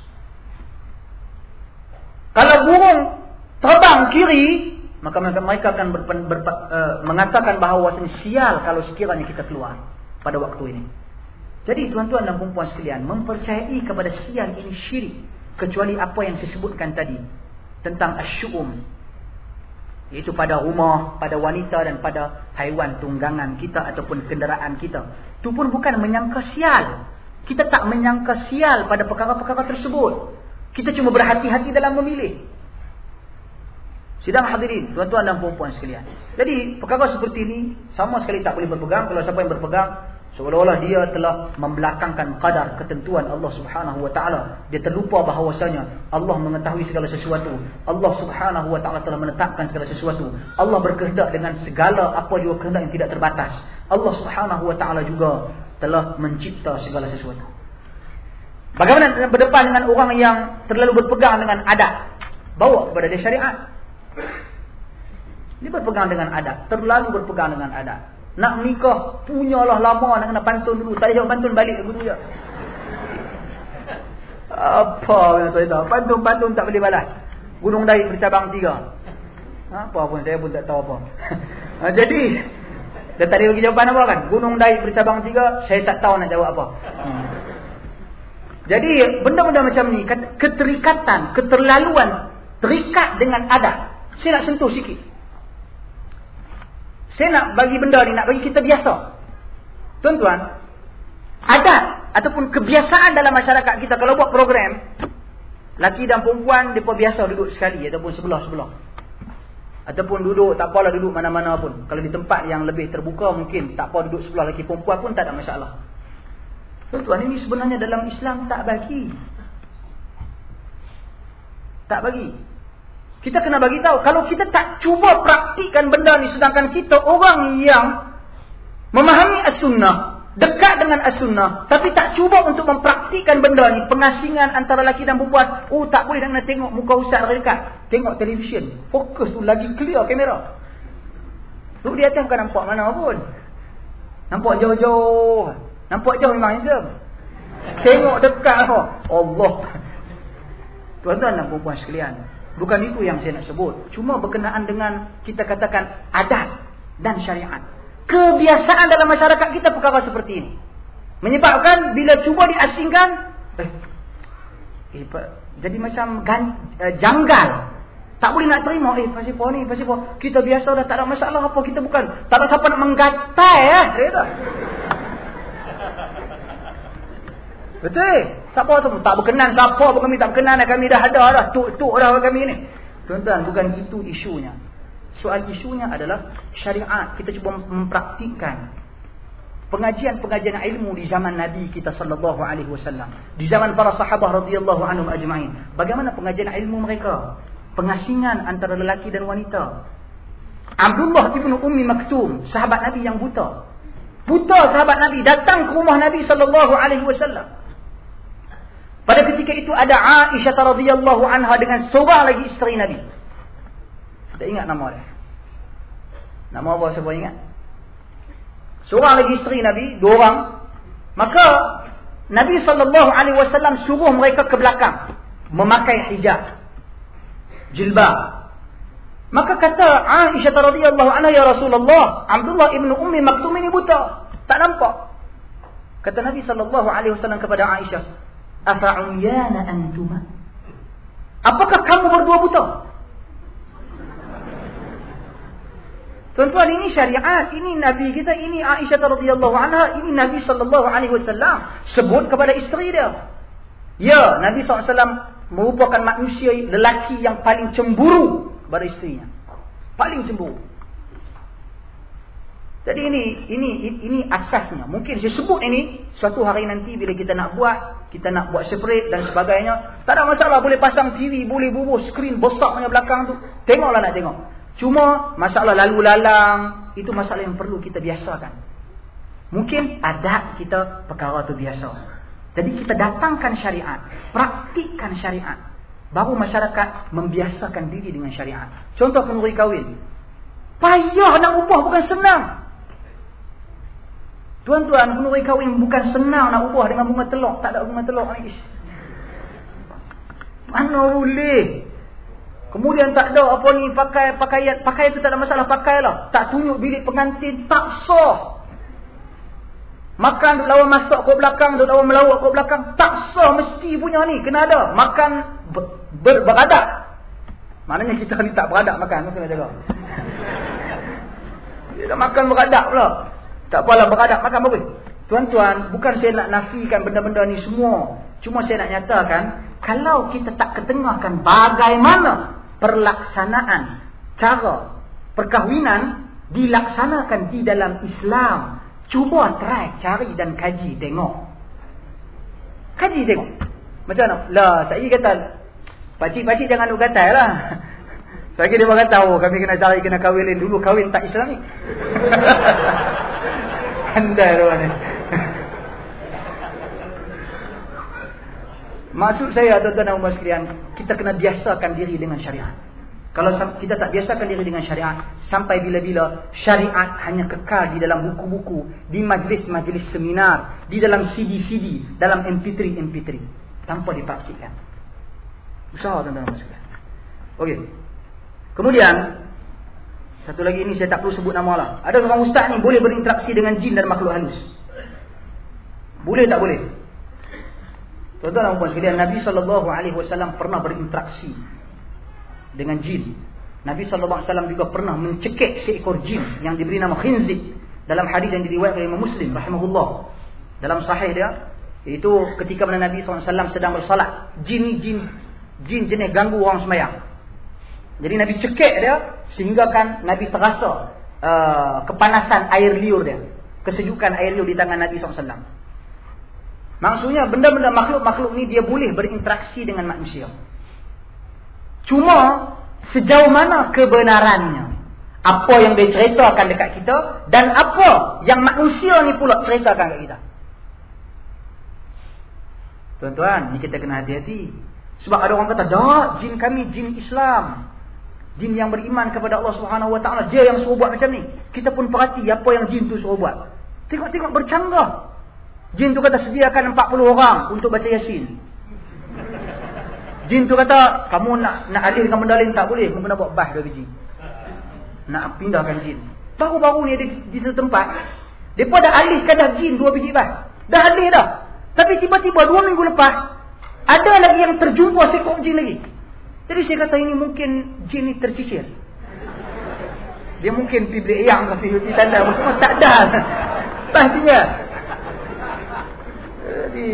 Kalau burung terbang kiri, maka mereka akan ber, ber, uh, mengatakan bahawa sial kalau sekiranya kita keluar pada waktu ini. Jadi tuan-tuan dan puan-puan sekalian, mempercayai kepada sial ini syirik, kecuali apa yang saya sebutkan tadi tentang asy'um. Iaitu pada rumah, pada wanita dan pada haiwan tunggangan kita ataupun kenderaan kita. Itu pun bukan menyangka sial. Kita tak menyangka sial pada perkara-perkara tersebut. Kita cuma berhati-hati dalam memilih. Sidang hadirin, tuan-tuan dan puan-puan sekalian. Jadi perkara seperti ini sama sekali tak boleh berpegang. Kalau siapa yang berpegang, seolah-olah dia telah membelakangkan qadar, ketentuan Allah Subhanahu wa taala. Dia terlupa bahawasanya Allah mengetahui segala sesuatu. Allah Subhanahu wa taala telah menetapkan segala sesuatu. Allah berkehendak dengan segala apa juga kehendak yang tidak terbatas. Allah Subhanahu wa taala juga telah mencipta segala sesuatu. Bagaimana berdepan dengan orang yang terlalu berpegang dengan adat? Bawa kepada dia syariat. Dia berpegang dengan adat, terlalu berpegang dengan adat. Nak nikah, punyalah lama nak kena pantun dulu. Tak ada jawab pantun balik dulu je. Apa yang saya tahu? Pantun-pantun tak boleh balas. Gunung Daik bercabang tiga. Apa pun saya pun tak tahu apa. Ha, jadi, dia tak ada bagi jawapan apa kan? Gunung Daik bercabang tiga, saya tak tahu nak jawab apa. Hmm. Jadi, benda-benda macam ni, keterikatan, keterlaluan, terikat dengan adat. Saya nak sentuh sikit. Saya nak bagi benda ni, nak bagi kita biasa. Tuan-tuan, adat ataupun kebiasaan dalam masyarakat kita, kalau buat program, laki dan perempuan, mereka biasa duduk sekali ataupun sebelah-sebelah. Ataupun duduk, tak apalah duduk mana-mana pun. Kalau di tempat yang lebih terbuka, mungkin tak apa duduk sebelah laki perempuan pun tak ada masalah. Tuan-tuan, ini sebenarnya dalam Islam tak bagi. Tak bagi. Kita kena bagi tahu, kalau kita tak cuba praktikkan benda ni, sedangkan kita orang yang memahami as-sunnah, dekat dengan as-sunnah, tapi tak cuba untuk mempraktikkan benda ni, pengasingan antara lelaki dan perempuan. Oh, tak boleh nak tengok muka ustaz dekat. Tengok televisyen, fokus tu lagi clear kamera. Duduk di atas bukan nampak mana pun. Nampak jauh-jauh. Nampak jauh memang handsome. Tengok dekat apa? Allah. Tuan-tuan dan perempuan sekalian, bukan itu yang saya nak sebut. Cuma berkenaan dengan kita katakan adat dan syariat. Kebiasaan dalam masyarakat kita perkara seperti ini. Menyebabkan bila cuba diasingkan, eh, eh jadi macam gan, eh, janggal. Tak boleh nak terima. Eh, pasal apa ni? Pasal apa? Kita biasa dah tak ada masalah apa. Kita bukan, tak ada siapa nak menggatai. Eh. Betul? Tak apa tu, tak berkenan siapa pun kami tak berkenan, kami dah ada dah, tuk-tuk dah kami ni. Tuan-tuan, bukan itu isunya. Soal isunya adalah syariat. Kita cuba mempraktikkan pengajian-pengajian ilmu di zaman Nabi kita sallallahu alaihi wasallam, di zaman para sahabat radhiyallahu anhum ajma'in. Bagaimana pengajian ilmu mereka? Pengasingan antara lelaki dan wanita. Abdullah ibnu Ummi Maktum, sahabat Nabi yang buta. Buta sahabat Nabi datang ke rumah Nabi sallallahu alaihi wasallam. Pada ketika itu ada Aisyah radhiyallahu anha dengan seorang lagi isteri Nabi. Tak ingat nama dia. Nama apa siapa ingat? Seorang lagi isteri Nabi, dua orang. Maka Nabi sallallahu alaihi wasallam suruh mereka ke belakang memakai hijab, jilbab. Maka kata Aisyah radhiyallahu anha, ya Rasulullah, Abdullah ibnu Ummi Maktum ini buta, tak nampak. Kata Nabi sallallahu alaihi wasallam kepada Aisyah, afa'uyana antuma? Apakah kamu berdua buta? Tuan-tuan, ini syariat, ini Nabi kita, ini Aisyah radhiyallahu anha, ini Nabi sallallahu alaihi wasallam sebut kepada isteri dia. Ya, Nabi sallallahu alaihi wasallam merupakan manusia lelaki yang paling cemburu kepada isterinya. Paling cemburu. Jadi ini ini ini asasnya. Mungkin saya sebut ini suatu hari nanti bila kita nak buat, kita nak buat separate dan sebagainya, tak ada masalah, boleh pasang T V, boleh bubuh skrin besar punya belakang tu. Tengoklah nak tengok. Cuma masalah lalu lalang itu masalah yang perlu kita biasakan. Mungkin adat kita perkara tu biasa. Jadi kita datangkan syariat, praktikkan syariat, baru masyarakat membiasakan diri dengan syariat. Contoh kenduri kahwin. Payah nak ubah, bukan senang. Tuan-tuan, kenduri kahwin bukan senang nak ubah dengan bunga telur. Tak ada bunga telur ni. Mana boleh? Kemudian tak ada apa ni, pakai pakaian, pakaian tu tak ada masalah, pakailah. Tak tunjuk bilik pengantin, tak sah. Makan duk lawan masak kat belakang, duk lawan melawak kat belakang, tak sah, mesti punya ni kena ada. Makan ber, ber, beradab. Maknanya kita ni tak beradab makan, kena jaga. Dia dah makan beradab pula. Tak apalah beradab makan bagus. Tuan-tuan, bukan saya nak nafikan benda-benda ni semua. Cuma saya nak nyatakan, kalau kita tak ketengahkan bagaimana perlaksanaan cara perkahwinan dilaksanakan di dalam Islam, cuba try cari dan kaji tengok. Kaji tengok. Macam mana? Lah, saya kata, pakcik-pakcik jangan lu gatal lah. Lagi dia berkata, oh kami kena cari, kena kahwin dulu, kahwin tak Islamik. Andai orang ni. Maksud saya, tuan-tuan dan puan sekalian, kita kena biasakan diri dengan syariat. Kalau kita tak biasakan diri dengan syariat, sampai bila-bila syariat hanya kekal di dalam buku-buku, di majlis-majlis seminar, di dalam C D-C D, dalam M P tiga M P tiga, tanpa dipraktikkan. Usaha tuan-tuan dan puan sekalian. Okey. Kemudian satu lagi, ini saya tak perlu sebut nama lah. Ada orang ustaz ni boleh berinteraksi dengan jin dan makhluk halus. Boleh tak boleh? Tuan-tuan dan puan sekalian, Nabi sallallahu alaihi wasallam pernah berinteraksi dengan jin. Nabi sallallahu alaihi wasallam juga pernah mencekik seekor jin yang diberi nama Khinzib, dalam hadis yang diriwayatkan oleh Imam Muslim rahimahullah. Dalam sahih dia, iaitu ketika mana Nabi sallallahu alaihi wasallam sedang bersolat, jin jin jin jenis ganggu orang sembahyang. Jadi Nabi cekik dia sehingga kan Nabi terasa uh, kepanasan air liur dia, kesejukan air liur di tangan Nabi sallallahu alaihi wasallam. Maksudnya benda-benda makhluk-makhluk ni dia boleh berinteraksi dengan manusia. Cuma sejauh mana kebenarannya, apa yang dia ceritakan dekat kita, dan apa yang manusia ni pula ceritakan dekat kita. Tuan-tuan, ni kita kena hati-hati. Sebab ada orang kata, dah, jin kami jin Islam, jin yang beriman kepada Allah Subhanahu Wa Taala, dia yang suruh buat macam ni. Kita pun perhati apa yang jin tu suruh buat. Tengok-tengok bercanggah. Jin tu kata sediakan empat puluh orang untuk baca Yasin. Jin tu kata, kamu nak nak alihkan benda lain tak boleh, kamu kena buat bah dua biji. Nak pindahkan jin. Baru-baru ni di, di satu tempat, mereka dah alihkan dah jin dua biji bah. Dah alih dah. Tapi tiba-tiba dua minggu lepas, ada lagi yang terjumpa seekor jin lagi. Jadi saya kata ini mungkin jin ni tercicir. Dia mungkin piblik yang kasi di tanda semua tak ada. Pastinya. Jadi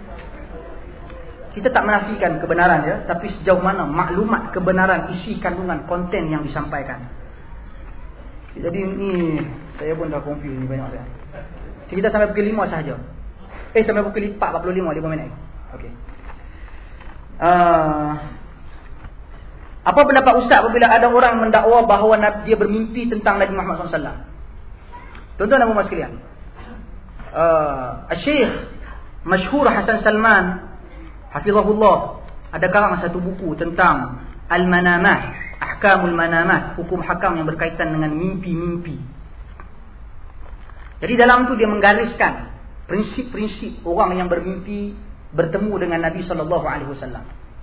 kita tak menafikan kebenaran ya, tapi sejauh mana maklumat kebenaran, isi kandungan konten yang disampaikan. Jadi ini saya pun dah confuse ni banyak saya. Kita sampai pukul lima sahaja. Eh sampai pukul empat empat puluh lima, lima minit. Okey. Uh, apa pendapat Ustaz apabila ada orang mendakwa bahawa dia bermimpi tentang Nabi Muhammad sallallahu alaihi wasallam? Tuan-tuan dan puan sekalian, uh, Syekh masyhur Hasan Salman hafizahullah ada karang satu buku tentang Al-Manamat, Ahkamul Manamat, hukum hakam yang berkaitan dengan mimpi-mimpi. Jadi dalam tu dia menggariskan prinsip-prinsip orang yang bermimpi bertemu dengan Nabi sallallahu alaihi wasallam.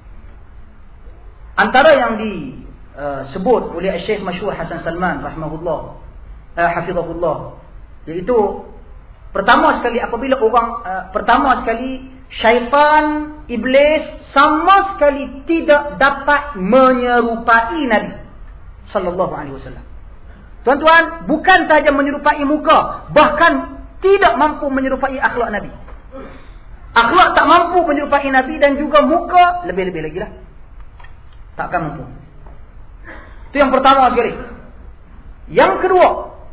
Antara yang disebut uh, oleh Syekh masyhur Hasan Salman rahimahullah, uh, hafizahullah, iaitu pertama sekali apabila orang uh, pertama sekali syaitan, iblis sama sekali tidak dapat menyerupai Nabi sallallahu alaihi wasallam. Tuan-tuan, bukan saja menyerupai muka, bahkan tidak mampu menyerupai akhlak Nabi. Akhlak tak mampu menyerupai Nabi, dan juga muka lebih-lebih lagi lah. Takkan mampu. Itu yang pertama sekali. Yang kedua,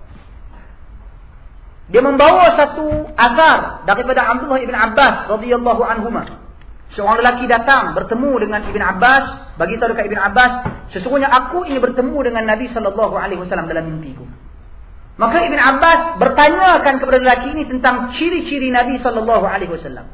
dia membawa satu azar daripada Abdullah ibn Abbas radhiyallahu anhuma. Seorang lelaki datang bertemu dengan Ibn Abbas, bagi tahu dekat Ibn Abbas, sesungguhnya aku ingin bertemu dengan Nabi sallallahu alaihi wasallam dalam mimpiku. Maka Ibn Abbas bertanyakan kepada lelaki ini tentang ciri-ciri Nabi sallallahu alaihi wasallam.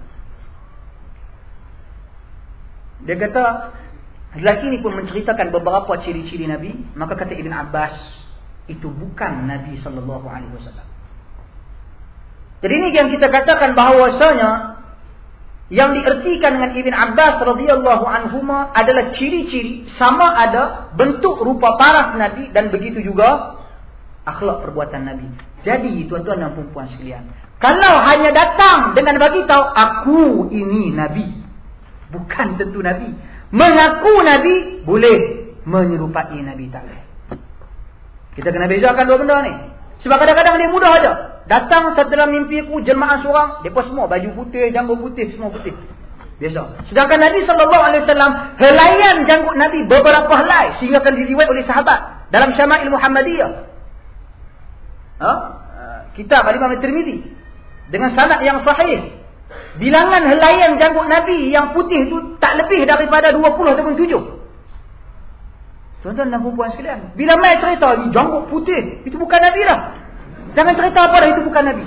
Dia kata, lelaki ini pun menceritakan beberapa ciri-ciri Nabi. Maka kata Ibn Abbas, itu bukan Nabi sallallahu alaihi wasallam. Jadi ini yang kita katakan bahawasanya yang diertikan dengan Ibn Abbas radhiyallahu anhuma adalah ciri-ciri, sama ada bentuk rupa paras Nabi dan begitu juga akhlak perbuatan Nabi. Jadi tuan-tuan dan puan-puan sekalian, kalau hanya datang dengan bagi tahu aku ini Nabi, bukan tentu Nabi. Mengaku Nabi boleh, menyerupai Nabi tak boleh. Kita kena bezakan dua benda ni. Sebab kadang-kadang dia mudah aja. Datang dalam mimpi aku jemaah seorang, depa semua baju putih, janggut putih, semua putih. Biasa. Sedangkan Nabi sallallahu alaihi wasallam helaian janggut Nabi beberapa helai sehingga akan diriwayat oleh sahabat dalam Syama'il Muhammadiyah. Ha? Kitab Al-Imam At-Tirmizi dengan sanad yang sahih. Bilangan helaian janggut Nabi yang putih itu tak lebih daripada dua puluh ataupun tujuh. Tuan-tuan dan puan sekalian, bila mai cerita ni janggut putih, itu bukan Nabi lah. Jangan cerita apa dah, itu bukan Nabi.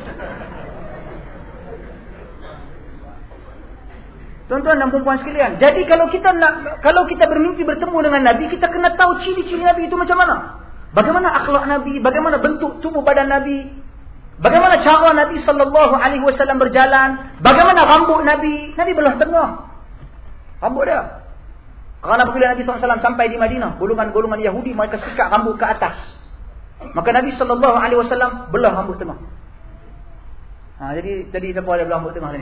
Tuan-tuan dan puan sekalian, jadi kalau kita nak, kalau kita bermimpi bertemu dengan Nabi, kita kena tahu ciri-ciri Nabi itu macam mana. Bagaimana akhlak Nabi, bagaimana bentuk tubuh badan Nabi, bagaimana cara Nabi sallallahu alaihi wasallam berjalan, bagaimana rambut Nabi. Nabi belah tengah rambut dia. Kerana apabila Nabi sallallahu alaihi wasallam sampai di Madinah, golongan-golongan Yahudi mereka sikat rambut ke atas. Maka Nabi sallallahu alaihi wasallam belah rambut tengah. Ha, jadi jadi siapa ada belah rambut tengah ni?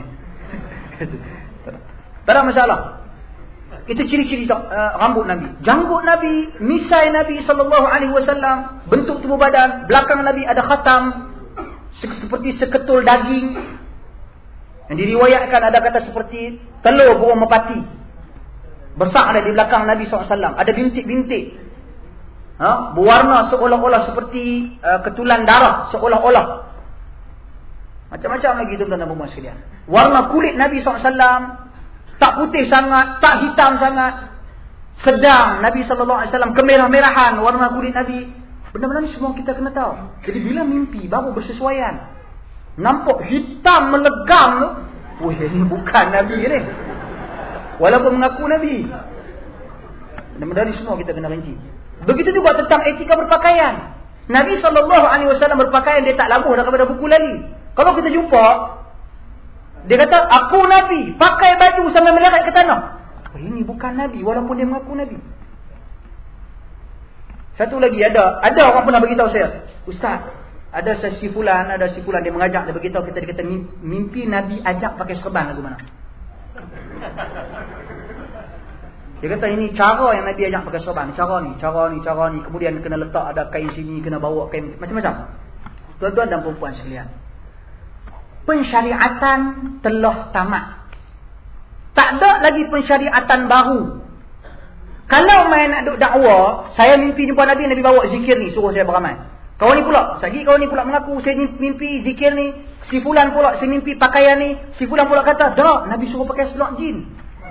Tak ada masalah. Itu ciri-ciri uh, rambut Nabi. Janggut Nabi, misai Nabi sallallahu alaihi wasallam, bentuk tubuh badan, belakang Nabi ada khatam seperti seketul daging. Yang diriwayatkan ada kata seperti telur burung merpati. Besar ada di belakang Nabi sallallahu alaihi wasallam. Ada bintik-bintik. Ha? Berwarna seolah-olah seperti uh, ketulan darah. Seolah-olah. Macam-macam lagi tuan-tuan dan puan sekalian. Warna kulit Nabi sallallahu alaihi wasallam tak putih sangat, tak hitam sangat. Sedang Nabi sallallahu alaihi wasallam kemerah-merahan warna kulit Nabi. Benda-benda ni semua kita kena tahu. Jadi bila mimpi baru bersesuaian. Nampak hitam melegam tu. Weh, ini bukan Nabi ni. Walaupun mengaku Nabi. Benda-benda ni semua kita kena rinci. Begitu juga tentang etika berpakaian. Nabi sallallahu alaihi wasallam berpakaian dia tak labuh daripada buku lali. Kalau kita jumpa, dia kata, aku Nabi, pakai baju sampai meleret ke tanah. Oh, ini bukan Nabi, walaupun dia mengaku Nabi. Satu lagi, ada ada orang pernah beritahu saya, Ustaz, ada si fulan, ada si fulan, dia mengajak, dia beritahu kita, dia kata, mimpi Nabi ajak pakai serban lagu mana. Dia kata, ini cara yang Nabi ajak pakai serban, cara ni, cara ni, cara ni, kemudian kena letak, ada kain sini, kena bawa kain, macam-macam. Tuan-tuan dan perempuan sekalian, pensyariatan telah tamat. Tak ada lagi pensyariatan baru. Kalau main nak duk dakwa, saya mimpi jumpa Nabi, Nabi bawa zikir ni, suruh saya beramal. Kawan ni pula, sagi kawan ni pula mengaku, saya mimpi zikir ni. Si fulan pula, saya mimpi pakaian ni. Si fulan pula kata, dah, Nabi suruh pakai selok jin.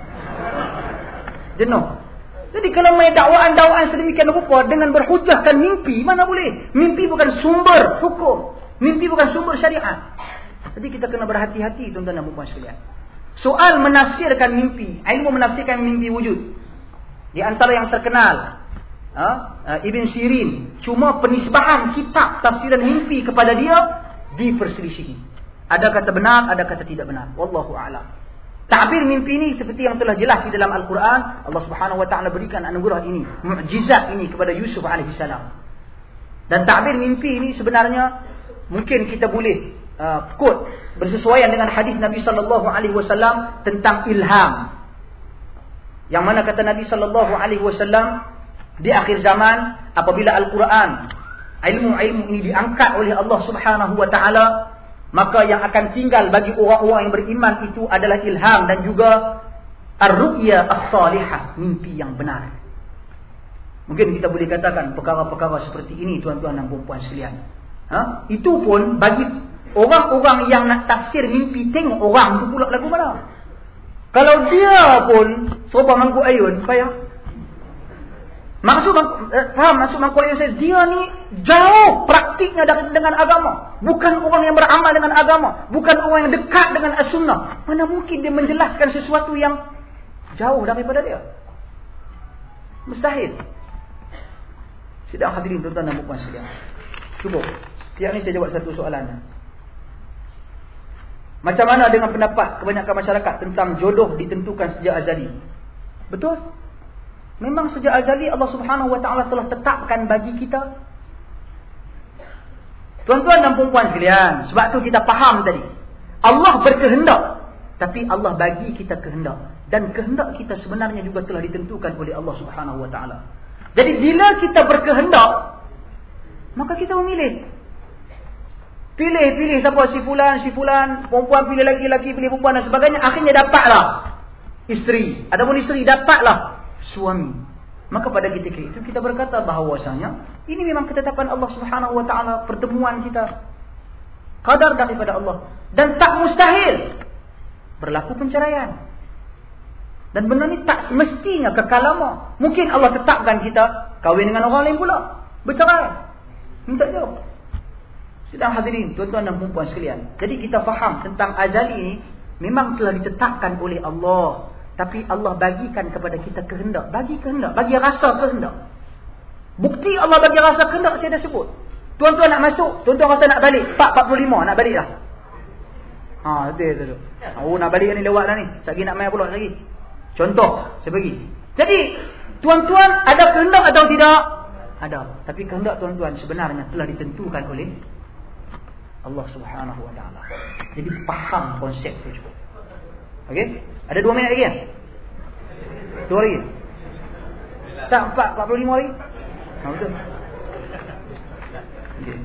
Jenuh. Jadi kalau main dakwaan-dakwaan sedemikian rupa dengan berhujahkan mimpi, mana boleh? Mimpi bukan sumber hukum. Mimpi bukan sumber syariat. Jadi kita kena berhati-hati tuan-tuan dan puan sekalian. Soal menafsirkan mimpi, ilmu menafsirkan mimpi wujud. Di antara yang terkenal, ha, Ibn Sirin, cuma penisbahan kitab tafsiran mimpi kepada dia diperselisihi. Ada kata benar, ada kata tidak benar. Wallahu a'lam. Ta'bir mimpi ini seperti yang telah jelas di dalam Al-Quran, Allah Subhanahu wa taala berikan anugerah ini, mukjizat ini kepada Yusuf alaihi salam. Dan ta'bir mimpi ini sebenarnya mungkin kita boleh uh, quote bersesuaian dengan hadis Nabi sallallahu alaihi wasallam tentang ilham. Yang mana kata Nabi sallallahu alaihi wasallam, di akhir zaman apabila Al-Quran, ilmu-ilmu ini diangkat oleh Allah Subhanahu wa taala, maka yang akan tinggal bagi orang-orang yang beriman itu adalah ilham dan juga ar-ru'ya as-salihah, mimpi yang benar. Mungkin kita boleh katakan perkara-perkara seperti ini tuan-tuan dan puan-puan sekalian. Ha? Itu pun bagi orang-orang yang nak tafsir mimpi, tengok orang tu pula lagu mana. Kalau dia pun serba mangkuk ayun, payah. Maksud, faham maksud mangkuk ayun saya, dia ni jauh praktiknya dengan agama. Bukan orang yang beramal dengan agama. Bukan orang yang dekat dengan as-sunnah. Mana mungkin dia menjelaskan sesuatu yang jauh daripada dia. Mustahil. Sidang hadirin tuan-tuan dan puan sekalian. Cuba, setiap ni saya jawab satu soalannya. Macam mana dengan pendapat kebanyakan masyarakat tentang jodoh ditentukan sejak azali? Betul? Memang sejak azali Allah Subhanahu wa taala telah tetapkan bagi kita. Tuan-tuan dan puan-puan sekalian, sebab tu kita faham tadi. Allah berkehendak, tapi Allah bagi kita kehendak, dan kehendak kita sebenarnya juga telah ditentukan oleh Allah Subhanahu wa taala. Jadi bila kita berkehendak, maka kita memilih. Pilih-pilih siapa, si fulan, si fulan, perempuan pilih lagi, laki pilih perempuan dan sebagainya. Akhirnya dapatlah isteri. Ataupun isteri dapatlah suami. Maka pada ketika itu kita berkata bahawasanya ini memang ketetapan Allah Subhanahu Wa Taala, pertemuan kita. Qadar daripada Allah. Dan tak mustahil berlaku penceraian. Dan benda ni tak semestinya kekal lama. Mungkin Allah tetapkan kita kahwin dengan orang lain pula, bercerai. Minta jawab. Sedang hadirin, tuan-tuan dan perempuan sekalian. Jadi kita faham tentang azali ini memang telah ditetapkan oleh Allah. Tapi Allah bagikan kepada kita kehendak. Bagi kehendak, bagi rasa kehendak. Bukti Allah bagi rasa kehendak saya dah sebut. Tuan-tuan nak masuk, tuan-tuan rasa nak balik empat puluh lima nak balik dah. Ha, betul tu. Oh, nak balik ni lewat dah ni. Sekejap nak main pula lagi. Contoh, saya bagi. Jadi, tuan-tuan ada kehendak atau tidak? Ada. Tapi kehendak tuan-tuan sebenarnya telah ditentukan oleh Allah Subhanahu Wa Taala. Jadi faham konsep tu cukup. Okey? Ada dua minit lagi ya? Dua lagi? Tak, empat, empat puluh lima lagi? Ha, betul. Okey.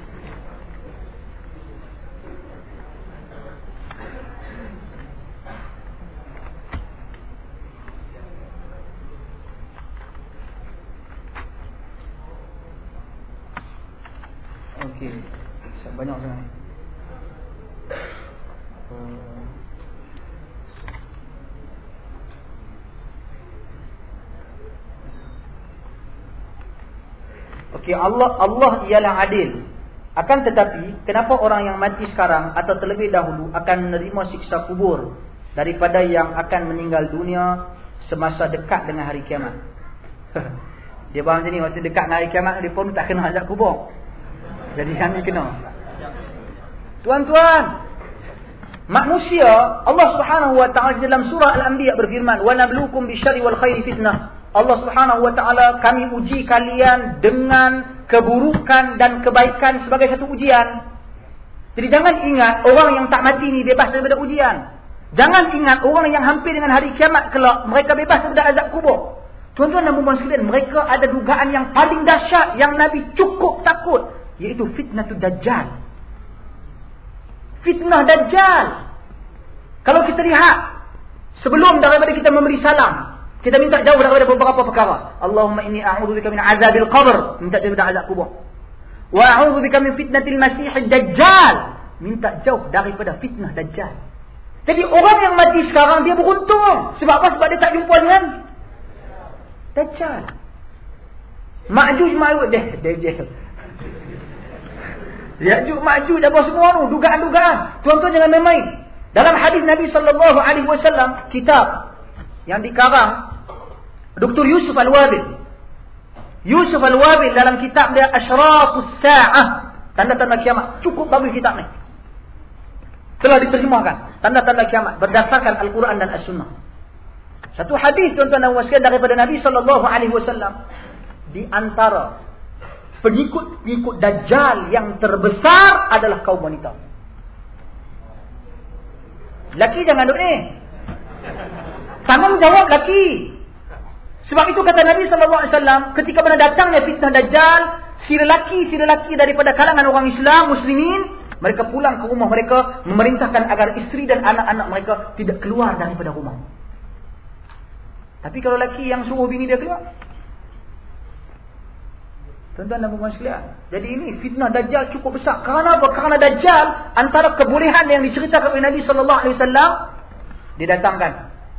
Okey. Banyak sangat. Uh, Okey, Allah Allah ialah adil. Akan tetapi, kenapa orang yang mati sekarang atau terlebih dahulu akan menerima siksa kubur daripada yang akan meninggal dunia semasa dekat dengan hari kiamat? Dia faham macam ni, waktu dekat dengan hari kiamat dia pun tak kena azab kubur. Jadi kami kena. Tuan-tuan, manusia, Allah Subhanahu Wa Taala dalam surah Al-Anbiya berfirman, "Wa nabluukum bisyarri wal khairi fitnah." Allah Subhanahu Wa Taala, kami uji kalian dengan keburukan dan kebaikan sebagai satu ujian. Jadi jangan ingat orang yang tak mati ni bebas daripada ujian. Jangan ingat orang yang hampir dengan hari kiamat kelak mereka bebas daripada azab kubur. Tuan-tuan dan puan-puan sekalian, mereka ada dugaan yang paling dahsyat yang Nabi cukup takut, iaitu fitnatul Dajjal. Fitnah Dajjal. Kalau kita lihat, sebelum daripada kita memberi salam, kita minta jauh daripada beberapa perkara. Allahumma inni a'udzubika min azabil qabr, minta jauh dari azab kubur. Wa a'udzubika min fitnatil masiihid dajjal, minta jauh daripada fitnah Dajjal. Jadi orang yang mati sekarang dia beruntung. Sebab apa? Sebab dia tak jumpa dengan Dajjal. Ma'juj ma'juj deh, Dajjal. Ya'juj ma'juj apa semua tu, dugaan-dugaan. Tuan-tuan jangan main-main. Dalam hadis Nabi sallallahu alaihi wasallam, kitab yang dikarang Doktor Yusuf Al-Wabil. Yusuf Al-Wabil dalam kitab dia Asyrafus Sa'ah, tanda-tanda kiamat. Cukup bagus kitab ni. Telah diterjemahkan tanda-tanda kiamat berdasarkan Al-Quran dan As-Sunnah. Satu hadis tuan-tuan dan puan-puan daripada Nabi sallallahu alaihi wasallam, di antara pengikut-pengikut Dajjal yang terbesar adalah kaum wanita. Laki jangan duduk ni. Tanggungjawab laki. Sebab itu kata Nabi sallallahu alaihi wasallam, ketika mana datangnya fitnah Dajjal, si lelaki, si lelaki daripada kalangan orang Islam, muslimin, mereka pulang ke rumah mereka, memerintahkan agar isteri dan anak-anak mereka tidak keluar daripada rumah. Tapi kalau lelaki yang suruh bini dia keluar, tuan-tuan dan puan-puan sekalian, jadi ini fitnah Dajjal cukup besar. Kerana apa? Kerana Dajjal, antara kebolehan yang diceritakan oleh Nabi sallallahu alaihi wasallam, didatangkan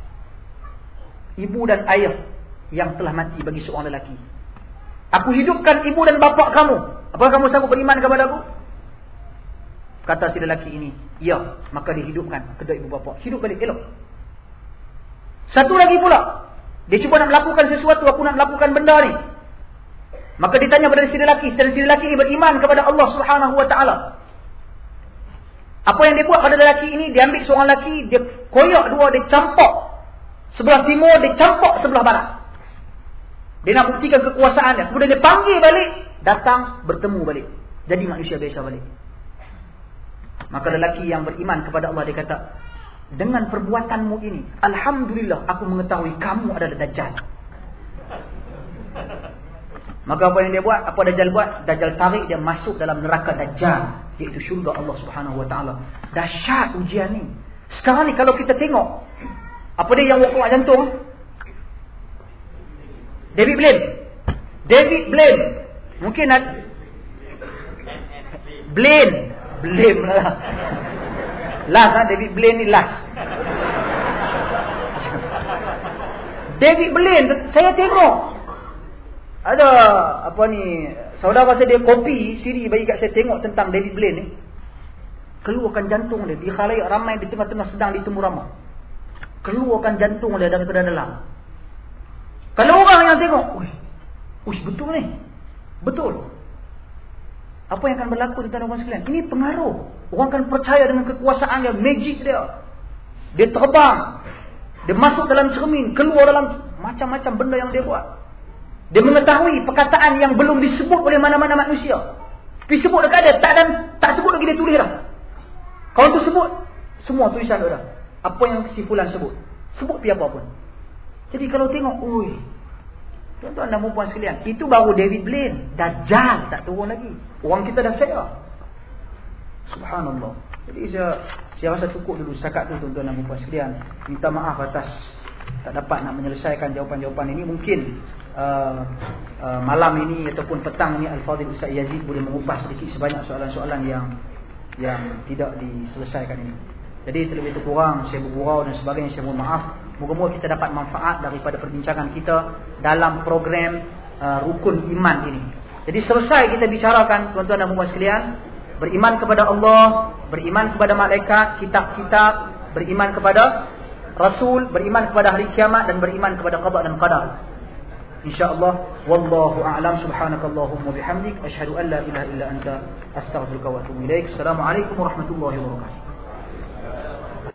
ibu dan ayah yang telah mati bagi seorang lelaki. Aku hidupkan ibu dan bapa kamu. Apakah kamu sanggup beriman kepada aku? Kata si lelaki ini, ya. Maka dihidupkan kedua ibu bapa. Hidup balik, elok. Satu lagi pula, dia cuba nak melakukan sesuatu, aku nak melakukan benda ni. Maka ditanya kepada si lelaki, dan si lelaki ini beriman kepada Allah Subhanahu Wa Taala. Apa yang dia buat pada lelaki ini, dia ambil seorang lelaki, dia koyak dua, dia campak sebelah timur, dia campak sebelah barat. Dia nak buktikan kekuasaannya. Kemudian dia panggil balik, datang bertemu balik, jadi manusia biasa balik. Maka lelaki yang beriman kepada Allah, dia kata, dengan perbuatanmu ini, alhamdulillah aku mengetahui kamu adalah Dajjal. Maka apa yang dia buat? Apa Dajjal buat? Dajjal tarik dia masuk dalam neraka Dajjal, iaitu syurga Allah Subhanahu Wa Taala. Dahsyat ujian ni. Sekarang ni kalau kita tengok, apa dia yang wakil jantung? David Blaine. David Blaine. Mungkin ada Blaine. Blaine lah. Last lah, David Blaine ni last. David Blaine, saya tengok ada apa ni, saudara saya dia kopi siri bagi kat saya tengok tentang David Blaine ni. Keluarkan jantung dia di khalayak ramai di tengah-tengah sedang ditemu ramah. Keluarkan jantung dia daripada dalam. Kalau orang yang tengok, wih, wih betul ni. Betul. Apa yang akan berlaku di tuan-tuan sekalian? Ini pengaruh. Orang akan percaya dengan kekuasaan dia, magic dia. Dia terbang. Dia masuk dalam cermin, keluar dalam macam-macam benda yang dia buat. Dia mengetahui perkataan yang belum disebut oleh mana-mana manusia. Tapi sebut dekat dia, tak, dan, tak sebut lagi dia tulis dah. Kalau tu sebut, semua tulisan dia dah. Apa yang si fulan sebut. Sebut pi apa pun. Jadi kalau tengok, oi. Tuan-tuan dan puan sekalian, itu baru David Blaine. Dajjal tak turun lagi. Orang kita dah share. Subhanallah. Jadi saya, saya rasa cukup dulu setakat tu tuan-tuan dan puan sekalian. Minta maaf atas tak dapat nak menyelesaikan jawapan-jawapan ini. Mungkin uh, uh, malam ini ataupun petang ini Al-Fadhil Ustaz Yazid boleh mengupas sedikit sebanyak soalan-soalan yang yang tidak diselesaikan ini. Jadi terlebih kurang saya bergurau dan sebagainya, saya mohon maaf. Moga-moga kita dapat manfaat daripada perbincangan kita dalam program uh, rukun iman ini. Jadi selesai kita bicarakan tuan-tuan dan puan sekalian, beriman kepada Allah, beriman kepada malaikat, kitab-kitab, beriman kepada Rasul, beriman kepada hari kiamat dan beriman kepada qada dan qadar. InsyaAllah. Wallahu a'lam. Subhanakallahumma bihamdik, asyhadu an la ilaha illa anta, astaghfiruka wa atubu ilaik. Assalamualaikum warahmatullahi wabarakatuh.